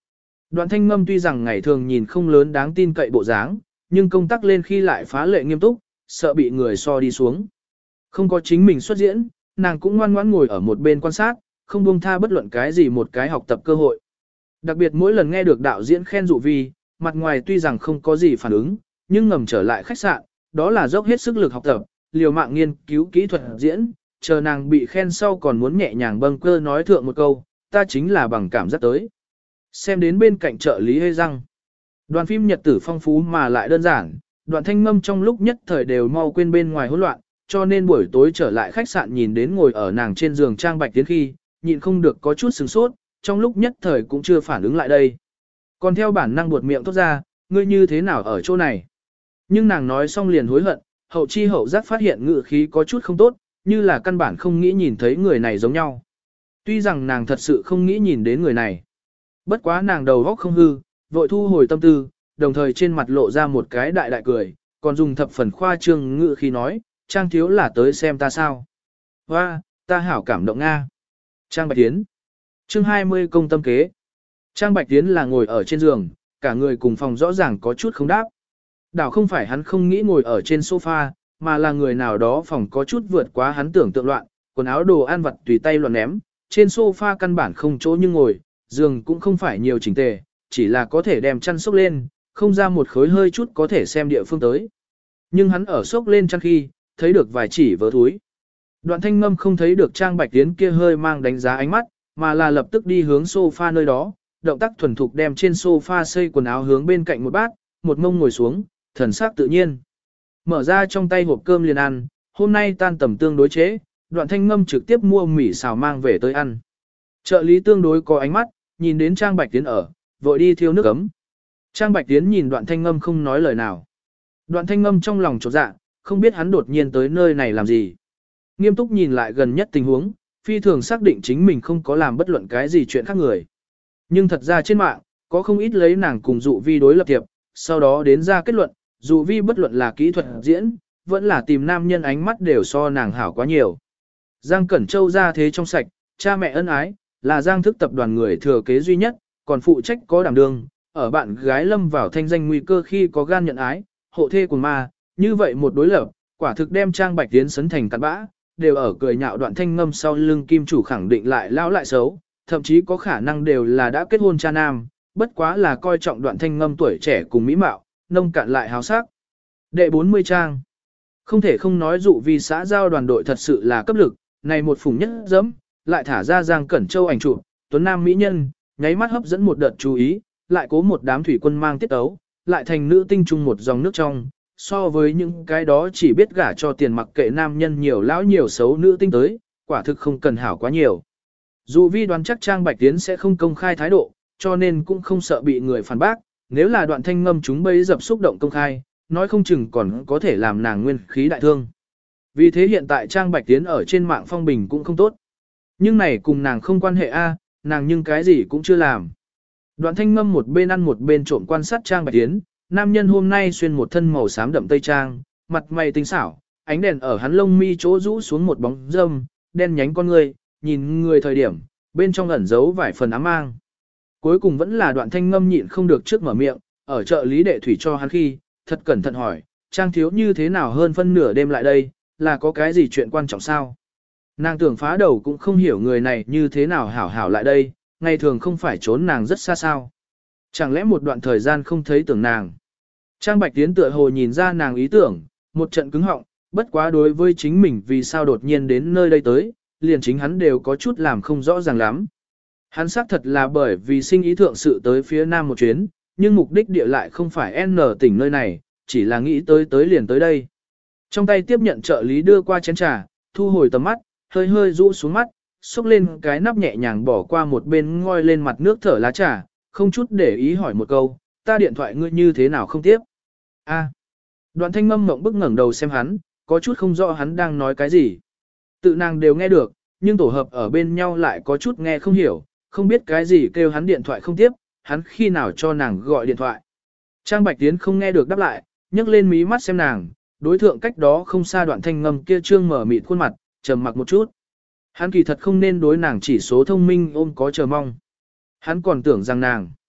Đoạn Thanh Ngâm tuy rằng ngày thường nhìn không lớn đáng tin cậy bộ dáng, nhưng công tác lên khi lại phá lệ nghiêm túc, sợ bị người so đi xuống. Không có chính mình xuất diễn, nàng cũng ngoan ngoãn ngồi ở một bên quan sát, không buông tha bất luận cái gì một cái học tập cơ hội. Đặc biệt mỗi lần nghe được đạo diễn khen Dụ Vi, mặt ngoài tuy rằng không có gì phản ứng, nhưng ngầm trở lại khách sạn, đó là dốc hết sức lực học tập, liều mạng nghiên cứu kỹ thuật diễn, chờ nàng bị khen sau còn muốn nhẹ nhàng bâng cơ nói thượng một câu, ta chính là bằng cảm giác tới. Xem đến bên cạnh trợ lý hơi răng. Đoàn phim nhật tử phong phú mà lại đơn giản, Đoạn Thanh Ngâm trong lúc nhất thời đều mau quên bên ngoài hỗn loạn, cho nên buổi tối trở lại khách sạn nhìn đến ngồi ở nàng trên giường Trang Bạch Tiến khi, nhịn không được có chút sửng sốt, trong lúc nhất thời cũng chưa phản ứng lại đây. Còn theo bản năng buột miệng thốt ra, ngươi như thế nào ở chỗ này? Nhưng nàng nói xong liền hối hận, hậu chi hậu giác phát hiện ngự khí có chút không tốt, như là căn bản không nghĩ nhìn thấy người này giống nhau. Tuy rằng nàng thật sự không nghĩ nhìn đến người này. Bất quá nàng đầu óc không hư, vội thu hồi tâm tư, đồng thời trên mặt lộ ra một cái đại đại cười, còn dùng thập phần khoa trương ngự khí nói, Trang thiếu là tới xem ta sao. Hoa, ta hảo cảm động Nga. Trang Bạch Tiến. Chương hai mươi công tâm kế. Trang Bạch Tiến là ngồi ở trên giường, cả người cùng phòng rõ ràng có chút không đáp. Đảo không phải hắn không nghĩ ngồi ở trên sofa, mà là người nào đó phòng có chút vượt quá hắn tưởng tượng loạn, quần áo đồ ăn vặt tùy tay loạn ném, trên sofa căn bản không chỗ nhưng ngồi, giường cũng không phải nhiều chỉnh tề, chỉ là có thể đem chăn xốc lên, không ra một khối hơi chút có thể xem địa phương tới. Nhưng hắn ở xốc lên chăn khi, thấy được vài chỉ vớ thúi. Đoạn Thanh Ngâm không thấy được Trang Bạch Tiến kia hơi mang đánh giá ánh mắt, mà là lập tức đi hướng sofa nơi đó, động tác thuần thục đem trên sofa xây quần áo hướng bên cạnh một bát, một mông ngồi xuống, thần sắc tự nhiên. Mở ra trong tay hộp cơm liền ăn, hôm nay tan tầm tương đối chế, Đoạn Thanh Ngâm trực tiếp mua mì xào mang về tới ăn. Trợ lý tương đối có ánh mắt, nhìn đến Trang Bạch Tiến ở, vội đi thiêu nước ấm. Trang Bạch Tiến nhìn Đoạn Thanh Ngâm không nói lời nào. Đoạn Thanh Ngâm trong lòng chột dạ, không biết hắn đột nhiên tới nơi này làm gì. Nghiêm túc nhìn lại gần nhất tình huống, phi thường xác định chính mình không có làm bất luận cái gì chuyện khác người. Nhưng thật ra trên mạng, có không ít lấy nàng cùng Dụ Vi đối lập thiệp, sau đó đến ra kết luận, Dụ Vi bất luận là kỹ thuật diễn, vẫn là tìm nam nhân ánh mắt đều so nàng hảo quá nhiều. Giang Cẩn Châu ra thế trong sạch, cha mẹ ân ái, là Giang thức tập đoàn người thừa kế duy nhất, còn phụ trách có đảm đương, ở bạn gái lâm vào thanh danh nguy cơ khi có gan nhận ái, hộ thê cùng ma, như vậy một đối lập, quả thực đem Trang Bạch Tiến sấn thành cặn bã, đều ở cười nhạo Đoạn Thanh Ngâm sau lưng kim chủ khẳng định lại lão lại xấu, thậm chí có khả năng đều là đã kết hôn cha nam, bất quá là coi trọng Đoạn Thanh Ngâm tuổi trẻ cùng mỹ mạo, nông cạn lại háo sắc. Đệ bốn mươi trang. Không thể không nói Dụ Vi xã giao đoàn đội thật sự là cấp lực, này một phùng nhất dẫm, lại thả ra Giang Cẩn Châu ảnh chụp, tuấn nam mỹ nhân, nháy mắt hấp dẫn một đợt chú ý, lại cố một đám thủy quân mang tiết ấu, lại thành nữ tinh trung một dòng nước trong, so với những cái đó chỉ biết gả cho tiền mặc kệ nam nhân nhiều lão nhiều xấu nữ tinh tới, quả thực không cần hảo quá nhiều. Dụ Vi đoán chắc Trang Bạch Tiến sẽ không công khai thái độ, cho nên cũng không sợ bị người phản bác, nếu là Đoạn Thanh Ngâm chúng bấy dập xúc động công khai, nói không chừng còn có thể làm nàng nguyên khí đại thương. Vì thế hiện tại Trang Bạch Tiến ở trên mạng phong bình cũng không tốt. Nhưng này cùng nàng không quan hệ a, nàng nhưng cái gì cũng chưa làm. Đoạn Thanh Ngâm một bên ăn một bên trộm quan sát Trang Bạch Tiến, nam nhân hôm nay xuyên một thân màu xám đậm tây trang, mặt mày tinh xảo, ánh đèn ở hắn lông mi chỗ rũ xuống một bóng râm, đen nhánh con người, nhìn người thời điểm, bên trong ẩn giấu vài phần ám mang. Cuối cùng vẫn là Đoạn Thanh Ngâm nhịn không được trước mở miệng, ở chợ Lý Đệ Thủy cho hắn khi, thật cẩn thận hỏi, Trang thiếu như thế nào hơn phân nửa đêm lại đây, là có cái gì chuyện quan trọng sao? Nàng tưởng phá đầu cũng không hiểu người này như thế nào hảo hảo lại đây, ngày thường không phải trốn nàng rất xa sao. Chẳng lẽ một đoạn thời gian không thấy tưởng nàng. Trang Bạch Tiến tựa hồ nhìn ra nàng ý tưởng, một trận cứng họng, bất quá đối với chính mình vì sao đột nhiên đến nơi đây tới, liền chính hắn đều có chút làm không rõ ràng lắm. Hắn xác thật là bởi vì sinh ý thượng sự tới phía nam một chuyến, nhưng mục đích địa lại không phải N tỉnh nơi này, chỉ là nghĩ tới tới liền tới đây. Trong tay tiếp nhận trợ lý đưa qua chén trà, thu hồi tầm mắt, hơi hơi rũ xuống mắt, xúc lên cái nắp nhẹ nhàng bỏ qua một bên ngoi lên mặt nước thở lá trà, không chút để ý hỏi một câu, ta điện thoại ngươi như thế nào không tiếp? A. Đoạn Thanh Ngâm mộng bức ngẩng đầu xem hắn, có chút không rõ hắn đang nói cái gì. Tự nàng đều nghe được, nhưng tổ hợp ở bên nhau lại có chút nghe không hiểu, không biết cái gì kêu hắn điện thoại không tiếp, hắn khi nào cho nàng gọi điện thoại. Trang Bạch Tiến không nghe được đáp lại, nhấc lên mí mắt xem nàng, đối thượng cách đó không xa Đoạn Thanh Ngâm kia trương mở mịt khuôn mặt, trầm mặc một chút. Hắn kỳ thật không nên đối nàng chỉ số thông minh ôm có chờ mong. Hắn còn tưởng rằng nàng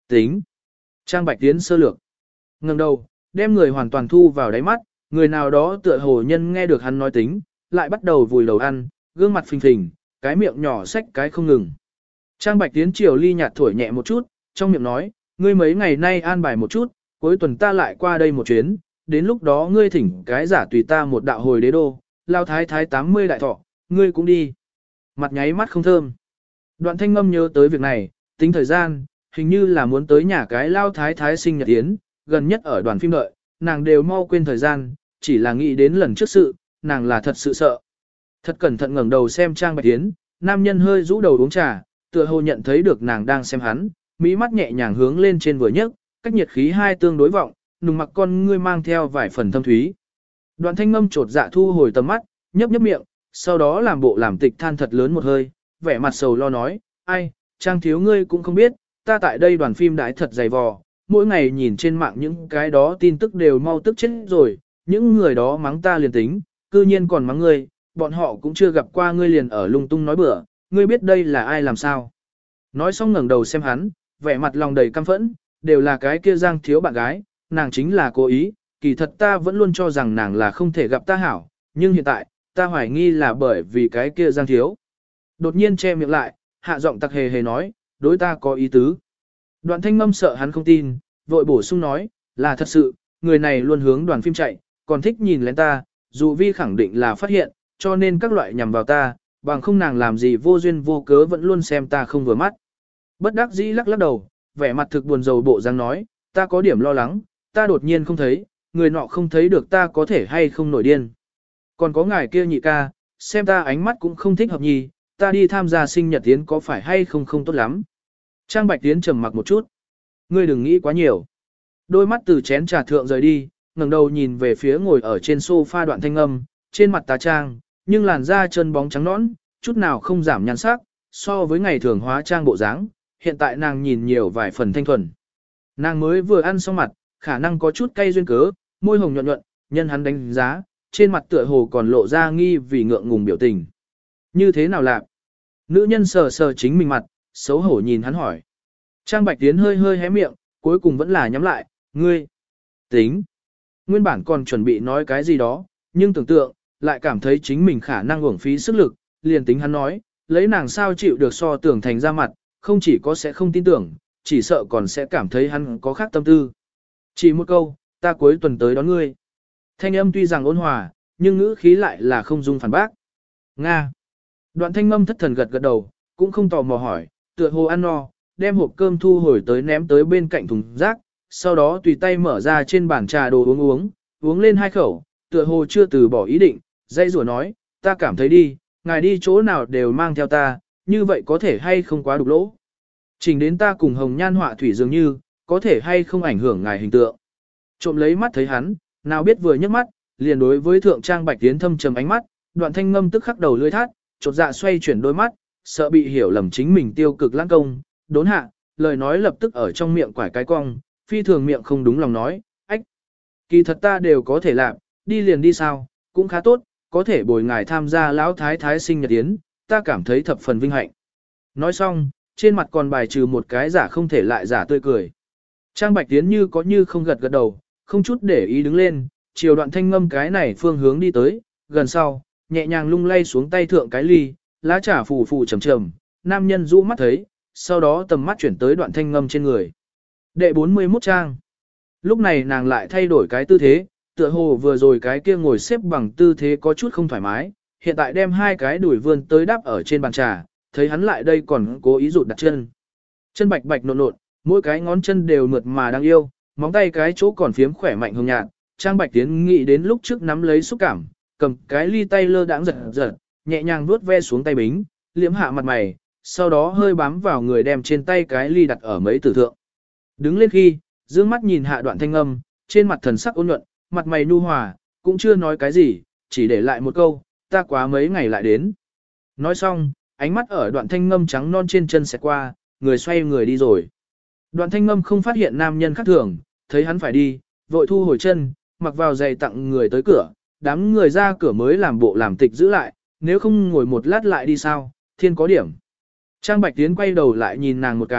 Tính. Trang Bạch Tiến sơ lược. Ngẩng đầu, đem người hoàn toàn thu vào đáy mắt, người nào đó tựa hồ nhân nghe được hắn nói tính, lại bắt đầu vùi đầu ăn, gương mặt phình phình, cái miệng nhỏ xách cái không ngừng. Trang Bạch Tiến chiều ly nhạt thổi nhẹ một chút, trong miệng nói, ngươi mấy ngày nay an bài một chút, cuối tuần ta lại qua đây một chuyến, đến lúc đó ngươi thỉnh cái giả tùy ta một đạo hồi đế đô, lao thái thái tám mươi đại thọ, ngươi cũng đi. Mặt nháy mắt không thơm. Đoạn Thanh Ngâm nhớ tới việc này, tính thời gian, hình như là muốn tới nhà cái lao thái thái sinh nhật yến, gần nhất ở đoàn phim đợi, nàng đều mau quên thời gian, chỉ là nghĩ đến lần trước sự, nàng là thật sự sợ. Thật cẩn thận ngẩng đầu xem Trang Bạch Tiến, nam nhân hơi rũ đầu uống trà, tựa hồ nhận thấy được nàng đang xem hắn, mỹ mắt nhẹ nhàng hướng lên trên vừa nhấc, cách nhiệt khí hai tương đối vọng, nùng mặc con ngươi mang theo vài phần thâm thúy. Đoạn Thanh Ngâm trột dạ thu hồi tầm mắt, nhấp nhấp miệng, sau đó làm bộ làm tịch than thật lớn một hơi, vẻ mặt sầu lo nói, ai, Trang thiếu ngươi cũng không biết, ta tại đây đoàn phim đãi thật dày vò, mỗi ngày nhìn trên mạng những cái đó tin tức đều mau tức chết rồi, những người đó mắng ta liền tính, cư nhiên còn mắng ngươi, bọn họ cũng chưa gặp qua ngươi liền ở lung tung nói bừa, ngươi biết đây là ai làm sao. Nói xong ngẩng đầu xem hắn, vẻ mặt lòng đầy căm phẫn, đều là cái kia Giang thiếu bạn gái, nàng chính là cố ý, kỳ thật ta vẫn luôn cho rằng nàng là không thể gặp ta hảo, nhưng hiện tại, ta hoài nghi là bởi vì cái kia Giang thiếu. Đột nhiên che miệng lại, hạ giọng tặc hề hề nói, đối ta có ý tứ. Đoạn Thanh Ngâm sợ hắn không tin, vội bổ sung nói, là thật sự, người này luôn hướng đoàn phim chạy, còn thích nhìn lén ta, dù vi khẳng định là phát hiện, cho nên các loại nhằm vào ta, bằng không nàng làm gì vô duyên vô cớ vẫn luôn xem ta không vừa mắt. Bất đắc dĩ lắc lắc đầu, vẻ mặt thực buồn rầu bộ dáng nói, ta có điểm lo lắng, ta đột nhiên không thấy, người nọ không thấy được ta có thể hay không nổi điên. Còn có ngài kia nhị ca, xem ta ánh mắt cũng không thích hợp nhì, ta đi tham gia sinh nhật tiến có phải hay không không tốt lắm. Trang Bạch Tiến trầm mặc một chút. Ngươi đừng nghĩ quá nhiều. Đôi mắt từ chén trà thượng rời đi, ngẩng đầu nhìn về phía ngồi ở trên sofa Đoạn Thanh Ngâm, trên mặt tá trang, nhưng làn da chân bóng trắng nõn, chút nào không giảm nhan sắc, so với ngày thường hóa trang bộ dáng, hiện tại nàng nhìn nhiều vài phần thanh thuần. Nàng mới vừa ăn xong mặt, khả năng có chút cay duyên cớ, môi hồng nhuận nhuận, nhân hắn đánh giá, trên mặt tựa hồ còn lộ ra nghi vì ngượng ngùng biểu tình. Như thế nào lạc? Nữ nhân sờ sờ chính mình mặt, xấu hổ nhìn hắn hỏi. Trang Bạch Tiến hơi hơi hé miệng, cuối cùng vẫn là nhắm lại, ngươi. Tính. Nguyên bản còn chuẩn bị nói cái gì đó, nhưng tưởng tượng, lại cảm thấy chính mình khả năng uổng phí sức lực, liền tính hắn nói, lấy nàng sao chịu được so tưởng thành ra mặt, không chỉ có sẽ không tin tưởng, chỉ sợ còn sẽ cảm thấy hắn có khác tâm tư. Chỉ một câu, ta cuối tuần tới đón ngươi. Thanh âm tuy rằng ôn hòa, nhưng ngữ khí lại là không dung phản bác. Nga. Đoạn Thanh Ngâm thất thần gật gật đầu, cũng không tò mò hỏi, tựa hồ ăn no, đem hộp cơm thu hồi tới ném tới bên cạnh thùng rác, sau đó tùy tay mở ra trên bàn trà đồ uống uống, uống lên hai khẩu, tựa hồ chưa từ bỏ ý định, dây rủa nói, ta cảm thấy đi, ngài đi chỗ nào đều mang theo ta, như vậy có thể hay không quá đục lỗ. Chỉnh đến ta cùng hồng nhan họa thủy dường như, có thể hay không ảnh hưởng ngài hình tượng. Trộm lấy mắt thấy hắn, nào biết vừa nhấc mắt, liền đối với thượng Trang Bạch Tiến thâm trầm ánh mắt, Đoạn Thanh Ngâm tức khắc đầu lưỡi thắt, chột dạ xoay chuyển đôi mắt, sợ bị hiểu lầm chính mình tiêu cực lãng công, đốn hạ, lời nói lập tức ở trong miệng quải cái cong, phi thường miệng không đúng lòng nói, ách, kỳ thật ta đều có thể làm, đi liền đi sao, cũng khá tốt, có thể bồi ngài tham gia lão thái thái sinh nhật yến, ta cảm thấy thập phần vinh hạnh. Nói xong, trên mặt còn bài trừ một cái giả không thể lại giả tươi cười. Trang Bạch Tiến như có như không gật gật đầu, không chút để ý đứng lên, chiều Đoạn Thanh Ngâm cái này phương hướng đi tới, gần sau, nhẹ nhàng lung lay xuống tay thượng cái ly, lá trà phù phù trầm trầm, nam nhân rũ mắt thấy, sau đó tầm mắt chuyển tới Đoạn Thanh Ngâm trên người. Đệ bốn mươi mốt trang. Lúc này nàng lại thay đổi cái tư thế, tựa hồ vừa rồi cái kia ngồi xếp bằng tư thế có chút không thoải mái, hiện tại đem hai cái đùi vươn tới đáp ở trên bàn trà, thấy hắn lại đây còn cố ý rụt đặt chân. Chân bạch bạch nộn nộn, mỗi cái ngón chân đều mượt mà đáng yêu, móng tay cái chỗ còn phiếm khỏe mạnh hồng nhạt. Trang Bạch Tiến nghĩ đến lúc trước nắm lấy xúc cảm, cầm cái ly tay lơ đãng giật giật, nhẹ nhàng vuốt ve xuống tay bính, liễm hạ mặt mày, sau đó hơi bám vào người đem trên tay cái ly đặt ở mấy tử thượng. Đứng lên khi, dương mắt nhìn hạ Đoạn Thanh Ngâm, trên mặt thần sắc ôn nhuận, mặt mày nhu hòa, cũng chưa nói cái gì, chỉ để lại một câu, ta quá mấy ngày lại đến. Nói xong, ánh mắt ở Đoạn Thanh Ngâm trắng non trên chân xẹt qua, người xoay người đi rồi. Đoạn Thanh Ngâm không phát hiện nam nhân khác thường, thấy hắn phải đi, vội thu hồi chân, mặc vào giày tặng người tới cửa, đám người ra cửa mới làm bộ làm tịch giữ lại, nếu không ngồi một lát lại đi sao, thiên có điểm. Trang Bạch Tiến quay đầu lại nhìn nàng một cái,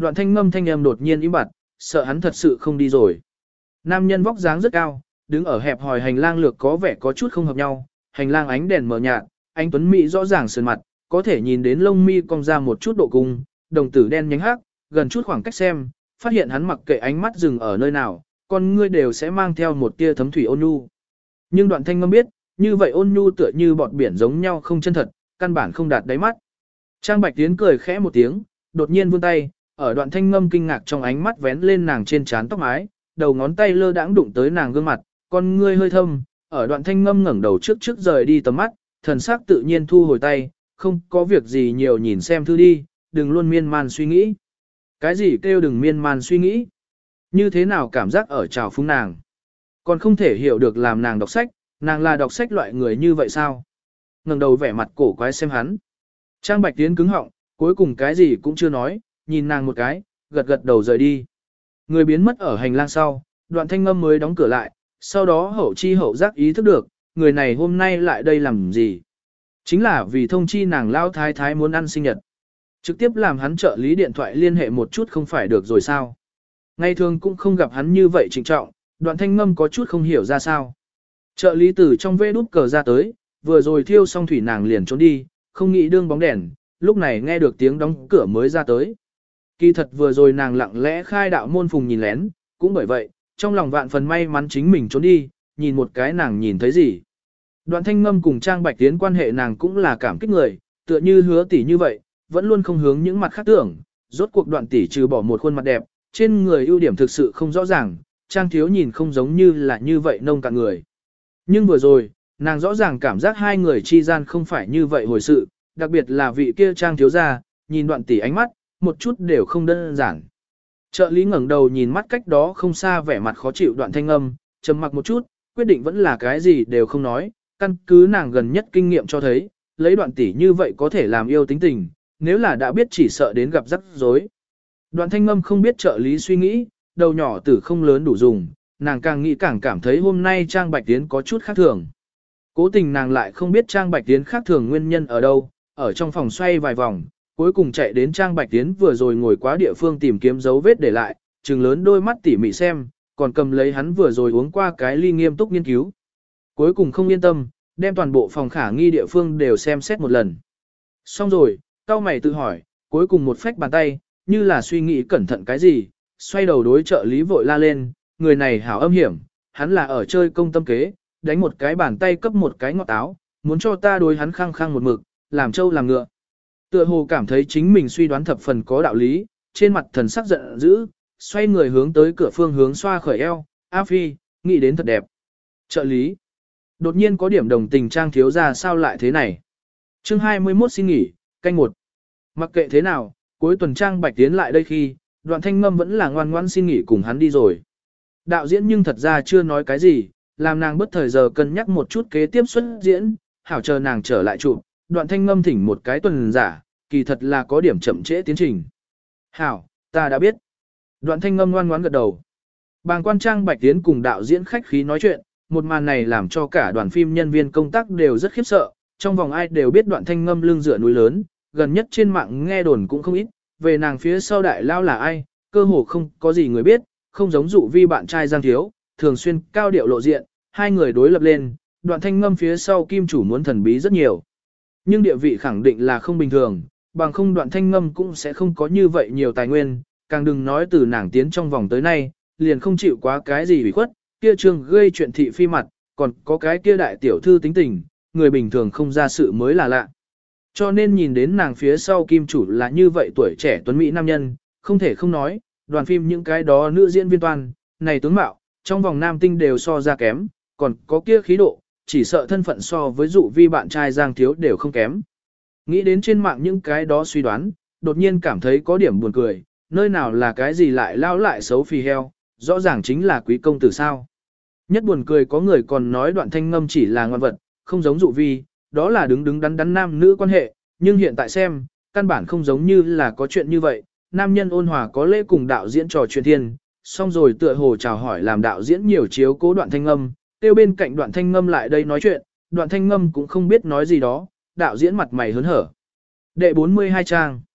đoạn thanh ngâm thanh âm đột nhiên im bặt, sợ hắn thật sự không đi rồi. Nam nhân vóc dáng rất cao, đứng ở hẹp hòi hành lang lược có vẻ có chút không hợp nhau, hành lang ánh đèn mờ nhạt, anh tuấn mỹ rõ ràng sườn mặt, có thể nhìn đến lông mi cong ra một chút độ cung, đồng tử đen nhánh hắc, gần chút khoảng cách xem, phát hiện hắn mặc kệ ánh mắt dừng ở nơi nào, con ngươi đều sẽ mang theo một tia thấm thủy ôn nhu. Nhưng đoạn thanh ngâm biết, như vậy ôn nhu tựa như bọt biển giống nhau không chân thật, căn bản không đạt đáy mắt. Trang Bạch Tiến cười khẽ một tiếng, đột nhiên vươn tay, ở đoạn thanh ngâm kinh ngạc trong ánh mắt vén lên nàng trên trán tóc mái, đầu ngón tay lơ đãng đụng tới nàng gương mặt, con ngươi hơi thâm, ở đoạn thanh ngâm ngẩng đầu trước trước rời đi tầm mắt, thần sắc tự nhiên thu hồi tay, không có việc gì nhiều nhìn xem thư đi, đừng luôn miên man suy nghĩ. Cái gì kêu đừng miên man suy nghĩ? Như thế nào cảm giác ở trào phúng nàng? Còn không thể hiểu được làm nàng đọc sách, nàng là đọc sách loại người như vậy sao? Ngẩng đầu vẻ mặt cổ quái xem hắn. Trang Bạch Tiến cứng họng, cuối cùng cái gì cũng chưa nói, nhìn nàng một cái, gật gật đầu rời đi. Người biến mất ở hành lang sau, đoạn thanh ngâm mới đóng cửa lại, sau đó hậu chi hậu giác ý thức được, người này hôm nay lại đây làm gì? Chính là vì thông chi nàng lao thái thái muốn ăn sinh nhật. Trực tiếp làm hắn trợ lý điện thoại liên hệ một chút không phải được rồi sao? Ngày thường cũng không gặp hắn như vậy trịnh trọng, đoạn thanh ngâm có chút không hiểu ra sao. Trợ lý từ trong vê đút cờ ra tới, vừa rồi thiêu xong thủy nàng liền trốn đi, không nghĩ đương bóng đèn, lúc này nghe được tiếng đóng cửa mới ra tới. Kỳ thật vừa rồi nàng lặng lẽ khai đạo môn phùng nhìn lén, cũng bởi vậy, trong lòng vạn phần may mắn chính mình trốn đi, nhìn một cái nàng nhìn thấy gì. Đoạn thanh ngâm cùng Trang Bạch Tiến quan hệ nàng cũng là cảm kích người, tựa như hứa tỷ như vậy, vẫn luôn không hướng những mặt khác tưởng, rốt cuộc đoạn tỷ trừ bỏ một khuôn mặt đẹp, trên người ưu điểm thực sự không rõ ràng, Trang thiếu nhìn không giống như là như vậy nông cạn người. Nhưng vừa rồi, nàng rõ ràng cảm giác hai người chi gian không phải như vậy hồi sự, đặc biệt là vị kia Trang thiếu gia, nhìn đoạn tỷ ánh mắt, một chút đều không đơn giản. Trợ lý ngẩng đầu nhìn mắt cách đó không xa vẻ mặt khó chịu đoạn thanh âm, trầm mặc một chút, quyết định vẫn là cái gì đều không nói, căn cứ nàng gần nhất kinh nghiệm cho thấy, lấy đoạn tỷ như vậy có thể làm yêu tính tình, nếu là đã biết chỉ sợ đến gặp rắc rối. Đoạn thanh âm không biết trợ lý suy nghĩ, đầu nhỏ tử không lớn đủ dùng, nàng càng nghĩ càng cảm thấy hôm nay Trang Bạch Tiến có chút khác thường. Cố tình nàng lại không biết Trang Bạch Tiến khác thường nguyên nhân ở đâu, ở trong phòng xoay vài vòng, cuối cùng chạy đến Trang Bạch Tiến vừa rồi ngồi quá địa phương tìm kiếm dấu vết để lại, trừng lớn đôi mắt tỉ mỉ xem, còn cầm lấy hắn vừa rồi uống qua cái ly nghiêm túc nghiên cứu. Cuối cùng không yên tâm, đem toàn bộ phòng khả nghi địa phương đều xem xét một lần. Xong rồi, cao mày tự hỏi, cuối cùng một phách bàn tay, như là suy nghĩ cẩn thận cái gì, xoay đầu đối trợ lý vội la lên, người này hảo âm hiểm, hắn là ở chơi công tâm kế, đánh một cái bàn tay cấp một cái ngọt táo, muốn cho ta đối hắn khăng khăng một mực, làm trâu làm ngựa. Tựa hồ cảm thấy chính mình suy đoán thập phần có đạo lý, trên mặt thần sắc giận dữ, xoay người hướng tới cửa phương hướng xoa khởi eo, A Phi, nghĩ đến thật đẹp. Trợ lý. Đột nhiên có điểm đồng tình Trang thiếu ra sao lại thế này. chương hai mươi mốt xin nghỉ, canh một. Mặc kệ thế nào, cuối tuần Trang Bạch Tiến lại đây khi, đoạn thanh ngâm vẫn là ngoan ngoan xin nghỉ cùng hắn đi rồi. Đạo diễn nhưng thật ra chưa nói cái gì, làm nàng bất thời giờ cân nhắc một chút kế tiếp xuất diễn, hảo chờ nàng trở lại chụp. Đoạn thanh ngâm thỉnh một cái tuần giả, kỳ thật là có điểm chậm trễ tiến trình. Hảo, ta đã biết. Đoạn thanh ngâm ngoan ngoãn gật đầu. Bàng quan Trang Bạch Tiến cùng đạo diễn khách khí nói chuyện, một màn này làm cho cả đoàn phim nhân viên công tác đều rất khiếp sợ, trong vòng ai đều biết đoạn thanh ngâm lưng dựa núi lớn, gần nhất trên mạng nghe đồn cũng không ít, về nàng phía sau đại lao là ai, cơ hồ không có gì người biết, không giống dụ vi bạn trai Giang Thiếu, thường xuyên cao điệu lộ diện, hai người đối lập lên, đoạn thanh ngâm phía sau kim chủ muốn thần bí rất nhiều. Nhưng địa vị khẳng định là không bình thường, bằng không đoạn thanh ngâm cũng sẽ không có như vậy nhiều tài nguyên, càng đừng nói từ nàng tiến trong vòng tới nay, liền không chịu quá cái gì ủy khuất, kia trương gây chuyện thị phi mặt, còn có cái kia đại tiểu thư tính tình, người bình thường không ra sự mới là lạ. Cho nên nhìn đến nàng phía sau kim chủ là như vậy tuổi trẻ tuấn mỹ nam nhân, không thể không nói, đoàn phim những cái đó nữ diễn viên toàn, này tướng mạo, trong vòng nam tinh đều so ra kém, còn có kia khí độ, chỉ sợ thân phận so với dụ vi bạn trai Giang Thiếu đều không kém. Nghĩ đến trên mạng những cái đó suy đoán, đột nhiên cảm thấy có điểm buồn cười, nơi nào là cái gì lại lao lại xấu phì heo, rõ ràng chính là quý công tử sao. Nhất buồn cười có người còn nói đoạn thanh ngâm chỉ là ngoan vật, không giống dụ vi, đó là đứng đứng đắn đắn nam nữ quan hệ, nhưng hiện tại xem, căn bản không giống như là có chuyện như vậy, nam nhân ôn hòa có lễ cùng đạo diễn trò chuyện thiên, xong rồi tựa hồ chào hỏi làm đạo diễn nhiều chiếu cố đoạn thanh ngâm, tiêu bên cạnh đoạn thanh ngâm lại đây nói chuyện, đoạn thanh ngâm cũng không biết nói gì đó, đạo diễn mặt mày hớn hở. Đệ bốn mươi hai trang.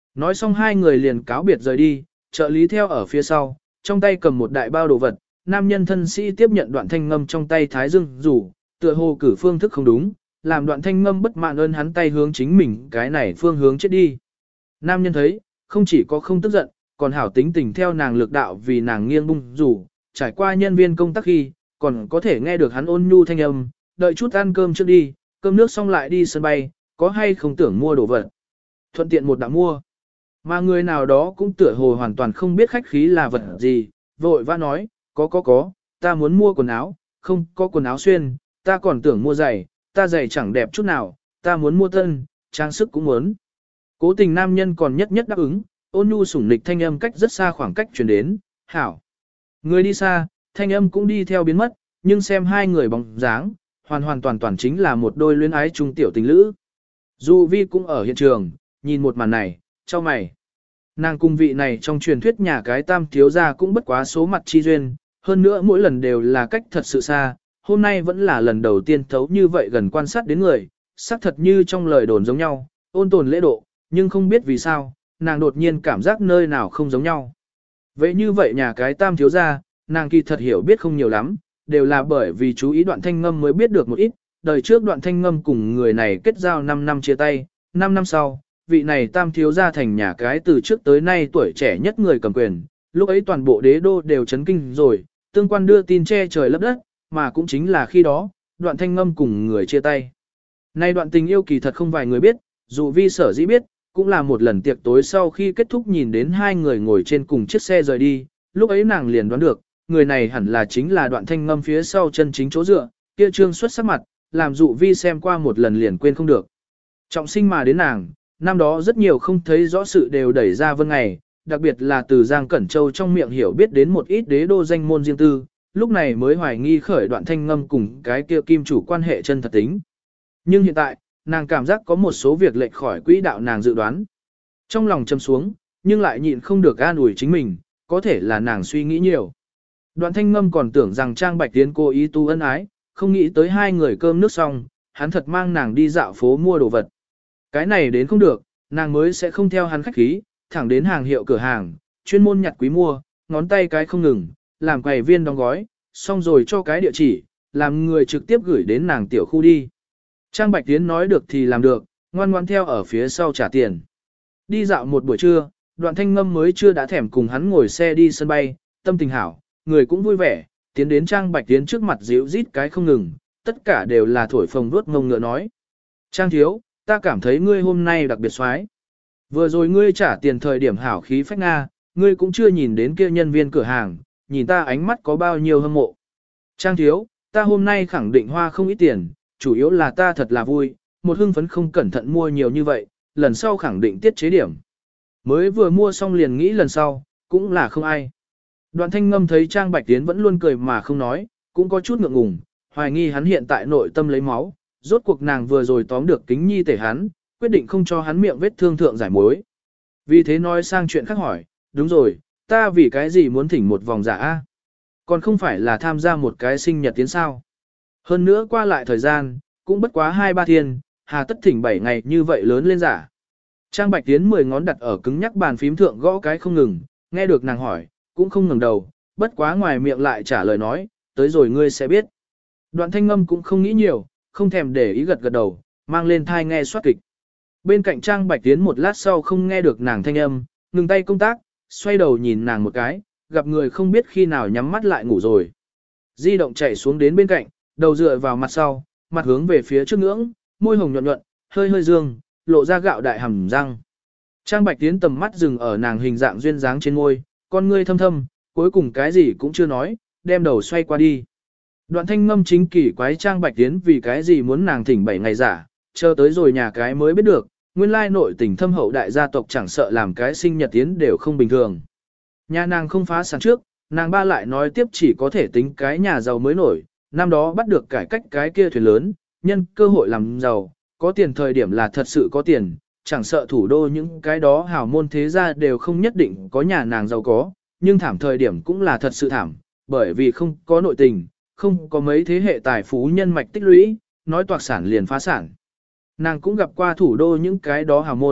Nói xong hai người liền cáo biệt rời đi, trợ lý theo ở phía sau, trong tay cầm một đại bao đồ vật, nam nhân thân sĩ tiếp nhận đoạn thanh ngâm trong tay thái dương rủ, tựa hồ cử phương thức không đúng, làm đoạn thanh ngâm bất mãn ơn hắn tay hướng chính mình cái này phương hướng chết đi. Nam nhân thấy, không chỉ có không tức giận, còn hảo tính tình theo nàng lực đạo vì nàng nghiêng bung rủ, trải qua nhân viên công tác khi, còn có thể nghe được hắn ôn nhu thanh âm, đợi chút ăn cơm trước đi, cơm nước xong lại đi sân bay, có hay không tưởng mua đồ vật. Thuận tiện một đạo mua. Mà người nào đó cũng tựa hồ hoàn toàn không biết khách khí là vật gì, vội vã nói, có có có, ta muốn mua quần áo, không có quần áo xuyên, ta còn tưởng mua giày, ta giày chẳng đẹp chút nào, ta muốn mua tân, trang sức cũng muốn. Cố tình nam nhân còn nhất nhất đáp ứng, ôn nhu sủng nịch thanh âm cách rất xa khoảng cách truyền đến, hảo. Người đi xa, thanh âm cũng đi theo biến mất, nhưng xem hai người bóng dáng, hoàn hoàn toàn toàn chính là một đôi luyến ái trung tiểu tình lữ. Du Vi cũng ở hiện trường, nhìn một màn này, cho mày. Nàng cung vị này trong truyền thuyết nhà cái tam thiếu gia cũng bất quá số mặt chi duyên, hơn nữa mỗi lần đều là cách thật sự xa, hôm nay vẫn là lần đầu tiên thấu như vậy gần quan sát đến người, xác thật như trong lời đồn giống nhau, ôn tồn lễ độ, nhưng không biết vì sao, nàng đột nhiên cảm giác nơi nào không giống nhau. Vậy như vậy nhà cái tam thiếu gia, nàng kỳ thật hiểu biết không nhiều lắm, đều là bởi vì chú ý đoạn thanh ngâm mới biết được một ít, đời trước đoạn thanh ngâm cùng người này kết giao năm năm chia tay, năm năm sau, vị này tam thiếu gia thành nhà cái từ trước tới nay tuổi trẻ nhất người cầm quyền, lúc ấy toàn bộ đế đô đều chấn kinh rồi, tương quan đưa tin che trời lấp đất, mà cũng chính là khi đó, đoạn thanh ngâm cùng người chia tay. Nay đoạn tình yêu kỳ thật không vài người biết, dù Vi sở dĩ biết, cũng là một lần tiệc tối sau khi kết thúc nhìn đến hai người ngồi trên cùng chiếc xe rời đi, lúc ấy nàng liền đoán được, người này hẳn là chính là đoạn thanh ngâm phía sau chân chính chỗ dựa, kia trương xuất sắc mặt, làm dụ Vi xem qua một lần liền quên không được. Trọng sinh mà đến nàng, năm đó rất nhiều không thấy rõ sự đều đẩy ra vân ngày, đặc biệt là từ Giang Cẩn Châu trong miệng hiểu biết đến một ít đế đô danh môn riêng tư, lúc này mới hoài nghi khởi đoạn thanh ngâm cùng cái kia kim chủ quan hệ chân thật tính. Nhưng hiện tại, nàng cảm giác có một số việc lệch khỏi quỹ đạo nàng dự đoán. Trong lòng châm xuống, nhưng lại nhịn không được an ủi chính mình, có thể là nàng suy nghĩ nhiều. Đoạn thanh ngâm còn tưởng rằng Trang Bạch Tiến cố ý tu ân ái, không nghĩ tới hai người cơm nước xong, hắn thật mang nàng đi dạo phố mua đồ vật. Cái này đến không được, nàng mới sẽ không theo hắn khách khí, thẳng đến hàng hiệu cửa hàng, chuyên môn nhặt quý mua, ngón tay cái không ngừng, làm quầy viên đóng gói, xong rồi cho cái địa chỉ, làm người trực tiếp gửi đến nàng tiểu khu đi. Trang Bạch Tiến nói được thì làm được, ngoan ngoan theo ở phía sau trả tiền. Đi dạo một buổi trưa, đoạn thanh ngâm mới chưa đã thèm cùng hắn ngồi xe đi sân bay, tâm tình hảo, người cũng vui vẻ, tiến đến Trang Bạch Tiến trước mặt díu rít cái không ngừng, tất cả đều là thổi phồng vuốt ngông ngựa nói. Trang thiếu, ta cảm thấy ngươi hôm nay đặc biệt xoái. Vừa rồi ngươi trả tiền thời điểm hảo khí phách Nga, ngươi cũng chưa nhìn đến kia nhân viên cửa hàng, nhìn ta ánh mắt có bao nhiêu hâm mộ. Trang thiếu, ta hôm nay khẳng định hoa không ít tiền, chủ yếu là ta thật là vui, một hưng phấn không cẩn thận mua nhiều như vậy, lần sau khẳng định tiết chế điểm. Mới vừa mua xong liền nghĩ lần sau, cũng là không ai. Đoạn thanh ngâm thấy Trang Bạch Tiến vẫn luôn cười mà không nói, cũng có chút ngượng ngùng, hoài nghi hắn hiện tại nội tâm lấy máu, rốt cuộc nàng vừa rồi tóm được kính nhi tể hắn, quyết định không cho hắn miệng vết thương thượng giải mối. Vì thế nói sang chuyện khác hỏi, đúng rồi, ta vì cái gì muốn thỉnh một vòng giả A? Còn không phải là tham gia một cái sinh nhật tiến sao? Hơn nữa qua lại thời gian, cũng bất quá hai ba thiên, hà tất thỉnh bảy ngày như vậy lớn lên giả. Trang Bạch Tiến mười ngón đặt ở cứng nhắc bàn phím thượng gõ cái không ngừng, nghe được nàng hỏi, cũng không ngừng đầu, bất quá ngoài miệng lại trả lời nói, tới rồi ngươi sẽ biết. Đoạn thanh ngâm cũng không nghĩ nhiều, không thèm để ý gật gật đầu, mang lên thai nghe soát kịch. Bên cạnh Trang Bạch Tiến một lát sau không nghe được nàng thanh âm, ngừng tay công tác, xoay đầu nhìn nàng một cái, gặp người không biết khi nào nhắm mắt lại ngủ rồi. Di động chạy xuống đến bên cạnh, đầu dựa vào mặt sau, mặt hướng về phía trước ngưỡng, môi hồng nhuận nhuận, hơi hơi dương, lộ ra gạo đại hàm răng. Trang Bạch Tiến tầm mắt dừng ở nàng hình dạng duyên dáng trên môi, con ngươi thâm thâm, cuối cùng cái gì cũng chưa nói, đem đầu xoay qua đi. Đoạn thanh ngâm chính kỳ quái Trang Bạch Tiến vì cái gì muốn nàng thỉnh bảy ngày giả, chờ tới rồi nhà cái mới biết được, nguyên lai nội tình thâm hậu đại gia tộc chẳng sợ làm cái sinh nhật tiến đều không bình thường. Nhà nàng không phá sản trước, nàng ba lại nói tiếp chỉ có thể tính cái nhà giàu mới nổi, năm đó bắt được cải cách cái kia thuyền lớn, nhân cơ hội làm giàu, có tiền thời điểm là thật sự có tiền, chẳng sợ thủ đô những cái đó hào môn thế gia đều không nhất định có nhà nàng giàu có, nhưng thảm thời điểm cũng là thật sự thảm, bởi vì không có nội tình, không có mấy thế hệ tài phú nhân mạch tích lũy, nói toạc sản liền phá sản. Nàng cũng gặp qua thủ đô những cái đó hào môn,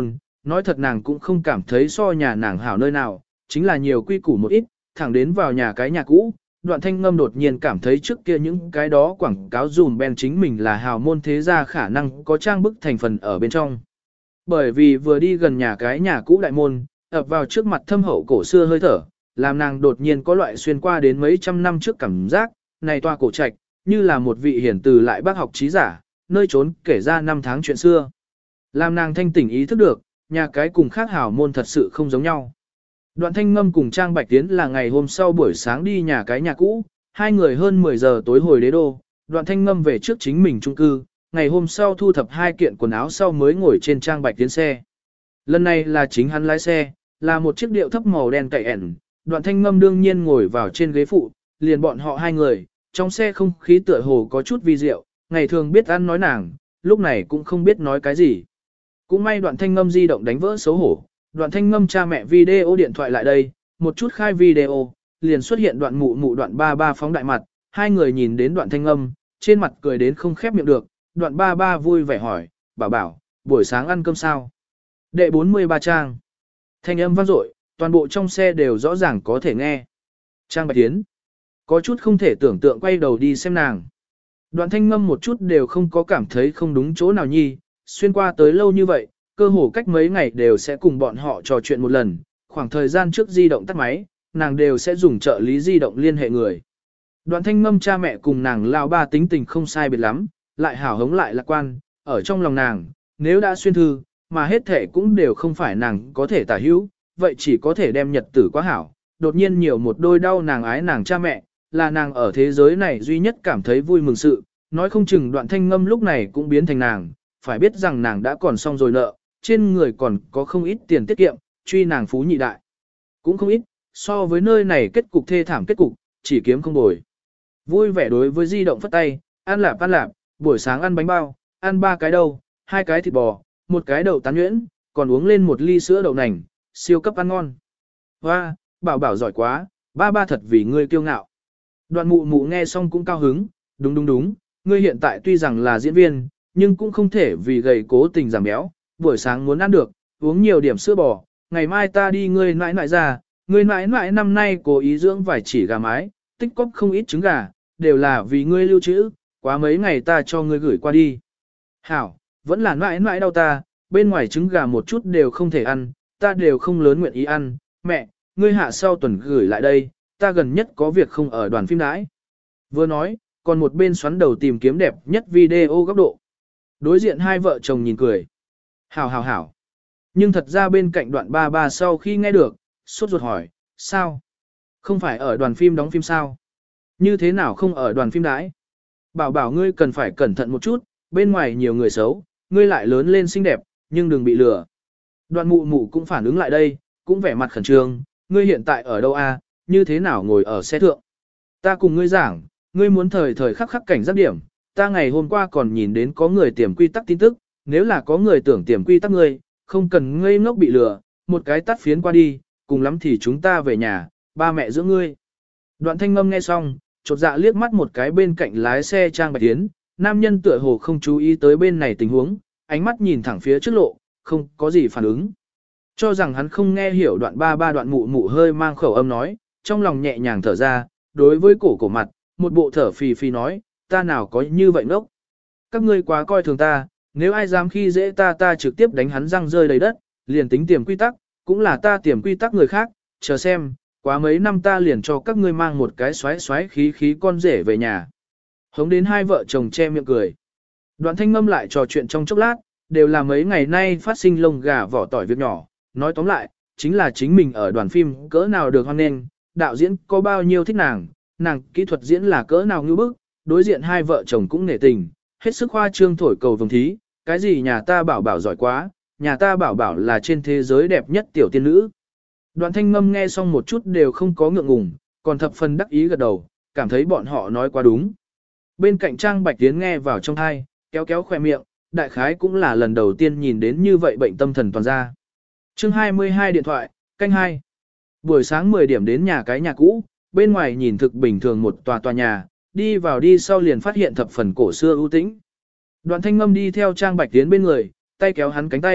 nói thật nàng cũng không cảm thấy so nhà nàng hảo nơi nào, chính là nhiều quy củ một ít, thẳng đến vào nhà cái nhà cũ, Đoạn Thanh Ngâm đột nhiên cảm thấy trước kia những cái đó quảng cáo dùm ben chính mình là hào môn thế gia khả năng có trang bức thành phần ở bên trong. Bởi vì vừa đi gần nhà cái nhà cũ đại môn, ập vào trước mặt thâm hậu cổ xưa hơi thở, làm nàng đột nhiên có loại xuyên qua đến mấy trăm năm trước cảm giác, này tòa cổ trạch, như là một vị hiển từ lại bác học trí giả, nơi trốn kể ra năm tháng chuyện xưa. Làm nàng thanh tỉnh ý thức được, nhà cái cùng khác hào môn thật sự không giống nhau. Đoạn Thanh Ngâm cùng Trang Bạch Tiến là ngày hôm sau buổi sáng đi nhà cái nhà cũ, hai người hơn mười giờ tối hồi đế đô, Đoạn Thanh Ngâm về trước chính mình chung cư, ngày hôm sau thu thập hai kiện quần áo sau mới ngồi trên Trang Bạch Tiến xe. Lần này là chính hắn lái xe, là một chiếc điệu thấp màu đen cậy ẻn, Đoạn Thanh Ngâm đương nhiên ngồi vào trên ghế phụ, liền bọn họ hai người, trong xe không khí tựa hồ có chút vi diệu, ngày thường biết ăn nói nàng, lúc này cũng không biết nói cái gì. Cũng may Đoạn Thanh Ngâm di động đánh vỡ xấu hổ, Đoạn Thanh Ngâm cha mẹ video điện thoại lại đây, một chút khai video, liền xuất hiện Đoạn Mụ Mụ Đoạn ba ba phóng đại mặt, hai người nhìn đến Đoạn Thanh Ngâm, trên mặt cười đến không khép miệng được, Đoạn ba ba vui vẻ hỏi, bảo bảo, buổi sáng ăn cơm sao? Đệ bốn mươi ba trang. Thanh âm vang dội, toàn bộ trong xe đều rõ ràng có thể nghe. Trang Bạch Tiến có chút không thể tưởng tượng quay đầu đi xem nàng. Đoạn Thanh Ngâm một chút đều không có cảm thấy không đúng chỗ nào nhi, xuyên qua tới lâu như vậy, cơ hồ cách mấy ngày đều sẽ cùng bọn họ trò chuyện một lần, khoảng thời gian trước di động tắt máy, nàng đều sẽ dùng trợ lý di động liên hệ người. Đoạn Thanh Ngâm cha mẹ cùng nàng lao ba tính tình không sai biệt lắm, lại hảo hống lại lạc quan, ở trong lòng nàng, nếu đã xuyên thư, mà hết thể cũng đều không phải nàng có thể tả hữu, vậy chỉ có thể đem nhật tử quá hảo, đột nhiên nhiều một đôi đau nàng ái nàng cha mẹ, là nàng ở thế giới này duy nhất cảm thấy vui mừng sự, nói không chừng Đoạn Thanh Ngâm lúc này cũng biến thành nàng, phải biết rằng nàng đã còn xong rồi nợ, trên người còn có không ít tiền tiết kiệm, truy nàng phú nhị đại. Cũng không ít, so với nơi này kết cục thê thảm kết cục, chỉ kiếm không bồi. Vui vẻ đối với di động phất tay, ăn lạp ăn lạp, buổi sáng ăn bánh bao, ăn ba cái đâu, hai cái thịt bò, một cái đậu tán nhuyễn, còn uống lên một ly sữa đậu nành, siêu cấp ăn ngon. Hoa, bảo bảo giỏi quá, ba ba thật vì ngươi kiêu ngạo. Đoạn Mụ Mụ nghe xong cũng cao hứng, đúng đúng đúng, ngươi hiện tại tuy rằng là diễn viên, nhưng cũng không thể vì gầy cố tình giảm béo, buổi sáng muốn ăn được, uống nhiều điểm sữa bò, ngày mai ta đi ngươi nãi nãi ra, ngươi nãi nãi năm nay cố ý dưỡng vài chỉ gà mái, tích cóp không ít trứng gà, đều là vì ngươi lưu trữ, quá mấy ngày ta cho ngươi gửi qua đi. Hảo, vẫn là nãi nãi đau ta, bên ngoài trứng gà một chút đều không thể ăn, ta đều không lớn nguyện ý ăn, mẹ, ngươi hạ sau tuần gửi lại đây, ta gần nhất có việc không ở đoàn phim đãi. Vừa nói, còn một bên xoắn đầu tìm kiếm đẹp nhất video góc độ. Đối diện hai vợ chồng nhìn cười. Hảo hảo hảo. Nhưng thật ra bên cạnh Đoạn ba ba sau khi nghe được, sốt ruột hỏi, sao? Không phải ở đoàn phim đóng phim sao? Như thế nào không ở đoàn phim đãi? Bảo bảo ngươi cần phải cẩn thận một chút, bên ngoài nhiều người xấu, ngươi lại lớn lên xinh đẹp, nhưng đừng bị lừa. Đoạn Mụ Mụ cũng phản ứng lại đây, cũng vẻ mặt khẩn trương, ngươi hiện tại ở đâu a? Như thế nào ngồi ở xe thượng? Ta cùng ngươi giảng, ngươi muốn thời thời khắc khắc cảnh giác điểm, ta ngày hôm qua còn nhìn đến có người tiềm quy tắc tin tức, nếu là có người tưởng tiềm quy tắc ngươi, không cần ngây ngốc bị lừa, một cái tắt phiến qua đi, cùng lắm thì chúng ta về nhà, ba mẹ giữ ngươi. Đoạn Thanh Ngâm nghe xong, chột dạ liếc mắt một cái bên cạnh lái xe Trang Bạch Tiến, nam nhân tựa hồ không chú ý tới bên này tình huống, ánh mắt nhìn thẳng phía trước lộ, không có gì phản ứng. Cho rằng hắn không nghe hiểu Đoạn ba ba Đoạn Mụ Mụ hơi mang khẩu âm nói, trong lòng nhẹ nhàng thở ra, đối với cổ cổ mặt, một bộ thở phì phì nói, ta nào có như vậy ngốc. Các ngươi quá coi thường ta, nếu ai dám khi dễ ta ta trực tiếp đánh hắn răng rơi đầy đất, liền tính tiềm quy tắc, cũng là ta tiềm quy tắc người khác, chờ xem, quá mấy năm ta liền cho các ngươi mang một cái xoáy xoáy khí khí con rể về nhà. Hống đến hai vợ chồng che miệng cười. Đoạn Thanh Ngâm lại trò chuyện trong chốc lát, đều là mấy ngày nay phát sinh lông gà vỏ tỏi việc nhỏ, nói tóm lại, chính là chính mình ở đoàn phim cỡ nào được hoan nghênh, đạo diễn có bao nhiêu thích nàng, nàng kỹ thuật diễn là cỡ nào ngưu bức, đối diện hai vợ chồng cũng nể tình, hết sức khoa trương thổi cầu vồng thí, cái gì nhà ta bảo bảo giỏi quá, nhà ta bảo bảo là trên thế giới đẹp nhất tiểu tiên nữ. Đoạn Thanh Ngâm nghe xong một chút đều không có ngượng ngùng, còn thập phần đắc ý gật đầu, cảm thấy bọn họ nói quá đúng. Bên cạnh Trang Bạch Tiến nghe vào trong thai, kéo kéo khoe miệng, đại khái cũng là lần đầu tiên nhìn đến như vậy bệnh tâm thần toàn ra. Chương hai mươi hai điện thoại, canh hai. Buổi sáng mười điểm đến nhà cái nhà cũ, bên ngoài nhìn thực bình thường một tòa tòa nhà, đi vào đi sau liền phát hiện thập phần cổ xưa ưu tĩnh. Đoạn Thanh Ngâm đi theo Trang Bạch Tiến bên người, tay kéo hắn cánh tay,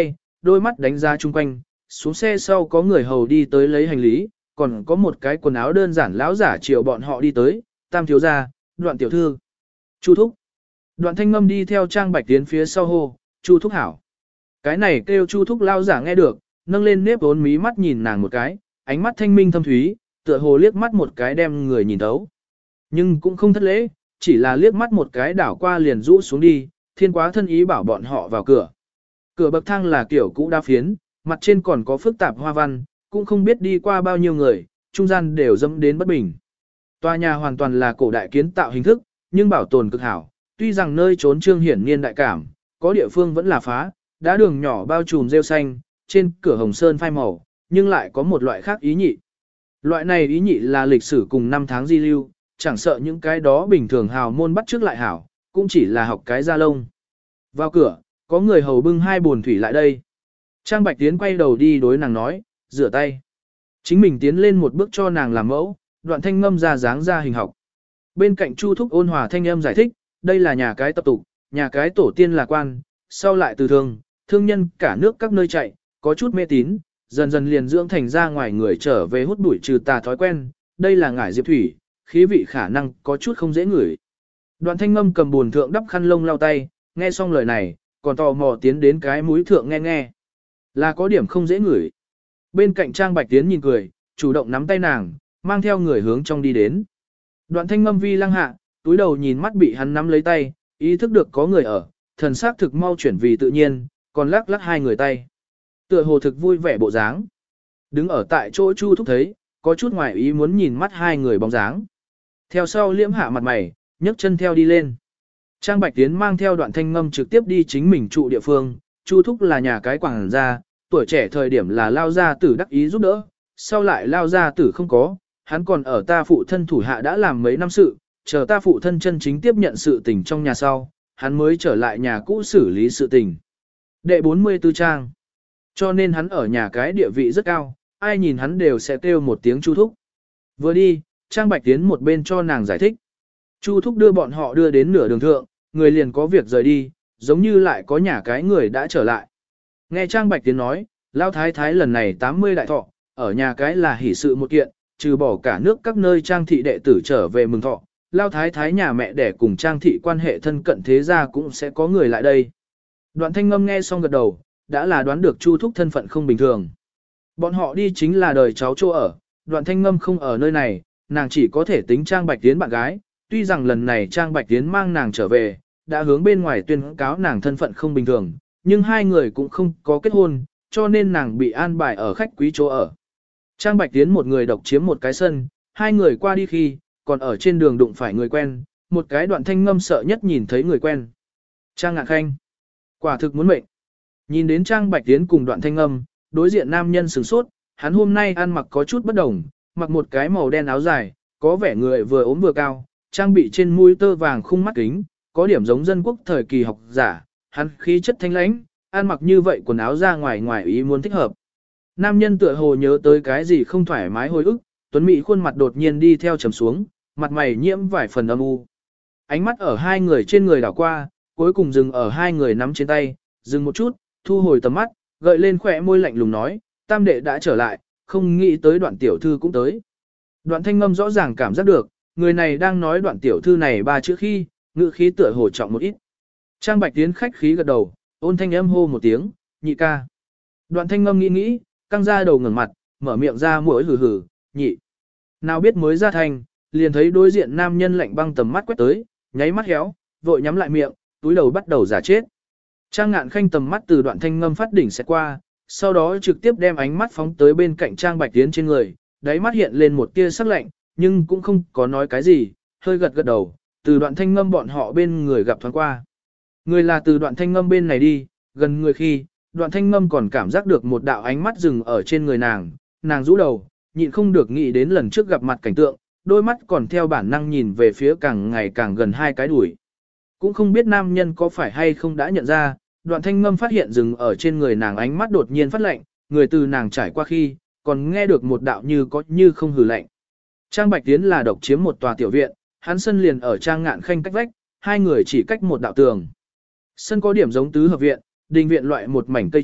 đôi mắt đánh ra chung quanh, xuống xe sau có người hầu đi tới lấy hành lý, còn có một cái quần áo đơn giản lão giả chiều bọn họ đi tới, Tam thiếu gia, Đoạn tiểu thư, Chu thúc. Đoạn Thanh Ngâm đi theo Trang Bạch Tiến phía sau hô, Chu thúc hảo. Cái này kêu Chu thúc lão giả nghe được, nâng lên nếp vốn mí mắt nhìn nàng một cái, ánh mắt thanh minh thâm thúy, tựa hồ liếc mắt một cái đem người nhìn thấu. Nhưng cũng không thất lễ, chỉ là liếc mắt một cái đảo qua liền rũ xuống đi, thiên quá thân ý bảo bọn họ vào cửa. Cửa bậc thang là kiểu cũ đa phiến, mặt trên còn có phức tạp hoa văn, cũng không biết đi qua bao nhiêu người, trung gian đều dẫm đến bất bình. Tòa nhà hoàn toàn là cổ đại kiến tạo hình thức, nhưng bảo tồn cực hảo, tuy rằng nơi trốn trương hiển niên đại cảm, có địa phương vẫn là phá, đá đường nhỏ bao trùm rêu xanh, trên cửa hồng sơn phai màu, nhưng lại có một loại khác ý nhị. Loại này ý nhị là lịch sử cùng năm tháng di lưu, chẳng sợ những cái đó bình thường hào môn bắt trước lại hảo, cũng chỉ là học cái da lông. Vào cửa, có người hầu bưng hai bồn thủy lại đây. Trang Bạch Tiến quay đầu đi đối nàng nói, rửa tay. Chính mình tiến lên một bước cho nàng làm mẫu, Đoạn Thanh Ngâm ra dáng ra hình học. Bên cạnh Chu thúc ôn hòa thanh âm giải thích, đây là nhà cái tập tục, nhà cái tổ tiên là quan, sau lại từ thương, thương nhân cả nước các nơi chạy, có chút mê tín, dần dần liền dưỡng thành ra ngoài người trở về hút bụi trừ tà thói quen, đây là ngải diệp thủy, khí vị khả năng có chút không dễ ngửi. Đoạn Thanh Ngâm cầm buồn thượng đắp khăn lông lau tay, nghe xong lời này, còn tò mò tiến đến cái mũi thượng nghe nghe. Là có điểm không dễ ngửi. Bên cạnh Trang Bạch Tiến nhìn cười, chủ động nắm tay nàng, mang theo người hướng trong đi đến. Đoạn Thanh Ngâm vi lăng hạ, túi đầu nhìn mắt bị hắn nắm lấy tay, ý thức được có người ở, thần sắc thực mau chuyển vì tự nhiên, còn lắc lắc hai người tay. Tựa hồ thực vui vẻ bộ dáng. Đứng ở tại chỗ Chu thúc thấy, có chút ngoài ý muốn nhìn mắt hai người bóng dáng. Theo sau liễm hạ mặt mày, nhấc chân theo đi lên. Trang Bạch Tiến mang theo Đoạn Thanh Ngâm trực tiếp đi chính mình trụ địa phương, Chu thúc là nhà cái quảng gia, tuổi trẻ thời điểm là lao gia tử đắc ý giúp đỡ, sau lại lao gia tử không có, hắn còn ở ta phụ thân thủ hạ đã làm mấy năm sự, chờ ta phụ thân chân chính tiếp nhận sự tình trong nhà sau, hắn mới trở lại nhà cũ xử lý sự tình. Đệ bốn mươi tư trang. Cho nên hắn ở nhà cái địa vị rất cao, ai nhìn hắn đều sẽ kêu một tiếng Chu thúc. Vừa đi, Trang Bạch Tiến một bên cho nàng giải thích. Chu thúc đưa bọn họ đưa đến nửa đường thượng, người liền có việc rời đi, giống như lại có nhà cái người đã trở lại. Nghe Trang Bạch Tiến nói, Lao Thái Thái lần này tám mươi đại thọ, ở nhà cái là hỷ sự một kiện, trừ bỏ cả nước các nơi Trang thị đệ tử trở về mừng thọ, Lao Thái Thái nhà mẹ đẻ cùng Trang thị quan hệ thân cận thế gia cũng sẽ có người lại đây. Đoạn Thanh Ngâm nghe xong gật đầu, đã là đoán được Chu thúc thân phận không bình thường. Bọn họ đi chính là đời cháu chỗ ở, Đoạn Thanh Ngâm không ở nơi này, nàng chỉ có thể tính Trang Bạch Tiến bạn gái, tuy rằng lần này Trang Bạch Tiến mang nàng trở về, đã hướng bên ngoài tuyên cáo nàng thân phận không bình thường, nhưng hai người cũng không có kết hôn, cho nên nàng bị an bài ở khách quý chỗ ở. Trang Bạch Tiến một người độc chiếm một cái sân, hai người qua đi khi, còn ở trên đường đụng phải người quen, một cái Đoạn Thanh Ngâm sợ nhất nhìn thấy người quen. Trang Ngạn Khanh. Quả thực muốn mệnh. Nhìn đến Trang Bạch Tiến cùng Đoạn Thanh Ngâm, đối diện nam nhân sửng sốt, hắn hôm nay ăn mặc có chút bất đồng, mặc một cái màu đen áo dài, có vẻ người vừa ốm vừa cao, trang bị trên mũi tơ vàng khung mắt kính, có điểm giống dân quốc thời kỳ học giả, hắn khí chất thanh lãnh, ăn mặc như vậy quần áo ra ngoài ngoài ý muốn thích hợp. Nam nhân tựa hồ nhớ tới cái gì không thoải mái hồi ức, tuấn mỹ khuôn mặt đột nhiên đi theo trầm xuống, mặt mày nhiễm vài phần âm u. Ánh mắt ở hai người trên người đảo qua, cuối cùng dừng ở hai người nắm trên tay, dừng một chút, thu hồi tầm mắt, gợi lên khỏe môi lạnh lùng nói, tam đệ đã trở lại, không nghĩ tới Đoạn tiểu thư cũng tới. Đoạn Thanh Ngâm rõ ràng cảm giác được, người này đang nói Đoạn tiểu thư này ba chữ khi, ngữ khí tựa hồ trọng một ít. Trang Bạch Tiến khách khí gật đầu, ôn thanh âm hô một tiếng, nhị ca. Đoạn Thanh Ngâm nghĩ nghĩ, căng ra đầu ngẩng mặt, mở miệng ra mũi hừ hừ, nhị. Nào biết mới ra thành, liền thấy đối diện nam nhân lạnh băng tầm mắt quét tới, nháy mắt héo, vội nhắm lại miệng, túi đầu bắt đầu giả chết. Trang Ngạn Khanh tầm mắt từ Đoạn Thanh Ngâm phát đỉnh sẽ qua, sau đó trực tiếp đem ánh mắt phóng tới bên cạnh Trang Bạch Tiến trên người, đáy mắt hiện lên một tia sắc lạnh, nhưng cũng không có nói cái gì, hơi gật gật đầu, từ Đoạn Thanh Ngâm bọn họ bên người gặp thoáng qua. Người là từ Đoạn Thanh Ngâm bên này đi, gần người khi, Đoạn Thanh Ngâm còn cảm giác được một đạo ánh mắt dừng ở trên người nàng, nàng rũ đầu, nhịn không được nghĩ đến lần trước gặp mặt cảnh tượng, đôi mắt còn theo bản năng nhìn về phía càng ngày càng gần hai cái đùi. Cũng không biết nam nhân có phải hay không đã nhận ra, Đoạn Thanh Ngâm phát hiện dừng ở trên người nàng ánh mắt đột nhiên phát lạnh, người từ nàng trải qua khi, còn nghe được một đạo như có như không hừ lạnh. Trang Bạch Tiến là độc chiếm một tòa tiểu viện, hắn sân liền ở Trang Ngạn Khanh cách vách, hai người chỉ cách một đạo tường. Sân có điểm giống tứ hợp viện, đình viện loại một mảnh cây trúc,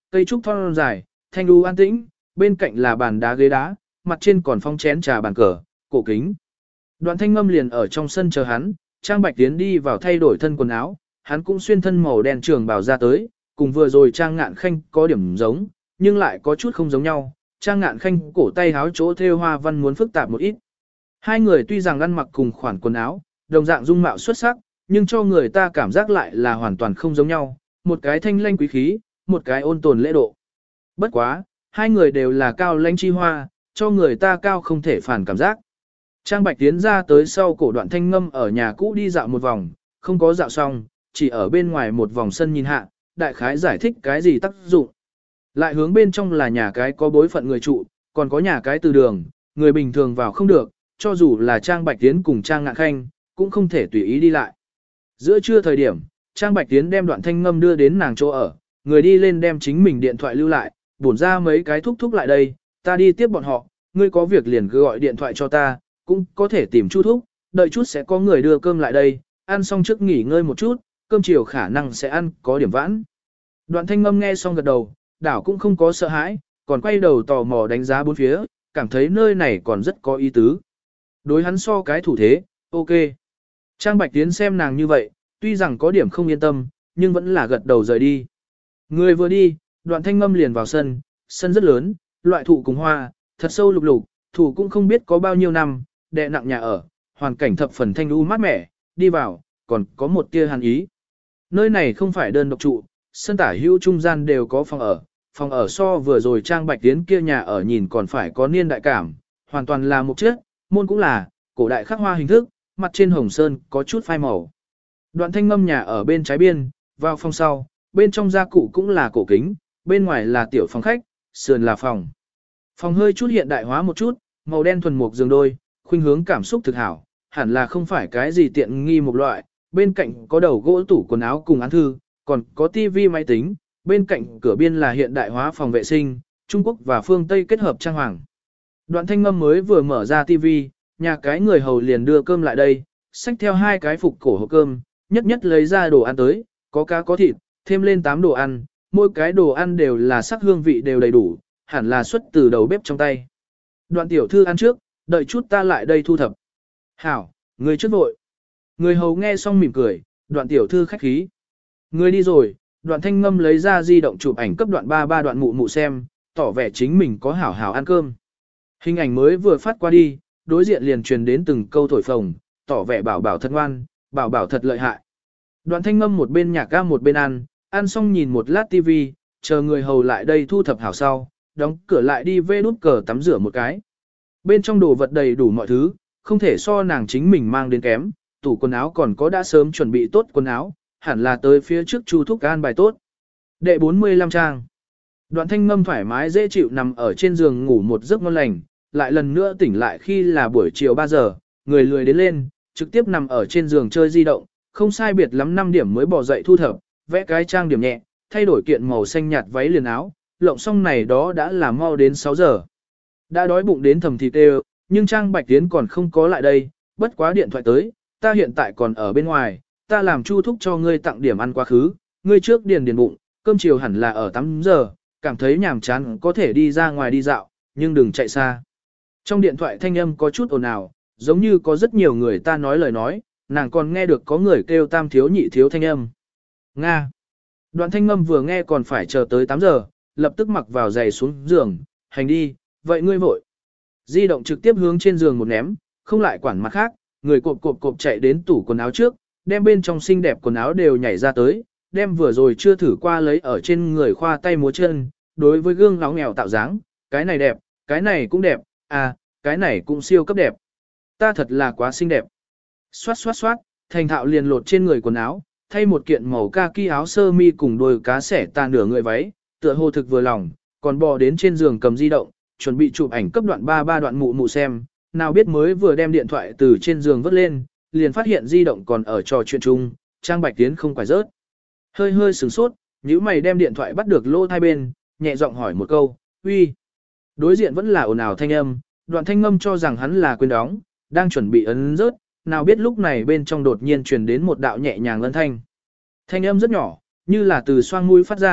cây trúc thon dài, thanh đu an tĩnh, bên cạnh là bàn đá ghế đá, mặt trên còn phong chén trà bàn cờ, cổ kính. Đoạn Thanh Ngâm liền ở trong sân chờ hắn, Trang Bạch Tiến đi vào thay đổi thân quần áo, hắn cũng xuyên thân màu đen trường bào ra tới, cùng vừa rồi Trang Ngạn Khanh có điểm giống, nhưng lại có chút không giống nhau. Trang Ngạn Khanh cổ tay háo chỗ thêu hoa văn muốn phức tạp một ít. Hai người tuy rằng ăn mặc cùng khoản quần áo, đồng dạng dung mạo xuất sắc, nhưng cho người ta cảm giác lại là hoàn toàn không giống nhau, một cái thanh lanh quý khí, một cái ôn tồn lễ độ. Bất quá, hai người đều là cao lãnh chi hoa, cho người ta cao không thể phản cảm giác. Trang Bạch Tiến ra tới sau cổ Đoạn Thanh Ngâm ở nhà cũ đi dạo một vòng, không có dạo xong, chỉ ở bên ngoài một vòng sân nhìn hạ, đại khái giải thích cái gì tác dụng. Lại hướng bên trong là nhà cái có bối phận người trụ, còn có nhà cái từ đường, người bình thường vào không được, cho dù là Trang Bạch Tiến cùng Trang Ngạn Khanh, cũng không thể tùy ý đi lại. Giữa trưa thời điểm, Trang Bạch Tiến đem Đoạn Thanh Ngâm đưa đến nàng chỗ ở, người đi lên đem chính mình điện thoại lưu lại, bổn ra mấy cái thúc thúc lại đây, ta đi tiếp bọn họ, ngươi có việc liền cứ gọi điện thoại cho ta, cũng có thể tìm Chu thúc, đợi chút sẽ có người đưa cơm lại đây, ăn xong trước nghỉ ngơi một chút, cơm chiều khả năng sẽ ăn có điểm vãn. Đoạn Thanh Ngâm nghe xong gật đầu, đảo cũng không có sợ hãi, còn quay đầu tò mò đánh giá bốn phía, cảm thấy nơi này còn rất có ý tứ. Đối hắn so cái thủ thế, ok. Trang Bạch Tiến xem nàng như vậy, tuy rằng có điểm không yên tâm, nhưng vẫn là gật đầu rời đi. Người vừa đi, Đoạn Thanh Ngâm liền vào sân, sân rất lớn, loại thụ cùng hoa, thật sâu lục lục, thụ cũng không biết có bao nhiêu năm, đè nặng nhà ở, hoàn cảnh thập phần thanh u mát mẻ, đi vào, còn có một tia hàn ý. Nơi này không phải đơn độc trụ, sân tả hữu trung gian đều có phòng ở, phòng ở so vừa rồi Trang Bạch Tiến kia nhà ở nhìn còn phải có niên đại cảm, hoàn toàn là một chiếc, môn cũng là, cổ đại khắc hoa hình thức, mặt trên hồng sơn có chút phai màu. Đoạn Thanh Ngâm nhà ở bên trái biên, vào phòng sau, bên trong gia cụ cũng là cổ kính, bên ngoài là tiểu phòng khách, sườn là phòng. Phòng hơi chút hiện đại hóa một chút, màu đen thuần mục giường đôi, khuynh hướng cảm xúc thực hảo, hẳn là không phải cái gì tiện nghi một loại, bên cạnh có đầu gỗ tủ quần áo cùng án thư, còn có tivi máy tính, bên cạnh cửa biên là hiện đại hóa phòng vệ sinh, Trung Quốc và phương Tây kết hợp trang hoàng. Đoạn Thanh Ngâm mới vừa mở ra tivi, nhà cái người hầu liền đưa cơm lại đây, xách theo hai cái phục cổ hộp cơm, nhất nhất lấy ra đồ ăn tới, có cá có thịt, thêm lên tám đồ ăn, mỗi cái đồ ăn đều là sắc hương vị đều đầy đủ, hẳn là xuất từ đầu bếp trong tay. Đoạn tiểu thư ăn trước, đợi chút ta lại đây thu thập. Hảo, người trước vội. Người hầu nghe xong mỉm cười, Đoạn tiểu thư khách khí. Người đi rồi, Đoạn Thanh Ngâm lấy ra di động chụp ảnh cấp đoạn ba ba đoạn mụ mụ xem, tỏ vẻ chính mình có hảo hảo ăn cơm. Hình ảnh mới vừa phát qua đi, đối diện liền truyền đến từng câu thổi phồng, tỏ vẻ bảo bảo thật ngoan, bảo bảo thật lợi hại. Đoạn Thanh Ngâm một bên nhạc ca một bên ăn, ăn xong nhìn một lát tivi, chờ người hầu lại đây thu thập hảo sau, đóng cửa lại đi vê đút cờ tắm rửa một cái. Bên trong đồ vật đầy đủ mọi thứ, không thể so nàng chính mình mang đến kém, tủ quần áo còn có đã sớm chuẩn bị tốt quần áo, hẳn là tới phía trước Chu thúc an bài tốt. Đệ bốn mươi lăm trang. Đoạn Thanh Ngâm thoải mái dễ chịu nằm ở trên giường ngủ một giấc ngon lành, lại lần nữa tỉnh lại khi là buổi chiều ba giờ, người lười đến lên, trực tiếp nằm ở trên giường chơi di động, không sai biệt lắm năm điểm mới bỏ dậy thu thập, vẽ cái trang điểm nhẹ, thay đổi kiện màu xanh nhạt váy liền áo, lộng xong này đó đã là mau đến sáu giờ. Đã đói bụng đến thầm thịt đều, nhưng Trang Bạch Tiến còn không có lại đây, bất quá điện thoại tới, ta hiện tại còn ở bên ngoài, ta làm Chu thúc cho ngươi tặng điểm ăn quá khứ, ngươi trước điền điền bụng, cơm chiều hẳn là ở tám giờ, cảm thấy nhàm chán có thể đi ra ngoài đi dạo, nhưng đừng chạy xa. Trong điện thoại thanh âm có chút ồn ào, giống như có rất nhiều người ta nói lời nói, nàng còn nghe được có người kêu tam thiếu nhị thiếu thanh âm. Nga. Đoạn Thanh Ngâm vừa nghe còn phải chờ tới tám giờ, lập tức mặc vào giày xuống giường, hành đi, vậy ngươi vội. Di động trực tiếp hướng trên giường một ném, không lại quản mặt khác, người cộp cộp cộp chạy đến tủ quần áo trước, đem bên trong xinh đẹp quần áo đều nhảy ra tới, đem vừa rồi chưa thử qua lấy ở trên người khoa tay múa chân, đối với gương lóng nghèo tạo dáng, cái này đẹp, cái này cũng đẹp, à, cái này cũng siêu cấp đẹp. Ta thật là quá xinh đẹp. Xoát xoát xoát, thành thạo liền lột trên người quần áo, thay một kiện màu kaki áo sơ mi cùng đôi cá sẻ tà nửa người váy, tựa hồ thực vừa lòng, còn bò đến trên giường cầm di động, chuẩn bị chụp ảnh cấp đoạn ba ba đoạn mụ mụ xem, nào biết mới vừa đem điện thoại từ trên giường vớt lên, liền phát hiện di động còn ở trò chuyện chung, Trang Bạch Tiến không phải rớt. Hơi hơi sửng sốt, nhíu mày đem điện thoại bắt được lô hai bên, nhẹ giọng hỏi một câu, uy. Đối diện vẫn là ồn ào thanh âm, Đoạn Thanh Ngâm cho rằng hắn là quên đóng, đang chuẩn bị ấn rớt, nào biết lúc này bên trong đột nhiên truyền đến một đạo nhẹ nhàng ân thanh. Thanh âm rất nhỏ, như là từ xoang mũi phát ra,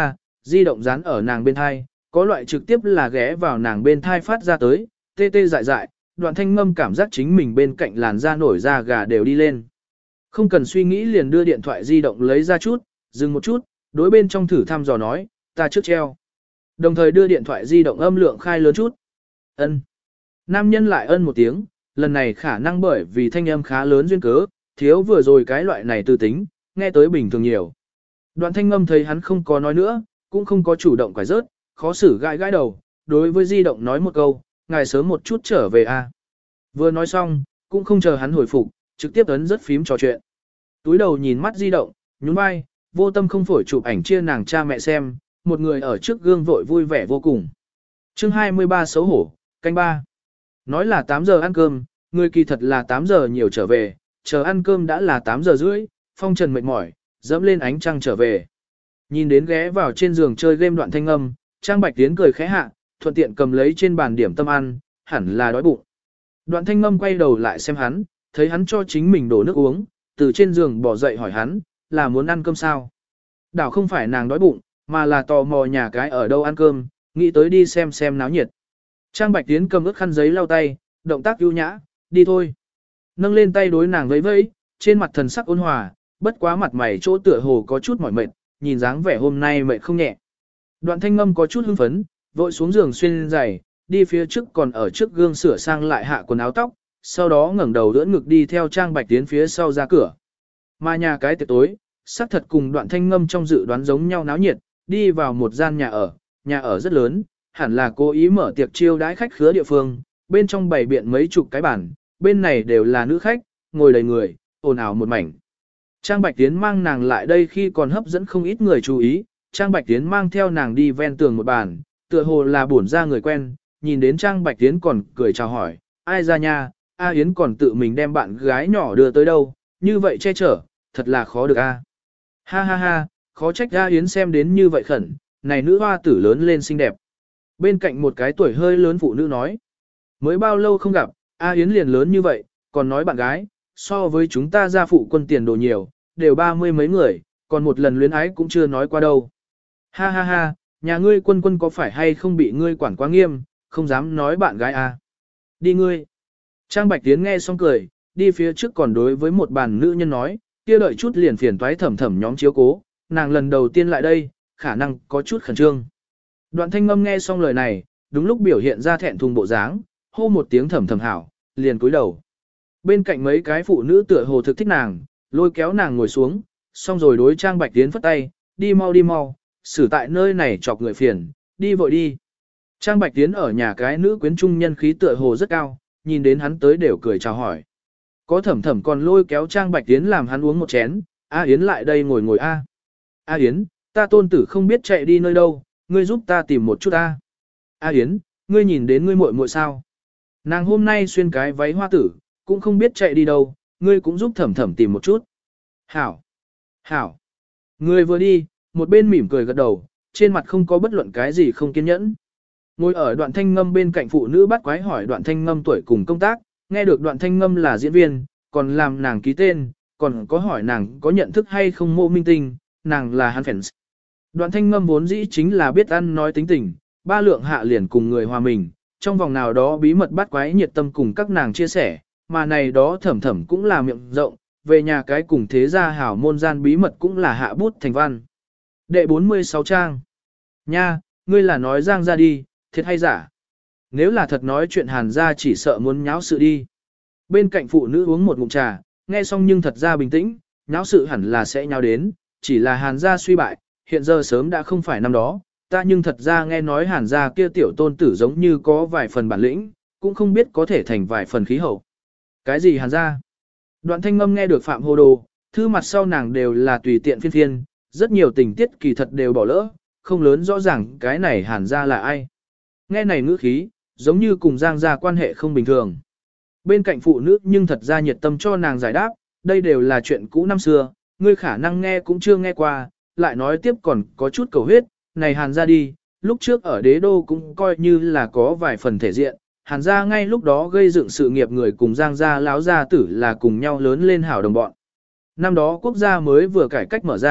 di động dán ở nàng bên thai, có loại trực tiếp là ghé vào nàng bên thai phát ra tới, tê tê dại dại, Đoạn Thanh Ngâm cảm giác chính mình bên cạnh làn da nổi da gà đều đi lên. Không cần suy nghĩ liền đưa điện thoại di động lấy ra chút, dừng một chút, đối bên trong thử thăm dò nói, ta trước treo. Đồng thời đưa điện thoại di động âm lượng khai lớn chút. Ân. Nam nhân lại ân một tiếng, lần này khả năng bởi vì thanh âm khá lớn duyên cớ, thiếu vừa rồi cái loại này tư tính, nghe tới bình thường nhiều. Đoạn Thanh Ngâm thấy hắn không có nói nữa, cũng không có chủ động quải rớt, khó xử gãi gãi đầu, đối với di động nói một câu, ngài sớm một chút trở về a. Vừa nói xong, cũng không chờ hắn hồi phục, trực tiếp ấn rất phím trò chuyện. Túi đầu nhìn mắt di động, nhún vai, vô tâm không phổi chụp ảnh chia nàng cha mẹ xem, một người ở trước gương vội vui vẻ vô cùng. Chương hai mươi ba xấu hổ, canh ba. Nói là tám giờ ăn cơm, người kỳ thật là tám giờ nhiều trở về, chờ ăn cơm đã là tám giờ rưỡi, phong trần mệt mỏi, dẫm lên ánh trăng trở về. Nhìn đến ghé vào trên giường chơi game Đoạn Thanh Ngâm, Trang Bạch Tiến cười khẽ hạ, thuận tiện cầm lấy trên bàn điểm tâm ăn, hẳn là đói bụng. Đoạn Thanh Ngâm quay đầu lại xem hắn, thấy hắn cho chính mình đổ nước uống, từ trên giường bỏ dậy hỏi hắn, là muốn ăn cơm sao? Đảo không phải nàng đói bụng, mà là tò mò nhà cái ở đâu ăn cơm, nghĩ tới đi xem xem náo nhiệt. Trang Bạch Tiến cầm ướt khăn giấy lau tay, động tác ưu nhã, đi thôi. Nâng lên tay đối nàng vẫy vẫy, trên mặt thần sắc ôn hòa, bất quá mặt mày chỗ tựa hồ có chút mỏi mệt, nhìn dáng vẻ hôm nay mệt không nhẹ. Đoạn Thanh Ngâm có chút hưng phấn, vội xuống giường xuyên giày, đi phía trước còn ở trước gương sửa sang lại hạ quần áo tóc, sau đó ngẩng đầu đỡ ngực đi theo Trang Bạch Tiến phía sau ra cửa. Mà nhà cái tiệc tối, xác thật cùng Đoạn Thanh Ngâm trong dự đoán giống nhau náo nhiệt, đi vào một gian nhà ở, nhà ở rất lớn, hẳn là cố ý mở tiệc chiêu đãi khách khứa địa phương, bên trong bày biện mấy chục cái bàn, bên này đều là nữ khách, ngồi đầy người, ồn ào một mảnh. Trang Bạch Tiến mang nàng lại đây khi còn hấp dẫn không ít người chú ý, Trang Bạch Tiến mang theo nàng đi ven tường một bàn, tựa hồ là bổn ra người quen, nhìn đến Trang Bạch Tiến còn cười chào hỏi, ai ra nha, A Yến còn tự mình đem bạn gái nhỏ đưa tới đâu, như vậy che chở, thật là khó được a. Ha ha ha, khó trách A Yến xem đến như vậy khẩn, này nữ hoa tử lớn lên xinh đẹp. Bên cạnh một cái tuổi hơi lớn phụ nữ nói, mới bao lâu không gặp, A Yến liền lớn như vậy, còn nói bạn gái, so với chúng ta gia phụ quân tiền đồ nhiều, đều ba mươi mấy người, còn một lần luyến ái cũng chưa nói qua đâu. Ha ha ha, nhà ngươi quân quân có phải hay không bị ngươi quản quá nghiêm, không dám nói bạn gái à. Đi ngươi. Trang Bạch Tiến nghe xong cười, đi phía trước còn đối với một bàn nữ nhân nói, kia đợi chút liền phiền toái thẩm thẩm nhóm chiếu cố, nàng lần đầu tiên lại đây, khả năng có chút khẩn trương. Đoạn Thanh Ngâm nghe xong lời này, đúng lúc biểu hiện ra thẹn thùng bộ dáng, hô một tiếng thẩm thẩm hảo, liền cúi đầu. Bên cạnh mấy cái phụ nữ tựa hồ thực thích nàng, lôi kéo nàng ngồi xuống, xong rồi đối Trang Bạch Tiến phất tay, đi mau đi mau, xử tại nơi này chọc người phiền, đi vội đi. Trang Bạch Tiến ở nhà cái nữ quyến trung nhân khí tựa hồ rất cao, nhìn đến hắn tới đều cười chào hỏi. Có thẩm thẩm còn lôi kéo Trang Bạch Tiến làm hắn uống một chén, A Yến lại đây ngồi ngồi A. A Yến, ta tôn tử không biết chạy đi nơi đâu, ngươi giúp ta tìm một chút A. A Yến, ngươi nhìn đến ngươi muội muội sao? Nàng hôm nay xuyên cái váy hoa tử, cũng không biết chạy đi đâu, ngươi cũng giúp thẩm thẩm tìm một chút. Hảo! Hảo! Ngươi vừa đi, một bên mỉm cười gật đầu, trên mặt không có bất luận cái gì không kiên nhẫn. Ngồi ở Đoạn Thanh Ngâm bên cạnh phụ nữ bắt quái hỏi Đoạn Thanh Ngâm tuổi cùng công tác, nghe được Đoạn Thanh Ngâm là diễn viên, còn làm nàng ký tên, còn có hỏi nàng có nhận thức hay không mộ minh tinh, nàng là hắn fans. Đoạn Thanh Ngâm vốn dĩ chính là biết ăn nói tính tình, ba lượng hạ liền cùng người hòa mình, trong vòng nào đó bí mật bắt quái nhiệt tâm cùng các nàng chia sẻ, mà này đó thẩm thẩm cũng là miệng rộng, về nhà cái cùng thế gia hảo môn gian bí mật cũng là hạ bút thành văn. Đệ bốn mươi sáu trang. Nha, ngươi là nói Giang ra đi, thiệt hay giả? Nếu là thật nói chuyện Hàn ra chỉ sợ muốn nháo sự đi. Bên cạnh phụ nữ uống một ngụm trà, nghe xong nhưng thật ra bình tĩnh, nháo sự hẳn là sẽ nháo đến, chỉ là Hàn gia suy bại, hiện giờ sớm đã không phải năm đó, ta nhưng thật ra nghe nói Hàn gia kia tiểu tôn tử giống như có vài phần bản lĩnh, cũng không biết có thể thành vài phần khí hậu. Cái gì Hàn gia? Đoạn Thanh Ngâm nghe được Phạm Hồ Đồ, thư mặt sau nàng đều là tùy tiện phiên phiên, rất nhiều tình tiết kỳ thật đều bỏ lỡ, không lớn rõ ràng cái này Hàn gia là ai. Nghe này ngữ khí, giống như cùng Giang gia quan hệ không bình thường. Bên cạnh phụ nữ nhưng thật ra nhiệt tâm cho nàng giải đáp, đây đều là chuyện cũ năm xưa, ngươi khả năng nghe cũng chưa nghe qua, lại nói tiếp còn có chút cầu huyết, này Hàn gia đi, lúc trước ở đế đô cũng coi như là có vài phần thể diện, Hàn gia ngay lúc đó gây dựng sự nghiệp người cùng Giang gia láo gia tử là cùng nhau lớn lên hảo đồng bọn. Năm đó quốc gia mới vừa cải cách mở ra,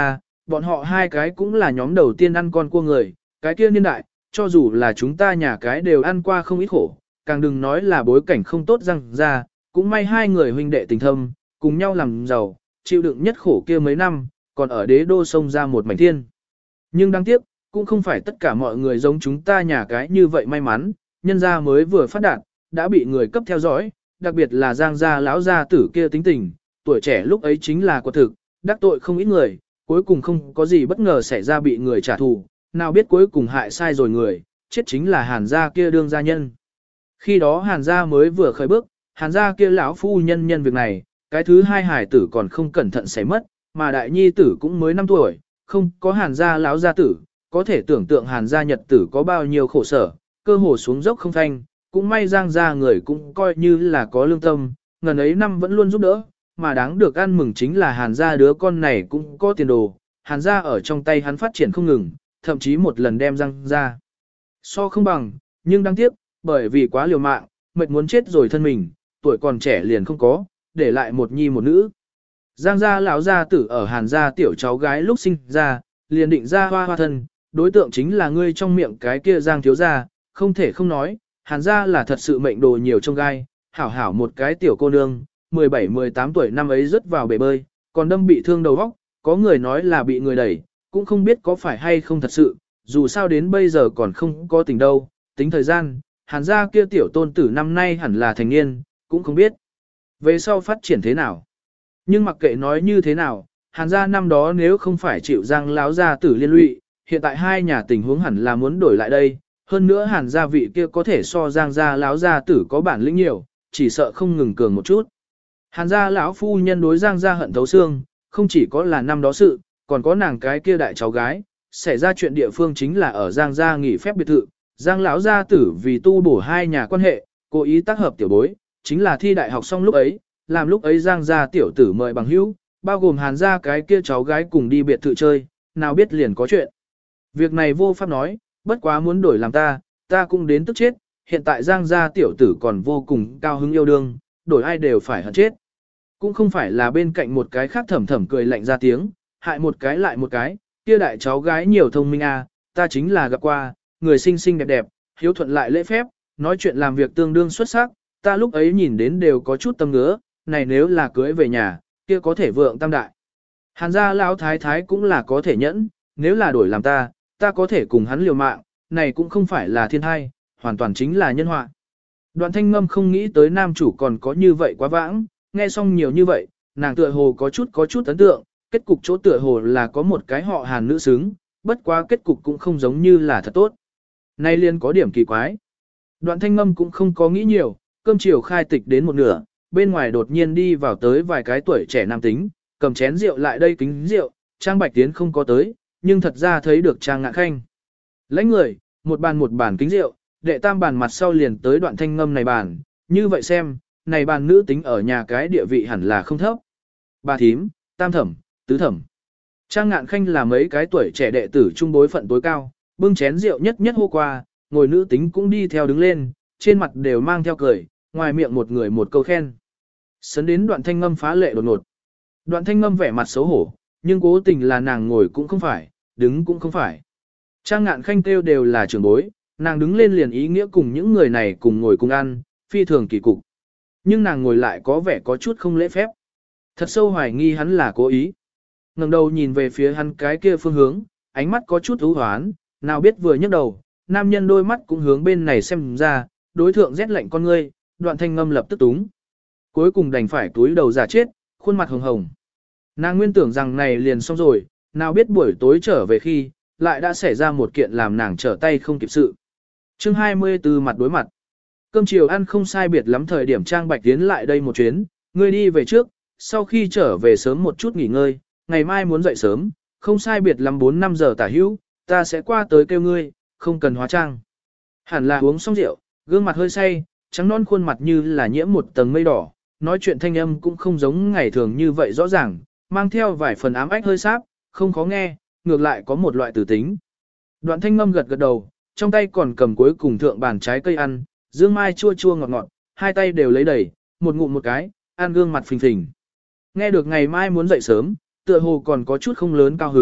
bọn họ hai cái cũng là nhóm đầu tiên ăn con cua người, cái kia niên đại, cho dù là chúng ta nhà cái đều ăn qua không ít khổ, càng đừng nói là bối cảnh không tốt răng ra, cũng may hai người huynh đệ tình thâm, cùng nhau làm giàu, chịu đựng nhất khổ kia mấy năm, còn ở đế đô sông ra một mảnh thiên. Nhưng đáng tiếc, cũng không phải tất cả mọi người giống chúng ta nhà cái như vậy may mắn, nhân gia mới vừa phát đạt, đã bị người cấp theo dõi, đặc biệt là Giang gia lão gia tử kia tính tình, tuổi trẻ lúc ấy chính là quả thực, đắc tội không ít người, cuối cùng không có gì bất ngờ xảy ra bị người trả thù, nào biết cuối cùng hại sai rồi người, chết chính là Hàn gia kia đương gia nhân. Khi đó Hàn gia mới vừa khởi bước, Hàn gia kia lão phu nhân nhân việc này, cái thứ hai hải tử còn không cẩn thận xảy mất, mà đại nhi tử cũng mới năm tuổi, không có Hàn gia lão gia tử, có thể tưởng tượng Hàn gia nhật tử có bao nhiêu khổ sở, cơ hồ xuống dốc không thanh, cũng may Giang gia người cũng coi như là có lương tâm, ngần ấy năm vẫn luôn giúp đỡ, mà đáng được ăn mừng chính là Hàn gia đứa con này cũng có tiền đồ, Hàn gia ở trong tay hắn phát triển không ngừng, thậm chí một lần đem Giang gia so không bằng, nhưng đáng tiếc, bởi vì quá liều mạng, mệt muốn chết rồi thân mình, tuổi còn trẻ liền không có, để lại một nhi một nữ. Giang gia lão gia tử ở Hàn gia tiểu cháu gái lúc sinh ra, liền định ra hoa hoa thân, đối tượng chính là ngươi trong miệng cái kia Giang thiếu gia, không thể không nói, Hàn gia là thật sự mệnh đồ nhiều trong gai, hảo hảo một cái tiểu cô nương, mười bảy mười tám tuổi năm ấy rớt vào bể bơi, còn đâm bị thương đầu óc, có người nói là bị người đẩy, cũng không biết có phải hay không thật sự, dù sao đến bây giờ còn không có tình đâu, tính thời gian, Hàn gia kia tiểu tôn tử năm nay hẳn là thành niên, cũng không biết về sau phát triển thế nào. Nhưng mặc kệ nói như thế nào, Hàn gia năm đó nếu không phải chịu Giang lão gia tử liên lụy, hiện tại hai nhà tình huống hẳn là muốn đổi lại đây, hơn nữa Hàn gia vị kia có thể so Giang gia lão gia tử có bản lĩnh nhiều, chỉ sợ không ngừng cường một chút. Hàn gia lão phu nhân đối Giang gia hận thấu xương, không chỉ có là năm đó sự, còn có nàng cái kia đại cháu gái, xảy ra chuyện địa phương chính là ở Giang gia nghỉ phép biệt thự, Giang lão gia tử vì tu bổ hai nhà quan hệ, cố ý tác hợp tiểu bối, chính là thi đại học xong lúc ấy, làm lúc ấy Giang gia tiểu tử mời bằng hữu, bao gồm Hàn gia cái kia cháu gái cùng đi biệt thự chơi, nào biết liền có chuyện. Việc này vô pháp nói, bất quá muốn đổi làm ta, ta cũng đến tức chết, hiện tại Giang gia tiểu tử còn vô cùng cao hứng yêu đương, đổi ai đều phải hận chết. Cũng không phải là bên cạnh một cái khác thầm thầm cười lạnh ra tiếng, hại một cái lại một cái, kia đại cháu gái nhiều thông minh à, ta chính là gặp qua, người xinh xinh đẹp đẹp, hiếu thuận lại lễ phép, nói chuyện làm việc tương đương xuất sắc, ta lúc ấy nhìn đến đều có chút tâm ngứa, này nếu là cưới về nhà, kia có thể vượng tam đại. Hàn gia lão thái thái cũng là có thể nhẫn, nếu là đổi làm ta, ta có thể cùng hắn liều mạng, này cũng không phải là thiên hai, hoàn toàn chính là nhân họa. Đoạn thanh ngâm không nghĩ tới nam chủ còn có như vậy quá vãng, nghe xong nhiều như vậy, nàng tựa hồ có chút có chút ấn tượng, kết cục chỗ tựa hồ là có một cái họ Hàn nữ xứng, bất quá kết cục cũng không giống như là thật tốt. Nay liên có điểm kỳ quái. Đoạn thanh ngâm cũng không có nghĩ nhiều, cơm chiều khai tịch đến một nửa, bên ngoài đột nhiên đi vào tới vài cái tuổi trẻ nam tính, cầm chén rượu lại đây kính rượu, Trang Bạch Tiến không có tới, nhưng thật ra thấy được Trang Ngạn Khanh. Lãnh người, một bàn một bàn kính rượu, đệ tam bàn mặt sau liền tới đoạn thanh ngâm này bàn, như vậy xem, này bàn nữ tính ở nhà cái địa vị hẳn là không thấp. Bà thím, tam thẩm, tứ thẩm. Trang Ngạn Khanh là mấy cái tuổi trẻ đệ tử trung bối phận tối cao, bưng chén rượu nhất nhất hô qua, ngồi nữ tính cũng đi theo đứng lên, trên mặt đều mang theo cười, ngoài miệng một người một câu khen. Sấn đến đoạn thanh ngâm phá lệ đột ngột. Đoạn thanh ngâm vẻ mặt xấu hổ, nhưng cố tình là nàng ngồi cũng không phải, đứng cũng không phải. Trang Ngạn Khanh kêu đều là trưởng bối, nàng đứng lên liền ý nghĩa cùng những người này cùng ngồi cùng ăn, phi thường kỳ cục. Nhưng nàng ngồi lại có vẻ có chút không lễ phép. Thật sâu hoài nghi hắn là cố ý. Ngẩng đầu nhìn về phía hắn cái kia phương hướng, ánh mắt có chút u hoán, nào biết vừa nhấc đầu, nam nhân đôi mắt cũng hướng bên này xem ra, đối thượng rét lạnh con ngươi, đoạn thanh ngâm lập tức túng. Cuối cùng đành phải túi đầu giả chết, khuôn mặt hồng hồng. Nàng nguyên tưởng rằng này liền xong rồi, nào biết buổi tối trở về khi, lại đã xảy ra một kiện làm nàng trở tay không kịp sự. Chương hai mươi tư mặt đối mặt. Cơm chiều ăn không sai biệt lắm thời điểm Trang Bạch tiến lại đây một chuyến, ngươi đi về trước, sau khi trở về sớm một chút nghỉ ngơi, ngày mai muốn dậy sớm, không sai biệt lắm bốn năm giờ tả hữu, ta sẽ qua tới kêu ngươi, không cần hóa trang. Hẳn là uống xong rượu, gương mặt hơi say, trắng non khuôn mặt như là nhiễm một tầng mây đỏ, nói chuyện thanh âm cũng không giống ngày thường như vậy rõ ràng, mang theo vài phần ám ách hơi sáp, không khó nghe, ngược lại có một loại tử tính. Đoạn thanh ngâm gật gật đầu, trong tay còn cầm cuối cùng thượng bàn trái cây ăn, dương mai chua chua ngọt ngọt, hai tay đều lấy đầy, một ngụm một cái, ăn gương mặt phình phình. Nghe được ngày mai muốn dậy sớm, tựa hồ còn có chút không lớn cao hứng,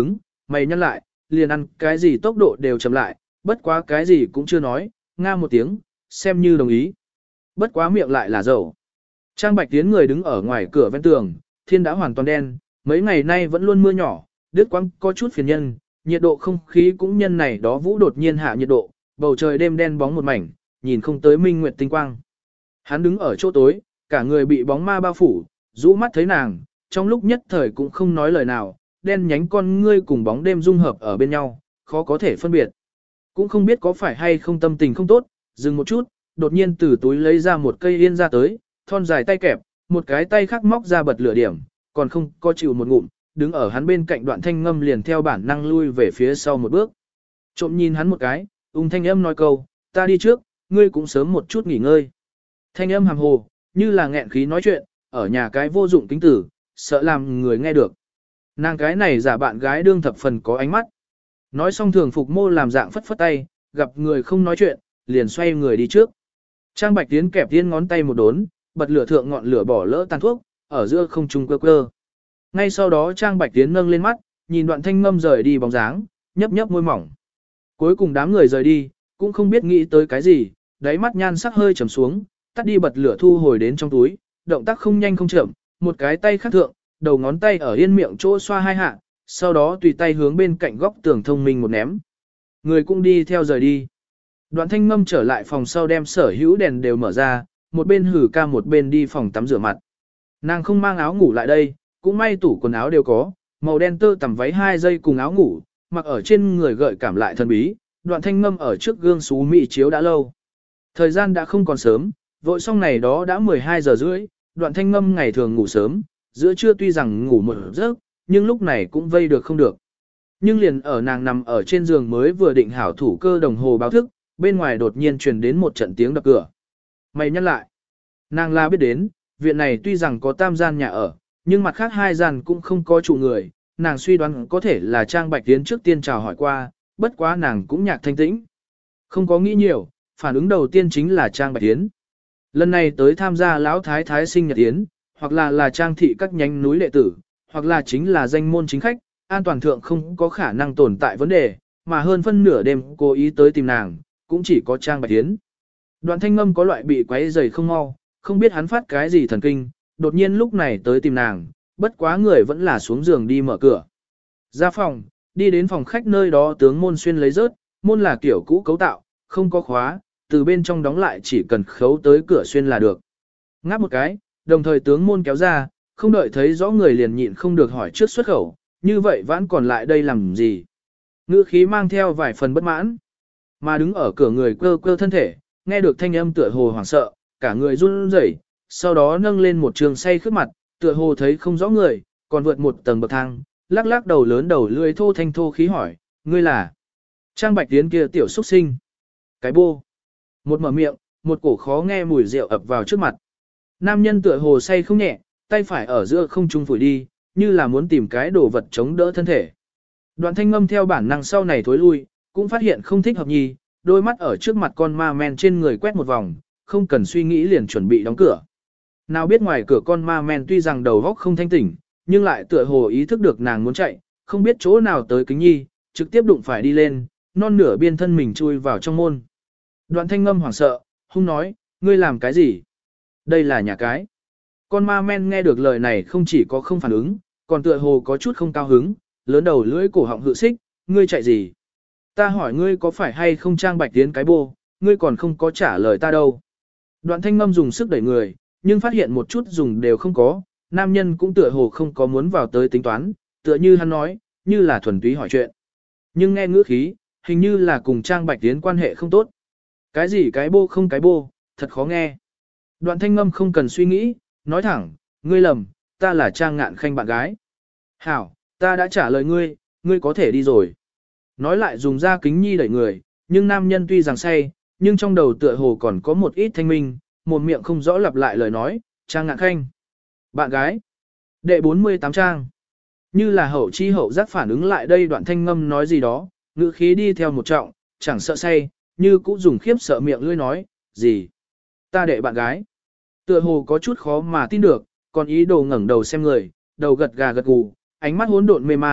mày nhăn lại, liền ăn cái gì tốc độ đều chậm lại, bất quá cái gì cũng chưa nói, nga một tiếng, xem như đồng ý. Bất quá miệng lại là dầu. Trang Bạch Tiến người đứng ở ngoài cửa ven tường, thiên đã hoàn toàn đen, mấy ngày nay vẫn luôn mưa nhỏ, đứt quãng có chút phiền nhân, nhiệt độ không khí cũng nhân này đó vũ đột nhiên hạ nhiệt độ, bầu trời đêm đen bóng một mảnh, nhìn không tới minh nguyệt tinh quang. Hắn đứng ở chỗ tối, cả người bị bóng ma bao phủ, rũ mắt thấy nàng, trong lúc nhất thời cũng không nói lời nào, đen nhánh con ngươi cùng bóng đêm dung hợp ở bên nhau, khó có thể phân biệt. Cũng không biết có phải hay không tâm tình không tốt, dừng một chút, đột nhiên từ túi lấy ra một cây yên ra tới, thon dài tay kẹp, một cái tay khác móc ra bật lửa điểm, còn không có chịu một ngụm, đứng ở hắn bên cạnh Đoạn Thanh Ngâm liền theo bản năng lui về phía sau một bước. Trộm nhìn hắn một cái, ung thanh âm nói câu, ta đi trước, ngươi cũng sớm một chút nghỉ ngơi. Thanh âm hàm hồ, như là nghẹn khí nói chuyện, ở nhà cái vô dụng kính tử, sợ làm người nghe được. Nàng cái này giả bạn gái đương thập phần có ánh mắt. Nói xong thường phục mô làm dạng phất phất tay, gặp người không nói chuyện, liền xoay người đi trước. Trang Bạch Tiến kẹp tiên ngón tay một đốn, bật lửa thượng ngọn lửa bỏ lỡ tàn thuốc, ở giữa không trung quơ quơ. Ngay sau đó Trang Bạch Tiến nâng lên mắt, nhìn Đoạn Thanh Ngâm rời đi bóng dáng, nhấp nhấp môi mỏng. Cuối cùng đám người rời đi, cũng không biết nghĩ tới cái gì, đáy mắt nhan sắc hơi trầm xuống, tắt đi bật lửa thu hồi đến trong túi, động tác không nhanh không chậm, một cái tay khác thượng, đầu ngón tay ở yên miệng chỗ xoa hai hạ, sau đó tùy tay hướng bên cạnh góc tường thông minh một ném. Người cũng đi theo rời đi. Đoạn Thanh Ngâm trở lại phòng sau đem sở hữu đèn đều mở ra, một bên hử ca một bên đi phòng tắm rửa mặt. Nàng không mang áo ngủ lại đây, cũng may tủ quần áo đều có, màu đen tơ tằm váy hai dây cùng áo ngủ, mặc ở trên người gợi cảm lại thần bí. Đoạn Thanh Ngâm ở trước gương xú mỹ chiếu đã lâu. Thời gian đã không còn sớm, vội xong này đó đã mười hai giờ rưỡi, Đoạn Thanh Ngâm ngày thường ngủ sớm, giữa trưa tuy rằng ngủ một giấc, nhưng lúc này cũng vây được không được. Nhưng liền ở nàng nằm ở trên giường mới vừa định hảo thủ cơ đồng hồ báo thức, bên ngoài đột nhiên truyền đến một trận tiếng đập cửa. Mày nhắc lại. Nàng la biết đến, viện này tuy rằng có tam gian nhà ở, nhưng mặt khác hai gian cũng không có trụ người, nàng suy đoán có thể là Trang Bạch Tiến trước tiên chào hỏi qua, bất quá nàng cũng nhạc thanh tĩnh. Không có nghĩ nhiều, phản ứng đầu tiên chính là Trang Bạch Tiến. Lần này tới tham gia lão thái thái sinh nhật yến, hoặc là là trang thị các nhánh núi lệ tử, hoặc là chính là danh môn chính khách, an toàn thượng không có khả năng tồn tại vấn đề, mà hơn phân nửa đêm cố ý tới tìm nàng, cũng chỉ có Trang Bạch Tiến. Đoạn Thanh Ngâm có loại bị quấy rầy không mau, không biết hắn phát cái gì thần kinh, đột nhiên lúc này tới tìm nàng, bất quá người vẫn là xuống giường đi mở cửa. Ra phòng, đi đến phòng khách nơi đó tướng môn xuyên lấy rớt, môn là kiểu cũ cấu tạo, không có khóa, từ bên trong đóng lại chỉ cần khấu tới cửa xuyên là được. Ngáp một cái, đồng thời tướng môn kéo ra, không đợi thấy rõ người liền nhịn không được hỏi trước xuất khẩu, như vậy vẫn còn lại đây làm gì. Ngữ khí mang theo vài phần bất mãn, mà đứng ở cửa người cơ cơ thân thể, nghe được thanh âm tựa hồ hoảng sợ, cả người run rẩy, sau đó nâng lên một trường say khướt mặt, tựa hồ thấy không rõ người, còn vượt một tầng bậc thang, lắc lắc đầu lớn đầu lưỡi thô thanh thô khí hỏi, ngươi là Trang Bạch Tiến kia tiểu xuất sinh. Cái bô. Một mở miệng, một cổ khó nghe mùi rượu ập vào trước mặt. Nam nhân tựa hồ say không nhẹ, tay phải ở giữa không trung phủi đi, như là muốn tìm cái đồ vật chống đỡ thân thể. Đoạn Thanh Ngâm theo bản năng sau này thối lui, cũng phát hiện không thích hợp nhì, đôi mắt ở trước mặt con ma men trên người quét một vòng, không cần suy nghĩ liền chuẩn bị đóng cửa. Nào biết ngoài cửa con ma men tuy rằng đầu óc không thanh tỉnh, nhưng lại tựa hồ ý thức được nàng muốn chạy, không biết chỗ nào tới kính nhi, trực tiếp đụng phải đi lên, non nửa biên thân mình chui vào trong môn. Đoạn Thanh Ngâm hoảng sợ, hung nói, ngươi làm cái gì? Đây là nhà cái. Con ma men nghe được lời này không chỉ có không phản ứng, còn tựa hồ có chút không cao hứng, lớn đầu lưỡi cổ họng hự xích, ngươi chạy gì? Ta hỏi ngươi có phải hay không Trang Bạch Tiến cái bô, ngươi còn không có trả lời ta đâu. Đoạn Thanh Ngâm dùng sức đẩy người, nhưng phát hiện một chút dùng đều không có, nam nhân cũng tựa hồ không có muốn vào tới tính toán, tựa như hắn nói, như là thuần túy hỏi chuyện. Nhưng nghe ngữ khí, hình như là cùng Trang Bạch Tiến quan hệ không tốt. Cái gì cái bô không cái bô, thật khó nghe. Đoạn Thanh Ngâm không cần suy nghĩ, nói thẳng, ngươi lầm, ta là Trang Ngạn Khanh bạn gái. Hảo, ta đã trả lời ngươi, ngươi có thể đi rồi. Nói lại dùng ra kính nhi đẩy người, nhưng nam nhân tuy rằng say, nhưng trong đầu tựa hồ còn có một ít thanh minh, một miệng không rõ lặp lại lời nói, Trang Ngạn Khanh. Bạn gái. Đệ bốn mươi tám trang. Như là hậu chi hậu giác phản ứng lại đây Đoạn Thanh Ngâm nói gì đó, ngữ khí đi theo một trọng, chẳng sợ say, như cũng dùng khiếp sợ miệng lưỡi nói, gì? Ta đệ bạn gái. Tựa hồ có chút khó mà tin được, còn ý đồ ngẩng đầu xem người, đầu gật gà gật gù, ánh mắt hỗn độn mê mang,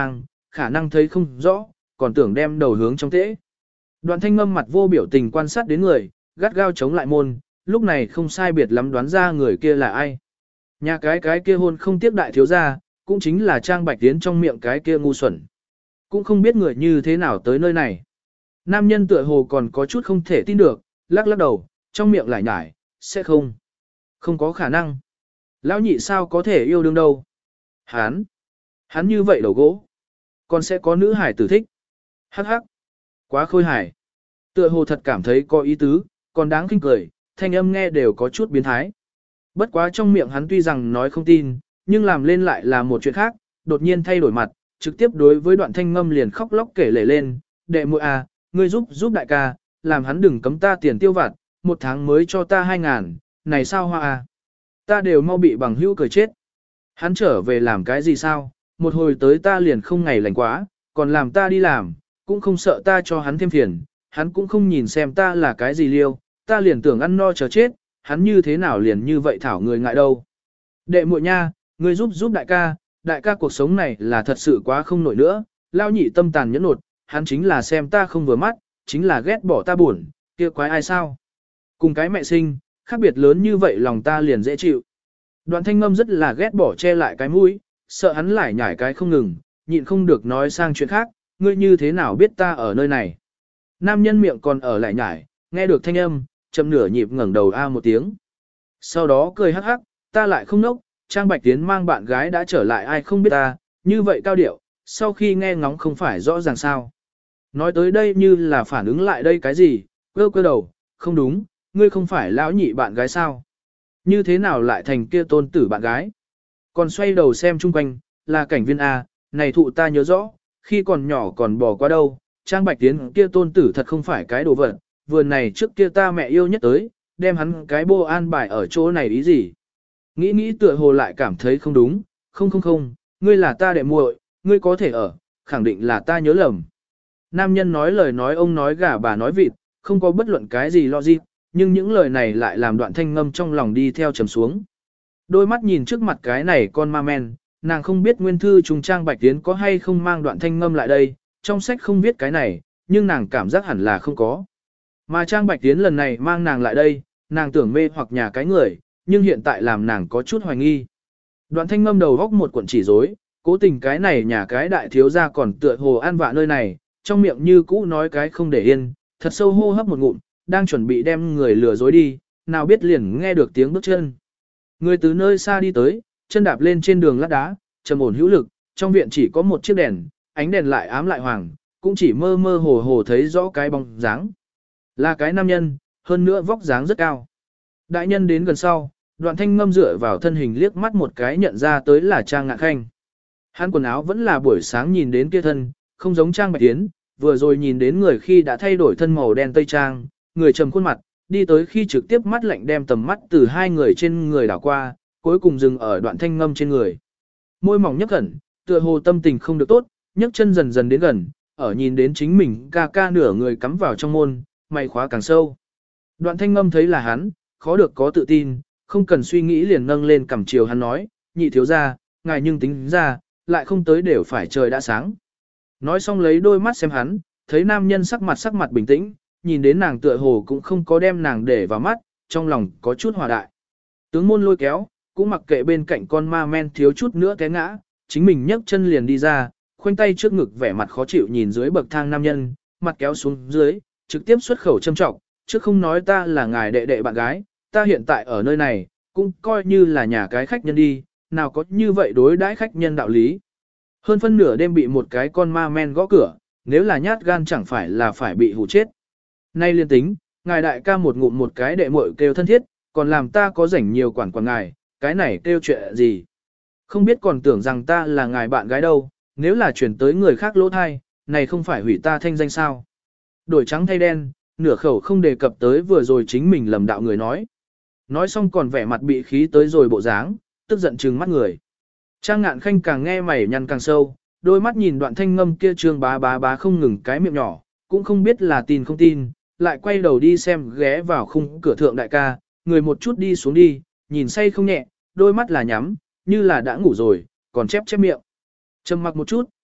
khả năng thấy không rõ, còn tưởng đem đầu hướng trong tễ. Đoạn thanh ngâm mặt vô biểu tình quan sát đến người, gắt gao chống lại môn, lúc này không sai biệt lắm đoán ra người kia là ai. Nhà cái cái kia hôn không tiếc đại thiếu gia, cũng chính là Trang Bạch Tiến trong miệng cái kia ngu xuẩn. Cũng không biết người như thế nào tới nơi này. Nam nhân tựa hồ còn có chút không thể tin được, lắc lắc đầu, trong miệng lại nhải, sẽ không. Không có khả năng. Lão nhị sao có thể yêu đương đâu. Hắn. Hắn như vậy đầu gỗ. Còn sẽ có nữ hải tử thích. Hắc hắc. Quá khôi hài. Tựa hồ thật cảm thấy có ý tứ, còn đáng kinh cười, thanh âm nghe đều có chút biến thái. Bất quá trong miệng hắn tuy rằng nói không tin, nhưng làm lên lại là một chuyện khác, đột nhiên thay đổi mặt, trực tiếp đối với đoạn thanh ngâm liền khóc lóc kể lể lên, đệ muội à, ngươi giúp giúp đại ca, làm hắn đừng cấm ta tiền tiêu vặt, một tháng mới cho ta hai ngàn, này sao hoa à, ta đều mau bị bằng hữu cười chết. Hắn trở về làm cái gì sao, một hồi tới ta liền không ngày lành quá, còn làm ta đi làm, cũng không sợ ta cho hắn thêm phiền, hắn cũng không nhìn xem ta là cái gì liêu, ta liền tưởng ăn no chờ chết, hắn như thế nào liền như vậy thảo người ngại đâu. Đệ muội nha, ngươi giúp giúp đại ca, đại ca cuộc sống này là thật sự quá không nổi nữa, lao nhị tâm tàn nhẫn nột, hắn chính là xem ta không vừa mắt, chính là ghét bỏ ta buồn, kia quái ai sao. Cùng cái mẹ sinh, khác biệt lớn như vậy lòng ta liền dễ chịu. Đoạn thanh ngâm rất là ghét bỏ che lại cái mũi, sợ hắn lại nhảy cái không ngừng, nhịn không được nói sang chuyện khác, ngươi như thế nào biết ta ở nơi này. Nam nhân miệng còn ở lại nhảy, nghe được thanh âm, chậm nửa nhịp ngẩng đầu a một tiếng. Sau đó cười hắc hắc, ta lại không nốc, Trang Bạch Tiến mang bạn gái đã trở lại ai không biết ta, như vậy cao điệu, sau khi nghe ngóng không phải rõ ràng sao. Nói tới đây như là phản ứng lại đây cái gì, cơ cơ đầu, không đúng, ngươi không phải lão nhị bạn gái sao. Như thế nào lại thành kia tôn tử bạn gái. Còn xoay đầu xem chung quanh, là cảnh viên A, này thụ ta nhớ rõ, khi còn nhỏ còn bỏ qua đâu, Trang Bạch Tiến kia tôn tử thật không phải cái đồ vật, vườn này trước kia ta mẹ yêu nhất tới, đem hắn cái bô an bài ở chỗ này ý gì. Nghĩ nghĩ tựa hồ lại cảm thấy không đúng, không không không, ngươi là ta đệ muội, ngươi có thể ở, khẳng định là ta nhớ lầm. Nam nhân nói lời nói ông nói gà bà nói vịt, không có bất luận cái gì logic, nhưng những lời này lại làm đoạn thanh ngâm trong lòng đi theo trầm xuống. Đôi mắt nhìn trước mặt cái này con ma men, nàng không biết nguyên thư trùng Trang Bạch Tiến có hay không mang đoạn thanh ngâm lại đây, trong sách không viết cái này, nhưng nàng cảm giác hẳn là không có. Mà Trang Bạch Tiến lần này mang nàng lại đây, nàng tưởng mê hoặc nhà cái người, nhưng hiện tại làm nàng có chút hoài nghi. Đoạn thanh ngâm đầu góc một cuộn chỉ rối, cố tình cái này nhà cái đại thiếu gia còn tựa hồ an vạ nơi này, trong miệng như cũ nói cái không để yên, thật sâu hô hấp một ngụm, đang chuẩn bị đem người lừa dối đi, nào biết liền nghe được tiếng bước chân. Người từ nơi xa đi tới, chân đạp lên trên đường lát đá, trầm ổn hữu lực, trong viện chỉ có một chiếc đèn, ánh đèn lại ám lại hoàng, cũng chỉ mơ mơ hồ hồ thấy rõ cái bóng dáng. Là cái nam nhân, hơn nữa vóc dáng rất cao. Đại nhân đến gần sau, đoạn thanh ngâm dựa vào thân hình liếc mắt một cái nhận ra tới là Trang Ngạn Khanh. Hắn quần áo vẫn là buổi sáng nhìn đến kia thân, không giống Trang Bạch Tiến, vừa rồi nhìn đến người khi đã thay đổi thân màu đen tây trang, người trầm khuôn mặt, đi tới khi trực tiếp mắt lạnh đem tầm mắt từ hai người trên người đảo qua, cuối cùng dừng ở đoạn thanh ngâm trên người. Môi mỏng nhấp khẩn, tựa hồ tâm tình không được tốt, nhấc chân dần dần đến gần, ở nhìn đến chính mình ca ca nửa người cắm vào trong môn, mày khóa càng sâu. Đoạn thanh ngâm thấy là hắn, khó được có tự tin, không cần suy nghĩ liền nâng lên cằm chiều hắn nói, nhị thiếu ra, ngài nhưng tính ra, lại không tới đều phải trời đã sáng. Nói xong lấy đôi mắt xem hắn, thấy nam nhân sắc mặt sắc mặt bình tĩnh, nhìn đến nàng tựa hồ cũng không có đem nàng để vào mắt, trong lòng có chút hòa đại. Tướng môn lôi kéo, cũng mặc kệ bên cạnh con ma men thiếu chút nữa té ngã, chính mình nhấc chân liền đi ra, khoanh tay trước ngực vẻ mặt khó chịu nhìn dưới bậc thang nam nhân, mặt kéo xuống dưới, trực tiếp xuất khẩu châm trọng, chứ không nói ta là ngài đệ đệ bạn gái, ta hiện tại ở nơi này, cũng coi như là nhà cái khách nhân đi, nào có như vậy đối đãi khách nhân đạo lý. Hơn phân nửa đêm bị một cái con ma men gõ cửa, nếu là nhát gan chẳng phải là phải bị hù chết. Nay liên tính, ngài đại ca một ngụm một cái đệ muội kêu thân thiết, còn làm ta có rảnh nhiều quản quản ngài, cái này kêu chuyện gì. Không biết còn tưởng rằng ta là ngài bạn gái đâu, nếu là chuyển tới người khác lỗ thai, này không phải hủy ta thanh danh sao. Đổi trắng thay đen, nửa khẩu không đề cập tới vừa rồi chính mình lầm đạo người nói. Nói xong còn vẻ mặt bị khí tới rồi bộ dáng, tức giận trừng mắt người. Trang Ngạn Khanh càng nghe mày nhăn càng sâu, đôi mắt nhìn đoạn thanh ngâm kia trương bá bá bá không ngừng cái miệng nhỏ, cũng không biết là tin không tin, lại quay đầu đi xem ghé vào khung cửa thượng đại ca, người một chút đi xuống đi, nhìn say không nhẹ, đôi mắt là nhắm, như là đã ngủ rồi, còn chép chép miệng. Trầm mặc một chút,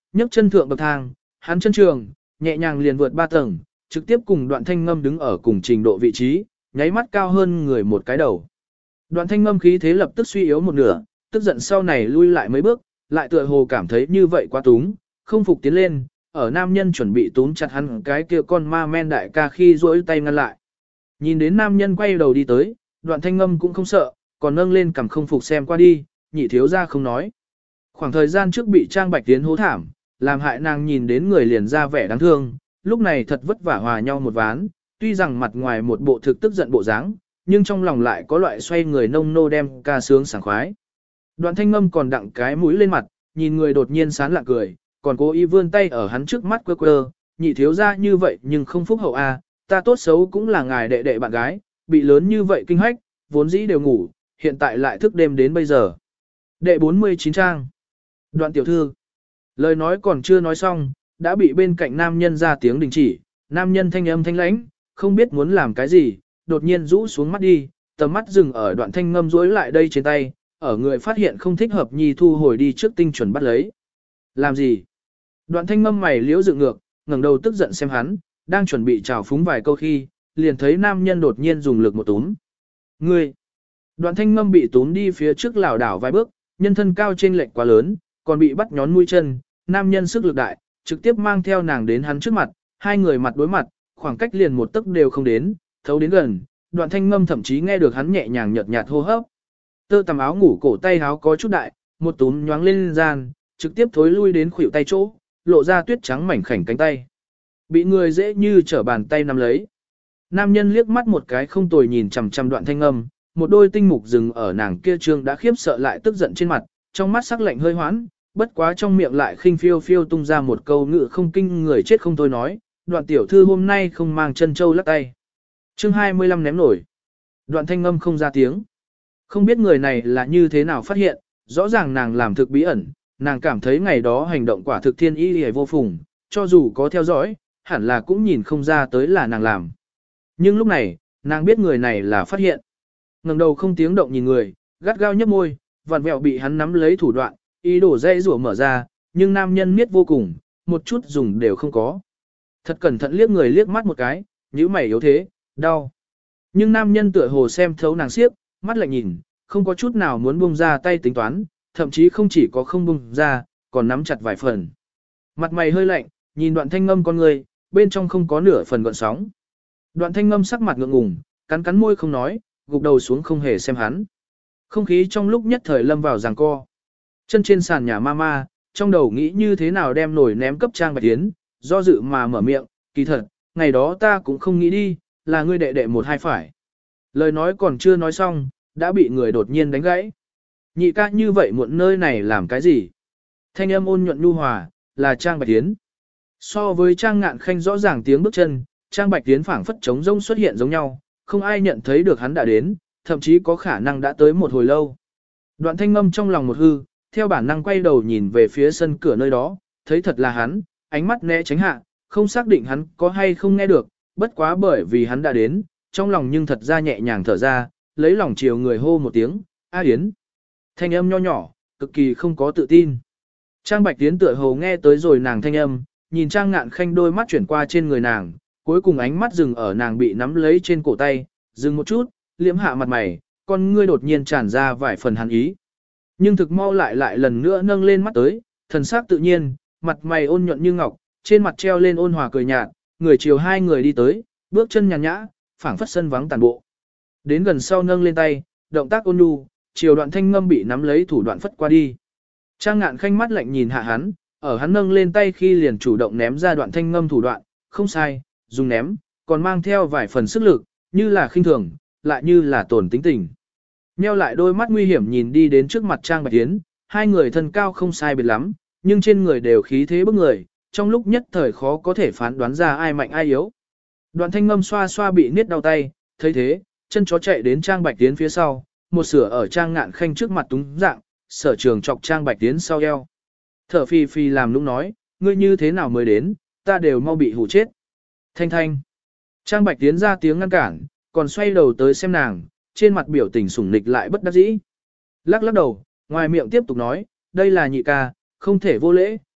nhấc chân thượng bậc thang, hắn chân trường, nhẹ nhàng liền vượt ba tầng, trực tiếp cùng Đoạn Thanh Ngâm đứng ở cùng trình độ vị trí, nháy mắt cao hơn người một cái đầu. Đoạn Thanh Ngâm khí thế lập tức suy yếu một nửa, tức giận sau này lui lại mấy bước, lại tựa hồ cảm thấy như vậy quá túng, không phục tiến lên, ở nam nhân chuẩn bị túm chặt hắn cái kia con ma men đại ca khi duỗi tay ngăn lại. Nhìn đến nam nhân quay đầu đi tới, Đoạn Thanh Ngâm cũng không sợ, còn nâng lên cằm không phục xem qua đi, nhị thiếu ra không nói. Khoảng thời gian trước bị Trang Bạch Tiến hố thảm, làm hại nàng nhìn đến người liền ra vẻ đáng thương, lúc này thật vất vả hòa nhau một ván, tuy rằng mặt ngoài một bộ thực tức giận bộ dáng, nhưng trong lòng lại có loại xoay người nông nô đem ca sướng sảng khoái. Đoạn Thanh Ngâm còn đặng cái mũi lên mặt, nhìn người đột nhiên sán lạ cười, còn cố ý vươn tay ở hắn trước mắt quơ quơ, nhị thiếu ra như vậy nhưng không phúc hậu a, ta tốt xấu cũng là ngài đệ đệ bạn gái, bị lớn như vậy kinh hách, vốn dĩ đều ngủ, hiện tại lại thức đêm đến bây giờ. Đệ bốn mươi chín trang. Đoạn tiểu thư. Lời nói còn chưa nói xong, đã bị bên cạnh nam nhân ra tiếng đình chỉ, nam nhân thanh âm thanh lãnh, không biết muốn làm cái gì, đột nhiên rũ xuống mắt đi, tầm mắt dừng ở Đoạn Thanh Ngâm duỗi lại đây trên tay, ở người phát hiện không thích hợp nhi thu hồi đi trước tinh chuẩn bắt lấy. Làm gì? Đoạn Thanh Ngâm mày liễu dựng ngược, ngẩng đầu tức giận xem hắn, đang chuẩn bị chào phúng vài câu khi, liền thấy nam nhân đột nhiên dùng lực một túm. Ngươi! Đoạn Thanh Ngâm bị túm đi phía trước lảo đảo vài bước, nhân thân cao trên lệch quá lớn, còn bị bắt nhón mũi chân, nam nhân sức lực đại, trực tiếp mang theo nàng đến hắn trước mặt, hai người mặt đối mặt, khoảng cách liền một tấc đều không đến, thấu đến gần, Đoạn Thanh Ngâm thậm chí nghe được hắn nhẹ nhàng nhợt nhạt hô hấp. Tơ tằm áo ngủ cổ tay áo có chút đại, một túm nhoáng lên gian, trực tiếp thối lui đến khuỷu tay chỗ, lộ ra tuyết trắng mảnh khảnh cánh tay. Bị người dễ như trở bàn tay nắm lấy. Nam nhân liếc mắt một cái không tồi nhìn chằm chằm Đoạn Thanh Ngâm, một đôi tinh mục dừng ở nàng kia trương đã khiếp sợ lại tức giận trên mặt, trong mắt sắc lạnh hơi hoãn, bất quá trong miệng lại khinh phiêu phiêu tung ra một câu ngữ không kinh người chết không thôi nói, Đoạn tiểu thư hôm nay không mang chân châu lắc tay. Chương hai mươi lăm ném nổi. Đoạn Thanh Ngâm không ra tiếng. Không biết người này là như thế nào phát hiện, rõ ràng nàng làm thực bí ẩn, nàng cảm thấy ngày đó hành động quả thực thiên y hề vô phùng, cho dù có theo dõi, hẳn là cũng nhìn không ra tới là nàng làm. Nhưng lúc này, nàng biết người này là phát hiện. Ngẩng đầu không tiếng động nhìn người, gắt gao nhấp môi, vặn vẹo bị hắn nắm lấy thủ đoạn, ý đồ dây rủa mở ra, nhưng nam nhân miết vô cùng, một chút dùng đều không có. Thật cẩn thận liếc người liếc mắt một cái, nhíu mày yếu thế, đau. Nhưng nam nhân tựa hồ xem thấu nàng siếp, mắt lạnh nhìn, không có chút nào muốn buông ra tay tính toán, thậm chí không chỉ có không buông ra, còn nắm chặt vài phần. Mặt mày hơi lạnh, nhìn Đoạn Thanh Ngâm con người, bên trong không có nửa phần gợn sóng. Đoạn Thanh Ngâm sắc mặt ngượng ngùng, cắn cắn môi không nói, gục đầu xuống không hề xem hắn. Không khí trong lúc nhất thời lâm vào giằng co. Chân trên sàn nhà mama, trong đầu nghĩ như thế nào đem nổi ném cấp Trang Bạch Tiến, do dự mà mở miệng, kỳ thật, ngày đó ta cũng không nghĩ đi, là ngươi đệ đệ một hai phải. Lời nói còn chưa nói xong, đã bị người đột nhiên đánh gãy. Nhị ca như vậy muộn nơi này làm cái gì? Thanh âm ôn nhuận nhu hòa, là Trang Bạch Tiến. So với Trang Ngạn Khanh rõ ràng tiếng bước chân, Trang Bạch Tiến phảng phất trống rông xuất hiện giống nhau, không ai nhận thấy được hắn đã đến, thậm chí có khả năng đã tới một hồi lâu. Đoạn Thanh Ngâm trong lòng một hư, theo bản năng quay đầu nhìn về phía sân cửa nơi đó, thấy thật là hắn, ánh mắt né tránh hạ, không xác định hắn có hay không nghe được, bất quá bởi vì hắn đã đến, trong lòng nhưng thật ra nhẹ nhàng thở ra, lấy lòng chiều người hô một tiếng, A Yến. Thanh âm nho nhỏ, cực kỳ không có tự tin. Trang Bạch Tiến tựa hồ nghe tới rồi nàng thanh âm, nhìn Trang Ngạn Khanh đôi mắt chuyển qua trên người nàng, cuối cùng ánh mắt dừng ở nàng bị nắm lấy trên cổ tay, dừng một chút, liễm hạ mặt mày, con ngươi đột nhiên tràn ra vài phần hắn ý. Nhưng thực mau lại lại lần nữa nâng lên mắt tới, thần sắc tự nhiên, mặt mày ôn nhuận như ngọc, trên mặt treo lên ôn hòa cười nhạt, người chiều hai người đi tới, bước chân nhàn nhã, phảng phất sân vắng tàn bộ. Đến gần sau nâng lên tay, động tác ôn nhu, chiều Đoạn Thanh Ngâm bị nắm lấy thủ đoạn phất qua đi. Trang Ngạn Khanh mắt lạnh nhìn hạ hắn, ở hắn nâng lên tay khi liền chủ động ném ra Đoạn Thanh Ngâm thủ đoạn, không sai, dùng ném, còn mang theo vài phần sức lực, như là khinh thường, lại như là tổn tính tình. Nheo lại đôi mắt nguy hiểm nhìn đi đến trước mặt Trang Bạch Tiến, hai người thân cao không sai biệt lắm, nhưng trên người đều khí thế bức người, trong lúc nhất thời khó có thể phán đoán ra ai mạnh ai yếu. Đoạn Thanh Ngâm xoa xoa bị niết đau tay, thấy thế, chân chó chạy đến Trang Bạch Tiến phía sau, một sửa ở Trang Ngạn Khanh trước mặt túng dạng, sở trường chọc Trang Bạch Tiến sau eo. Thở phì phì làm lúc nói, ngươi như thế nào mới đến, ta đều mau bị hù chết. Thanh Thanh. Trang Bạch Tiến ra tiếng ngăn cản, còn xoay đầu tới xem nàng, trên mặt biểu tình sủng nịch lại bất đắc dĩ. Lắc lắc đầu, ngoài miệng tiếp tục nói, đây là nhị ca, không thể vô lễ,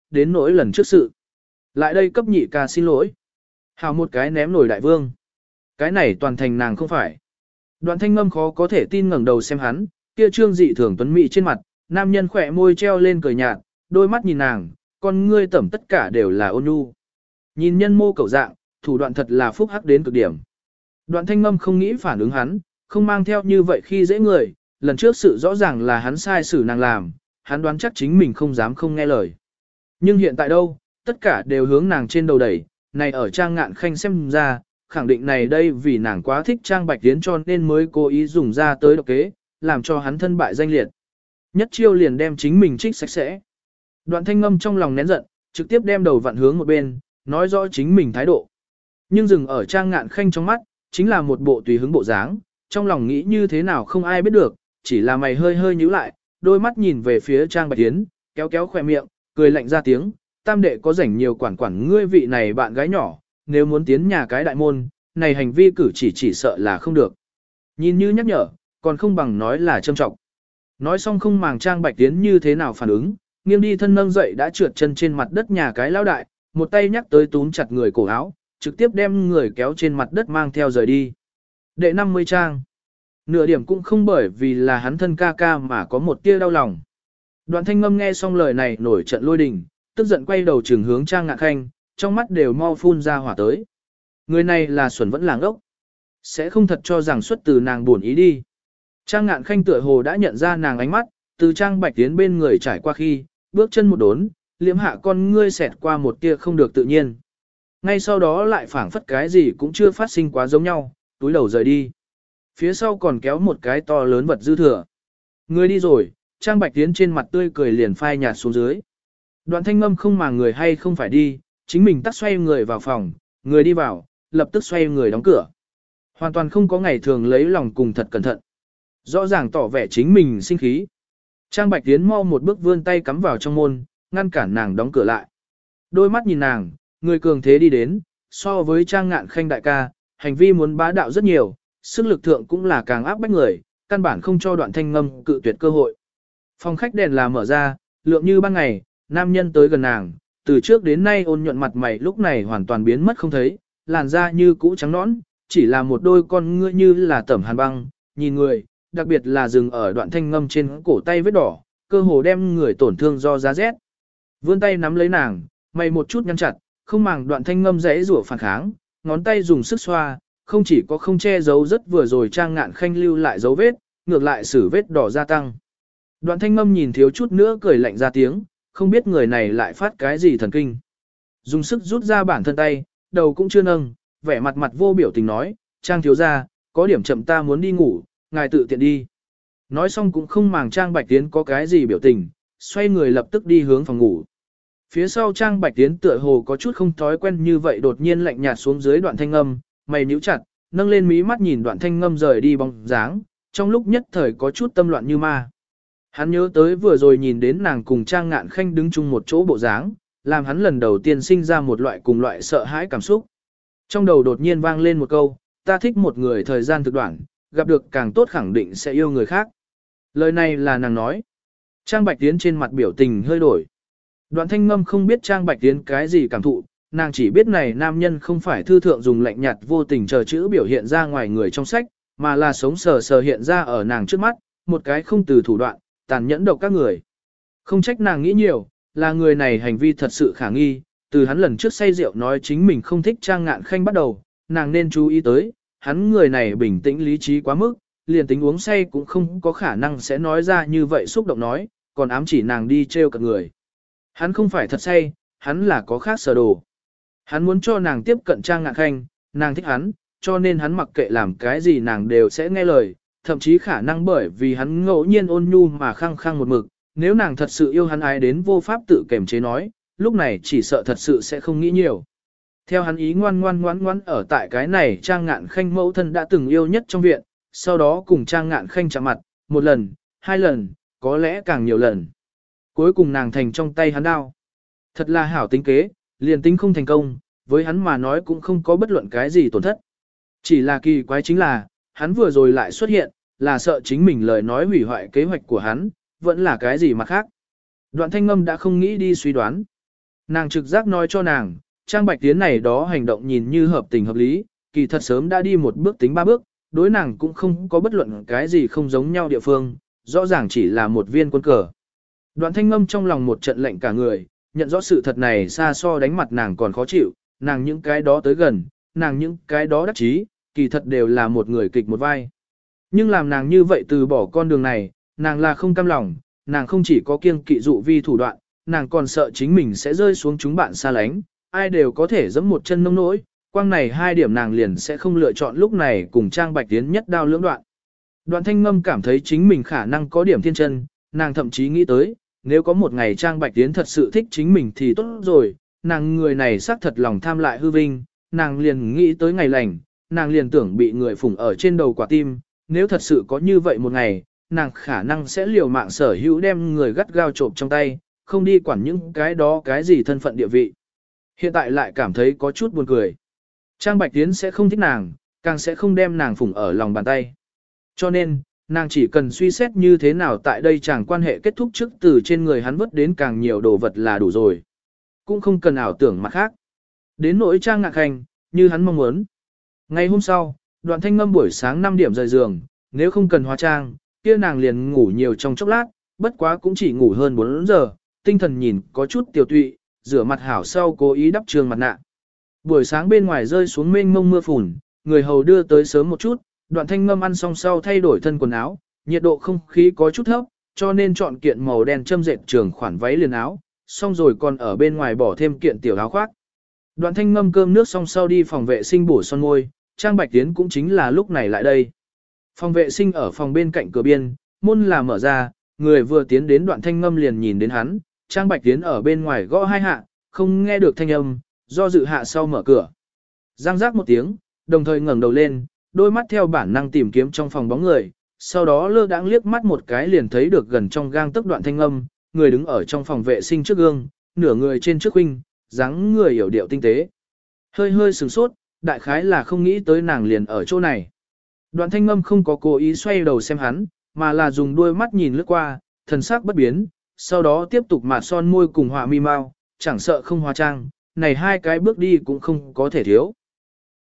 đến nỗi lần trước sự. Lại đây cấp nhị ca xin lỗi. Hào một cái ném nổi đại vương. Cái này toàn thành nàng không phải. Đoạn thanh ngâm khó có thể tin ngẩng đầu xem hắn, kia trương dị thường tuấn mỹ trên mặt, nam nhân khỏe môi treo lên cười nhạt, đôi mắt nhìn nàng, con ngươi tẩm tất cả đều là ôn nhu. Nhìn nhân mô cầu dạng, thủ đoạn thật là phúc hắc đến cực điểm. Đoạn thanh ngâm không nghĩ phản ứng hắn, không mang theo như vậy khi dễ người, lần trước sự rõ ràng là hắn sai xử nàng làm, hắn đoán chắc chính mình không dám không nghe lời. Nhưng hiện tại đâu, tất cả đều hướng nàng trên đầu đẩy, này ở Trang Ngạn Khanh xem ra, khẳng định này đây vì nàng quá thích Trang Bạch Tiến cho nên mới cố ý dùng ra tới độc kế, làm cho hắn thân bại danh liệt. Nhất chiêu liền đem chính mình trích sạch sẽ. Đoạn thanh ngâm trong lòng nén giận, trực tiếp đem đầu vặn hướng một bên, nói rõ chính mình thái độ. Nhưng dừng ở Trang Ngạn Khanh trong mắt, chính là một bộ tùy hứng bộ dáng, trong lòng nghĩ như thế nào không ai biết được, chỉ là mày hơi hơi nhíu lại, đôi mắt nhìn về phía Trang Bạch Tiến, kéo kéo khỏe miệng, cười lạnh ra tiếng, tam đệ có rảnh nhiều quản quản ngươi vị này bạn gái nhỏ, nếu muốn tiến nhà cái đại môn, này hành vi cử chỉ chỉ sợ là không được. Nhìn như nhắc nhở, còn không bằng nói là châm trọng. Nói xong không màng Trang Bạch Tiến như thế nào phản ứng, nghiêng đi thân nâng dậy đã trượt chân trên mặt đất nhà cái lão đại, một tay nhắc tới túm chặt người cổ áo, trực tiếp đem người kéo trên mặt đất mang theo rời đi. Đệ năm mươi trang. Nửa điểm cũng không bởi vì là hắn thân ca ca mà có một tia đau lòng. Đoạn thanh ngâm nghe xong lời này nổi trận lôi đình, tức giận quay đầu trường hướng Trang Ngạn Khanh, trong mắt đều mau phun ra hỏa tới. Người này là xuẩn vẫn làng ốc. Sẽ không thật cho rằng xuất từ nàng buồn ý đi. Trang Ngạn Khanh tựa hồ đã nhận ra nàng ánh mắt, từ Trang Bạch Tiến bên người trải qua khi, bước chân một đốn, liếm hạ con ngươi xẹt qua một tia không được tự nhiên. Ngay sau đó lại phảng phất cái gì cũng chưa phát sinh quá giống nhau, túi đầu rời đi. Phía sau còn kéo một cái to lớn vật dư thừa. Người đi rồi, Trang Bạch Tiến trên mặt tươi cười liền phai nhạt xuống dưới. Đoạn thanh ngâm không mà người hay không phải đi, chính mình tắt xoay người vào phòng, người đi vào, lập tức xoay người đóng cửa. Hoàn toàn không có ngày thường lấy lòng cùng thật cẩn thận. Rõ ràng tỏ vẻ chính mình sinh khí. Trang Bạch Tiến mau một bước vươn tay cắm vào trong môn, ngăn cản nàng đóng cửa lại. Đôi mắt nhìn nàng, người cường thế đi đến, so với Trang Ngạn Khanh đại ca, hành vi muốn bá đạo rất nhiều, sức lực thượng cũng là càng áp bách người, căn bản không cho đoạn thanh ngâm cự tuyệt cơ hội. Phòng khách đèn là mở ra, lượng như ban ngày, nam nhân tới gần nàng, từ trước đến nay ôn nhuận mặt mày lúc này hoàn toàn biến mất không thấy, làn da như cũ trắng nõn, chỉ là một đôi con ngươi như là tẩm hàn băng, nhìn người, đặc biệt là dừng ở đoạn thanh ngâm trên cổ tay vết đỏ, cơ hồ đem người tổn thương do giá rét. Vươn tay nắm lấy nàng, mày một chút nhăn chặt, không màng đoạn thanh ngâm rẽ rủa phản kháng, ngón tay dùng sức xoa, không chỉ có không che giấu rất vừa rồi Trang Ngạn Khanh lưu lại dấu vết, ngược lại xử vết đỏ gia tăng. Đoạn thanh ngâm nhìn thiếu chút nữa cười lạnh ra tiếng, không biết người này lại phát cái gì thần kinh. Dùng sức rút ra bản thân tay, đầu cũng chưa nâng, vẻ mặt mặt vô biểu tình nói, Trang thiếu gia, có điểm chậm ta muốn đi ngủ, ngài tự tiện đi. Nói xong cũng không màng Trang Bạch Tiến có cái gì biểu tình, xoay người lập tức đi hướng phòng ngủ. Phía sau Trang Bạch Tiến tựa hồ có chút không thói quen như vậy đột nhiên lạnh nhạt xuống dưới đoạn thanh ngâm, mày nhíu chặt, nâng lên mí mắt nhìn đoạn thanh ngâm rời đi bóng dáng, trong lúc nhất thời có chút tâm loạn như ma. Hắn nhớ tới vừa rồi nhìn đến nàng cùng Trang Ngạn Khanh đứng chung một chỗ bộ dáng, làm hắn lần đầu tiên sinh ra một loại cùng loại sợ hãi cảm xúc. Trong đầu đột nhiên vang lên một câu, ta thích một người thời gian thực đoạn, gặp được càng tốt khẳng định sẽ yêu người khác. Lời này là nàng nói. Trang Bạch Tiến trên mặt biểu tình hơi đổi. Đoạn thanh ngâm không biết Trang Bạch Tiến cái gì cảm thụ, nàng chỉ biết này nam nhân không phải thư thượng dùng lạnh nhạt vô tình chờ chữ biểu hiện ra ngoài người trong sách, mà là sống sờ sờ hiện ra ở nàng trước mắt, một cái không từ thủ đoạn, tàn nhẫn độc các người. Không trách nàng nghĩ nhiều, là người này hành vi thật sự khả nghi, từ hắn lần trước say rượu nói chính mình không thích Trang Ngạn Khanh bắt đầu, nàng nên chú ý tới, hắn người này bình tĩnh lý trí quá mức, liền tính uống say cũng không có khả năng sẽ nói ra như vậy xúc động nói, còn ám chỉ nàng đi trêu cợt người. Hắn không phải thật say, hắn là có khác sở đồ. Hắn muốn cho nàng tiếp cận Trang Ngạn Khanh, nàng thích hắn, cho nên hắn mặc kệ làm cái gì nàng đều sẽ nghe lời, thậm chí khả năng bởi vì hắn ngẫu nhiên ôn nhu mà khăng khăng một mực, nếu nàng thật sự yêu hắn ái đến vô pháp tự kiềm chế nói, lúc này chỉ sợ thật sự sẽ không nghĩ nhiều. Theo hắn ý ngoan ngoan ngoan ngoan ở tại cái này Trang Ngạn Khanh mẫu thân đã từng yêu nhất trong viện, sau đó cùng Trang Ngạn Khanh chạm mặt, một lần, hai lần, có lẽ càng nhiều lần. Cuối cùng nàng thành trong tay hắn đao. Thật là hảo tính kế, liền tính không thành công, với hắn mà nói cũng không có bất luận cái gì tổn thất. Chỉ là kỳ quái chính là, hắn vừa rồi lại xuất hiện, là sợ chính mình lời nói hủy hoại kế hoạch của hắn, vẫn là cái gì mà khác. Đoạn thanh ngâm đã không nghĩ đi suy đoán. Nàng trực giác nói cho nàng, Trang Bạch Tiến này đó hành động nhìn như hợp tình hợp lý, kỳ thật sớm đã đi một bước tính ba bước, đối nàng cũng không có bất luận cái gì không giống nhau địa phương, rõ ràng chỉ là một viên quân cờ. Đoạn Thanh Ngâm trong lòng một trận lệnh cả người, nhận rõ sự thật này xa so đánh mặt nàng còn khó chịu, nàng những cái đó tới gần, nàng những cái đó đắc chí, kỳ thật đều là một người kịch một vai. Nhưng làm nàng như vậy từ bỏ con đường này, nàng là không cam lòng, nàng không chỉ có kiêng kỵ dụ vi thủ đoạn, nàng còn sợ chính mình sẽ rơi xuống chúng bạn xa lánh, ai đều có thể giẫm một chân nông nỗi, quang này hai điểm nàng liền sẽ không lựa chọn lúc này cùng Trang Bạch Tiến nhất đao lưỡng đoạn. Đoạn Thanh Ngâm cảm thấy chính mình khả năng có điểm thiên chân, nàng thậm chí nghĩ tới, nếu có một ngày Trang Bạch Tiến thật sự thích chính mình thì tốt rồi, nàng người này xác thật lòng tham lại hư vinh, nàng liền nghĩ tới ngày lành, nàng liền tưởng bị người phụng ở trên đầu quả tim, nếu thật sự có như vậy một ngày, nàng khả năng sẽ liều mạng sở hữu đem người gắt gao trộm trong tay, không đi quản những cái đó cái gì thân phận địa vị. Hiện tại lại cảm thấy có chút buồn cười. Trang Bạch Tiến sẽ không thích nàng, càng sẽ không đem nàng phụng ở lòng bàn tay. Cho nên, nàng chỉ cần suy xét như thế nào tại đây chàng quan hệ kết thúc trước từ trên người hắn vứt đến càng nhiều đồ vật là đủ rồi. Cũng không cần ảo tưởng mặt khác. Đến nỗi Trang Ngạc Hành, như hắn mong muốn. Ngày hôm sau, Đoạn Thanh Ngâm buổi sáng năm điểm rời giường, nếu không cần hóa trang, kia nàng liền ngủ nhiều trong chốc lát, bất quá cũng chỉ ngủ hơn bốn giờ, tinh thần nhìn có chút tiểu tụy, rửa mặt hảo sau cố ý đắp trường mặt nạ. Buổi sáng bên ngoài rơi xuống mênh mông mưa phùn, người hầu đưa tới sớm một chút, Đoạn Thanh Ngâm ăn xong sau thay đổi thân quần áo, nhiệt độ không khí có chút thấp, cho nên chọn kiện màu đen châm dệt trường khoản váy liền áo, xong rồi còn ở bên ngoài bỏ thêm kiện tiểu áo khoác. Đoạn Thanh Ngâm cơm nước xong sau đi phòng vệ sinh bổ son môi, Trang Bạch Tiến cũng chính là lúc này lại đây. Phòng vệ sinh ở phòng bên cạnh cửa biên, môn là mở ra, người vừa tiến đến Đoạn Thanh Ngâm liền nhìn đến hắn, Trang Bạch Tiến ở bên ngoài gõ hai hạ, không nghe được thanh âm, do dự hạ sau mở cửa. Giang giác một tiếng, đồng thời ngẩng đầu lên, đôi mắt theo bản năng tìm kiếm trong phòng bóng người, sau đó lơ đãng liếc mắt một cái liền thấy được gần trong gang tấc Đoạn Thanh Ngâm, người đứng ở trong phòng vệ sinh trước gương, nửa người trên trước huynh, dáng người hiểu điệu tinh tế. Hơi hơi sửng sốt, đại khái là không nghĩ tới nàng liền ở chỗ này. Đoạn Thanh Ngâm không có cố ý xoay đầu xem hắn, mà là dùng đôi mắt nhìn lướt qua, thần sắc bất biến, sau đó tiếp tục mạt son môi cùng họa mi mau, chẳng sợ không hóa trang, này hai cái bước đi cũng không có thể thiếu.